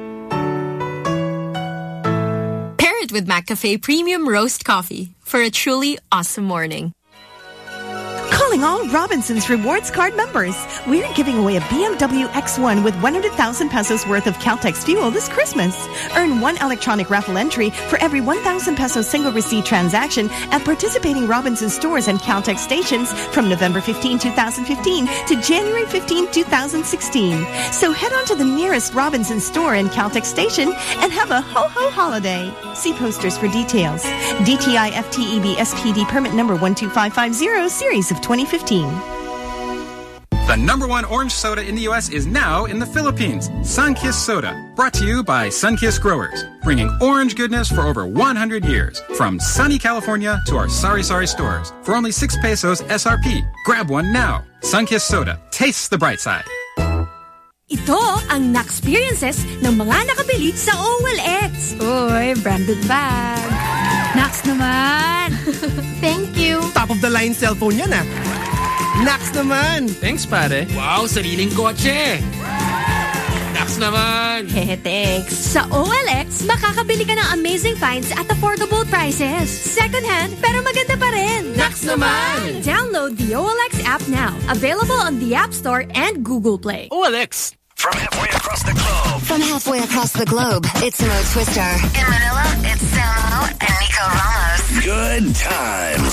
Pair it with McCafe Premium Roast Coffee for a truly awesome morning. Calling all Robinsons Rewards Card members. We're giving away a BMW X1 with 100,000 pesos worth of Caltex fuel this Christmas. Earn one electronic raffle entry for every 1,000 peso single receipt transaction at participating Robinsons stores and Caltex stations from November 15, 2015 to January 15, 2016. So head on to the nearest Robinsons store and Caltex station and have a ho-ho holiday. See posters for details. DTI FTEB SPD permit number 12550 series of 2015. The #1 orange soda in the U.S. is now in the Philippines. Sunkist Soda. Brought to you by Sunkist Growers. Bringing orange goodness for over 100 years. From sunny California to our sari-sari stores. For only 6 pesos SRP. Grab one now. Sunkist Soda. Tastes the bright side. Ito ang na-experiences ng mga nakabili sa OLX. Uy, branded bag. Nax naman. Thank you. Top of the line cellphone yan ah. Nax naman. Thanks, pare. Wow, sariling kotse. Nax naman. Thanks. Sa OLX, makakabili ka ng amazing finds at affordable prices. Second hand, pero maganda pa rin. Nax naman. Download the OLX app now. Available on the App Store and Google Play. OLX. From halfway across the globe, it's Mo Twister. In Manila, it's Samo and Nico Ramos. Good times.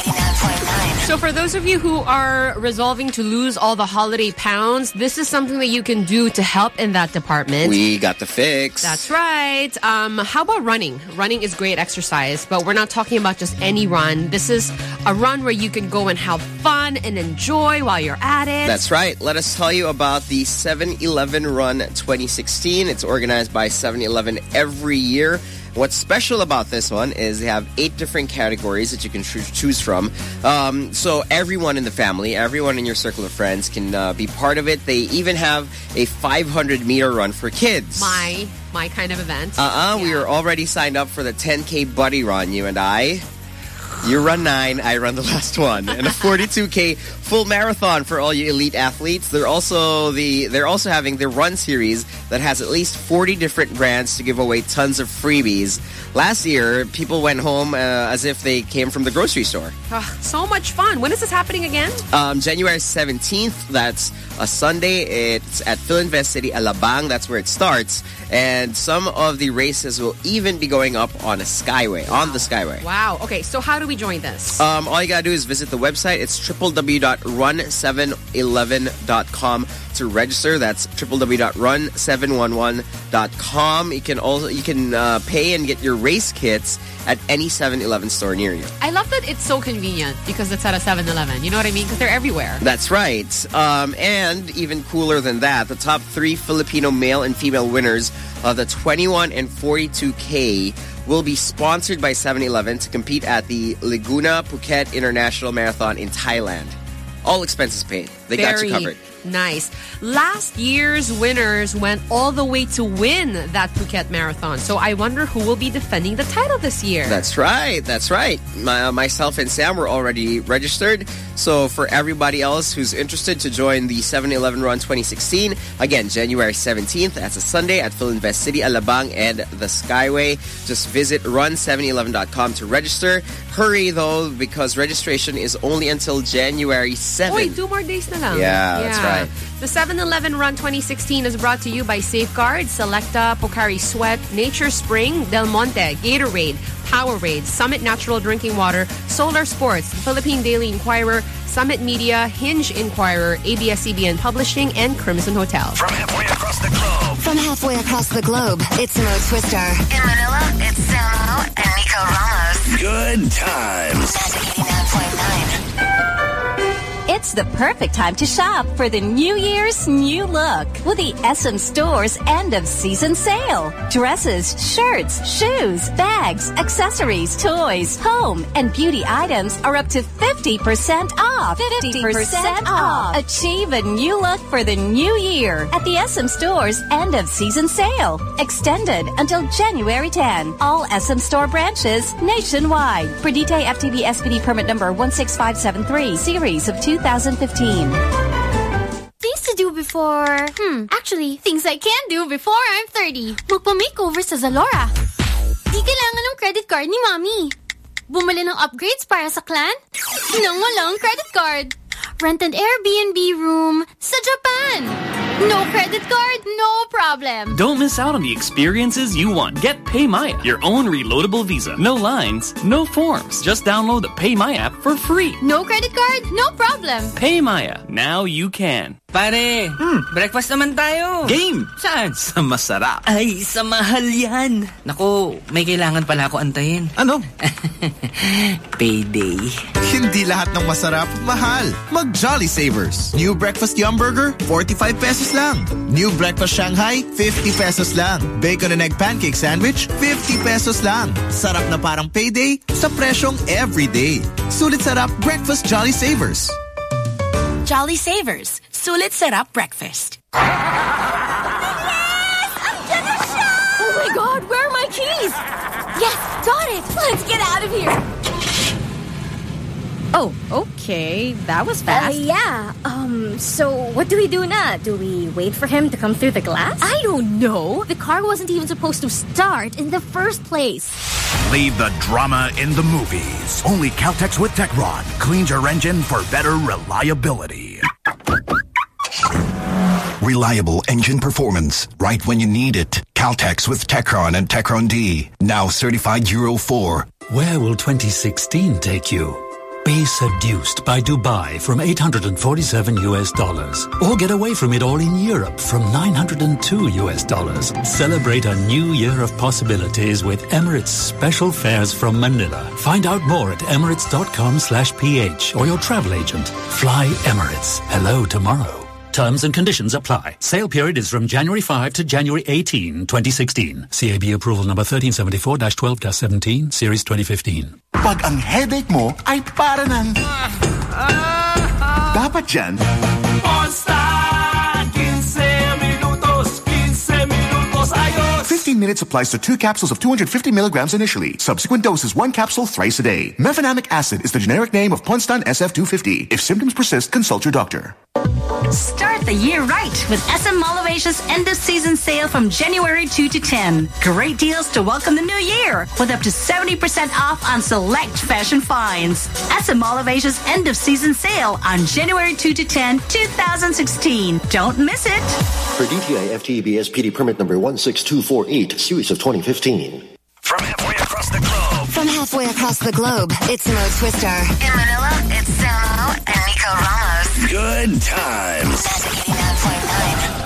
So for those of you who are resolving to lose all the holiday pounds, this is something that you can do to help in that department. We got the fix. That's right. How about running? Running is great exercise, but we're not talking about just any run. This is a run where you can go and have fun and enjoy while you're at it. That's right. Let us tell you about the 7-Eleven Run 2016. It's organized by 7-Eleven every year. What's special about this one is they have 8 different categories that you can choose from. So everyone in the family, everyone in your circle of friends can be part of it. They even have a 500-meter run for kids. My kind of event. We are already signed up for the 10K buddy run, you and I. You run 9, I run the last one. And a 42K full marathon for all you elite athletes. They're also having the run series that has at least 40 different brands to give away tons of freebies. Last year, people went home as if they came from the grocery store. So much fun. When is this happening again? January 17th. That's a Sunday. It's at Philinvest City, Alabang. That's where it starts. And some of the races will even be going up on the Skyway. Wow. Okay, so how do we join this? All you gotta do is visit the website. It's www.run711.com to register. That's www.run711.com. You can pay and get your race kits at any 7-Eleven store near you. I love that it's so convenient because it's at a 7-Eleven. You know what I mean? Because they're everywhere. That's right. And even cooler than that, the top 3 Filipino male and female winners of the 21 and 42K will be sponsored by 7-Eleven to compete at the Laguna Phuket International Marathon in Thailand. All expenses paid. They got you covered. Nice. Last year's winners went all the way to win that Phuket Marathon. So I wonder who will be defending the title this year. That's right. That's right. Myself and Sam were already registered. So for everybody else who's interested to join the 7-Eleven Run 2016, again, January 17th, that's a Sunday at Philinvest City, Alabang, and the Skyway. Just visit run711.com to register. Hurry, though, because registration is only until January 7th. Wait, 2 more days na lang. Yeah, that's right. The 7-Eleven Run 2016 is brought to you by Safeguard, Selecta, Pocari Sweat, Nature Spring, Del Monte, Gatorade, Powerade, Summit Natural Drinking Water, Solar Sports, the Philippine Daily Inquirer, Summit Media, Hinge Inquirer, ABS-CBN Publishing, and Crimson Hotel. From halfway across the globe, it's Mo Twister. In Manila, it's Samo and Nico Ramos. Good times. Magic 89.9. It's the perfect time to shop for the New Year's new look with the SM Store's end-of-season sale. Dresses, shirts, shoes, bags, accessories, toys, home, and beauty items are up to 50% off. 50% off. Achieve a new look for the new year at the SM Store's end-of-season sale. Extended until January 10. All SM Store branches nationwide. Perdite FTB SPD permit number 16573, series of 2015. Things to do before... Actually, things I can do before I'm 30. Magpa-makeover sa Zalora. Di kailangan ng credit card ni Mommy. Bumili ng upgrades para sa clan? Nang walang credit card. Rent an Airbnb room sa Japan. No credit card, no problem. Don't miss out on the experiences you want. Get PayMaya, your own reloadable visa. No lines, no forms. Just download the PayMaya app for free. No credit card, no problem. PayMaya, now you can. Pare, breakfast naman tayo. Game! Saan? Sa masarap. Ay, sa mahal yan. Naku, may kailangan pala ako antayin. Ano? Payday. Hindi lahat ng masarap, mahal. Mag Jolly Savers. New Breakfast Yum Burger, 45 pesos lang. New Breakfast Shanghai, 50 pesos lang. Bacon and Egg Pancake Sandwich, 50 pesos lang. Sarap na parang payday sa presyong everyday. Sulit sarap Breakfast Jolly Savers. Jolly Savers. Sulit sarap breakfast. Yes! I'm gonna shop! Oh my God, where are my keys? Yes, got it! Let's get out of here! Oh, okay. That was fast. Yeah. So what do we do now? Do we wait for him to come through the glass? I don't know. The car wasn't even supposed to start in the first place. Leave the drama in the movies. Only Caltex with Techron cleans your engine for better reliability. Reliable engine performance right when you need it. Caltex with Techron and Techron D. Now certified Euro 4. Where will 2016 take you? Be seduced by Dubai from $847 or get away from it all in Europe from $902. Celebrate a new year of possibilities with Emirates special fares from Manila. Find out more at emirates.com/ph or your travel agent. Fly Emirates. Hello tomorrow. Terms and conditions apply. Sale period is from January 5 to January 18, 2016. CAB approval number 1374-12-17, series 2015. Pag ang headache mo ay para ng... Dapat dyan... Monster! 15 minutos, ayos! 15-minute supplies to 2 capsules of 250 milligrams initially. Subsequent doses 1 capsule thrice a day. Mefenamic acid is the generic name of Ponstan SF250. If symptoms persist, consult your doctor. Start the year right with SM Mall of Asia's end-of-season sale from January 2 to 10. Great deals to welcome the new year with up to 70% off on select fashion finds. SM Mall of Asia's end-of-season sale on January 2 to 10, 2016. Don't miss it. For DTI FTEB SPD permit number 16248, series of 2015. From halfway across the globe, it's Mo Twister. In Manila, it's Samo and Nico Ramos. Good times. Magic 89.9.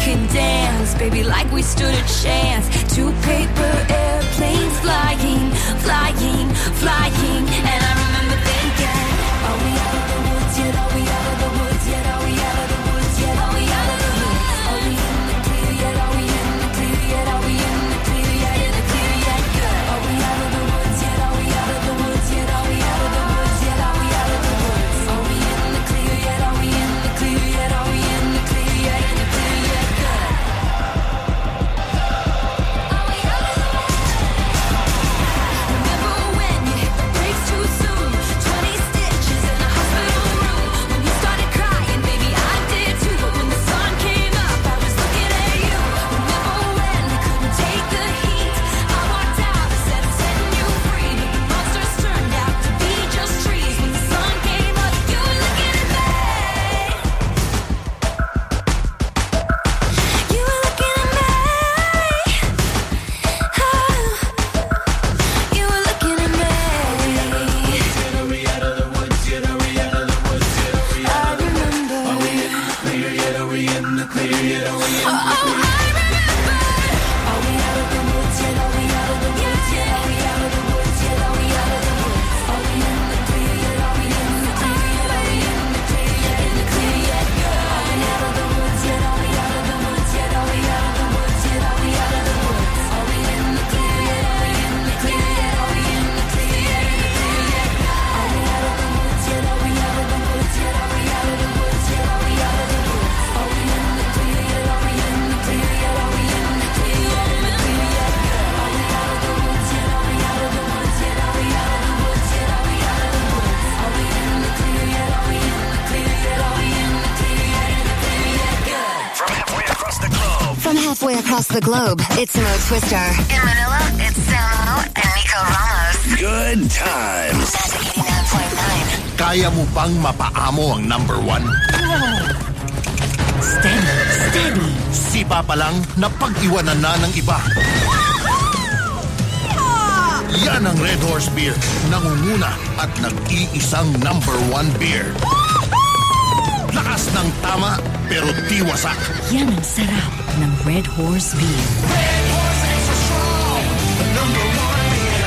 can dance, baby, like we stood a chance. 2 paper airplanes flying, flying, flying. And I remember thinking, are we out of the woods yet? Are we out of the woods yet? Are we out of the woods yet? Are we out of the hood? Are we in the clear yet? Are we in the clear yet? Are we in the clear yet? In the clear yet? Good. Are we out of the woods yet? Are we out of the woods yet? Are we out of the woods yet? Are we out of the woods? Are we in the clear yet? Are we in the clear yet? Are we in the clear yet? In the clear yet? Good. Are we out of the woods? Remember when you hit the brakes too soon? 20 stitches in a hospital room. When you started crying, baby, I did too. But when the sun came up, I was looking at you. Remember when we couldn't take the heat? I walked out and said I'm setting you free. But the monsters turned out to be just trees. When the sun came up, you were looking at me. You were looking at me. You were looking at me. Are we out of the woods yet? Are we out of the woods yet? Are we out of the woods yet? Are we in the clear yet? Are we in the clear yet? Are we in the clear yet? I remember. Are we out of the woods yet? Are we out of the woods yet? Are we out of the woods yet? Are we out of the woods? Are we in the clear yet? Are we in the clear yet? Are we in the clear yet? In the clear yet? Are we out of the woods yet? Are we out of the woods yet? Are we out of the woods yet? Are we out of the woods? Are we in the clear yet? Are we in the clear yet? Are we in the clear yet? In the clear yet? Are we out of the woods yet? Are we out of the woods yet? Are we out of the woods yet? Are we out of the woods? Are we in the clear yet? Are we in the clear yet? Are we in the clear yet? In the clear yet? Are we out of the woods yet? Are we out of the woods yet? Are we out of the woods yet? Are we out of the woods? Are we in the clear yet? Are we in the clear yet? Are we in the clear yet? In the clear yet? Good. From halfway across the globe. From halfway across the globe, it's Mo Twister. In Manila, it's Samo and Nico Ramos. Good times. Magic 89.9. Kaya mo bang mapaamo ang number 1? Steady, steady. Sipa pa lang, napag-iwanan na ng iba. Yan ang Red Horse Beer. Nangunguna at nag-iisang number 1 beer. Lakas ng tama, pero di wasak. Yan ang sarap ng Red Horse Beer. Red Horse Extra Strong, the number 1 beer.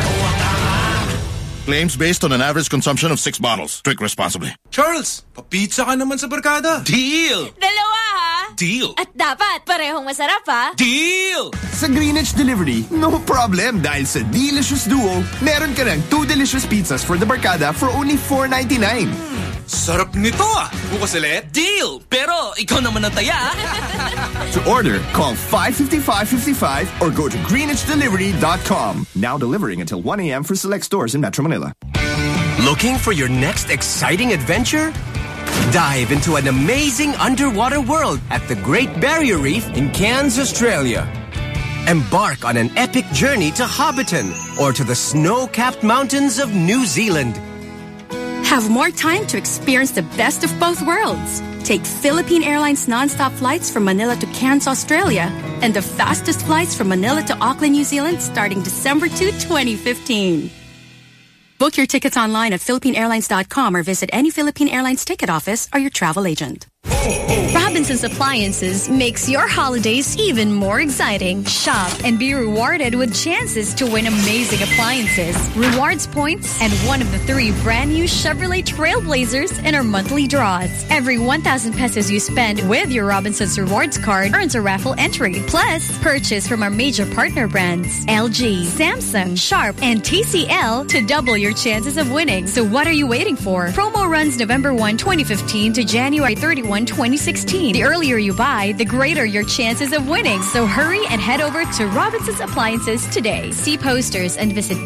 Claims based on an average consumption of 6 bottles. Drink responsibly. Charles, papizza ka naman sa barkada. Deal! Dalawa ha? Deal! At dapat parehong masarap ha? Deal! Sa Greenwich Delivery, no problem dahil sa Delicious Duo, meron ka ng 2 delicious pizzas for the barkada for only $4.99. Sarap nito ah! Bukas ulit? Deal! Pero ikaw naman ang taya. To order, call 555-55 or go to greenwichdelivery.com. Now delivering until 1 a.m. for select stores in Metro Manila. Looking for your next exciting adventure? Dive into an amazing underwater world at the Great Barrier Reef in Cairns, Australia. Embark on an epic journey to Hobbiton or to the snow-capped mountains of New Zealand. Have more time to experience the best of both worlds. Take Philippine Airlines non-stop flights from Manila to Cairns, Australia, and the fastest flights from Manila to Auckland, New Zealand starting December 2, 2015. Book your tickets online at PhilippineAirlines.com or visit any Philippine Airlines ticket office or your travel agent. Robinson's Appliances makes your holidays even more exciting. Shop and be rewarded with chances to win amazing appliances, rewards points, and one of the 3 brand new Chevrolet Trailblazers in our monthly draws. Every 1,000 pesos you spend with your Robinson's Rewards card earns a raffle entry. Plus, purchase from our major partner brands, LG, Samsung, Sharp, and TCL to double your chances of winning. So what are you waiting for? Promo runs November 1, 2015 to January 31, 2016. The earlier you buy, the greater your chances of winning. So hurry and head over to Robinson's Appliances today. See posters and visit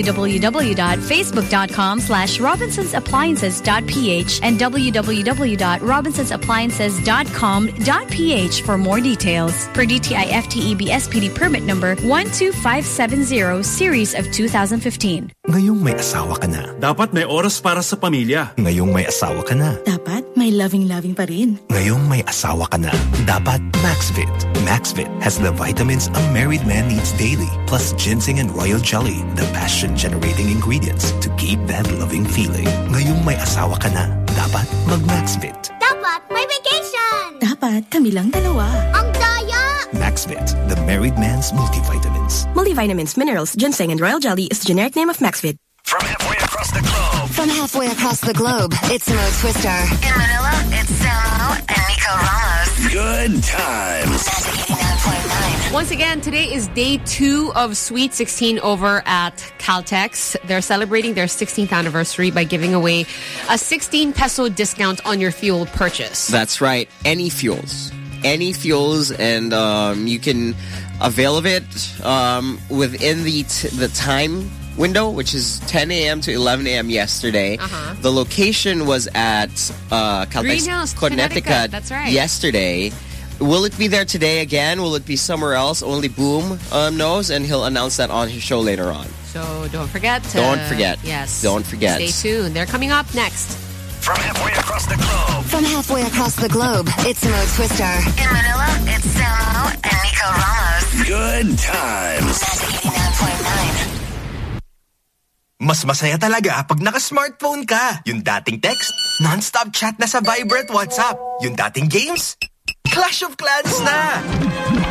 www.facebook.com/robinsonsappliances.ph and www.robinsonsappliances.com.ph for more details. Per DTI FTEB SPD permit number 12570 series of 2015. Ngayong may asawa ka na. Dapat may oras para sa pamilya. Ngayong may asawa ka na. Dapat may loving-loving pa rin. Ngayong may asawa ka na. Dapat Maxvit. Maxvit has the vitamins a married man needs daily, plus ginseng and royal jelly, the passion-generating ingredients to keep that loving feeling. Ngayong may asawa ka na. Dapat mag-Maxvit. Dapat may vacation! Dapat kami lang dalawa. Ang daya Maxvit, the married man's multivitamins. Multivitamins, minerals, ginseng, and royal jelly is the generic name of Maxvit. From halfway across the globe. From halfway across the globe, it's Mo Twister. In Manila, it's Samo and Nico Ramos. Good times. Once again, today is day 2 of Sweet 16 over at Caltex. They're celebrating their 16th anniversary by giving away a 16 peso discount on your fuel purchase. That's right. Any fuels, and you can avail of it within the time window, which is 10 a.m. to 11 a.m. yesterday. The location was at Caltex, Greenhouse, Connecticut. That's right. Yesterday. Will it be there today again? Will it be somewhere else? Only Boom knows, and he'll announce that on his show later on. So don't forget. Yes. Don't forget. Stay tuned. They're coming up next. From halfway across the globe. From halfway across the globe, it's Mo Twister. In Manila, it's Samo and Nico Ramos. Good times. Mas masaya talaga pag naka-smartphone ka. Yung dating text, non-stop chat na sa Viber at WhatsApp. Yung dating games, Clash of Clans na.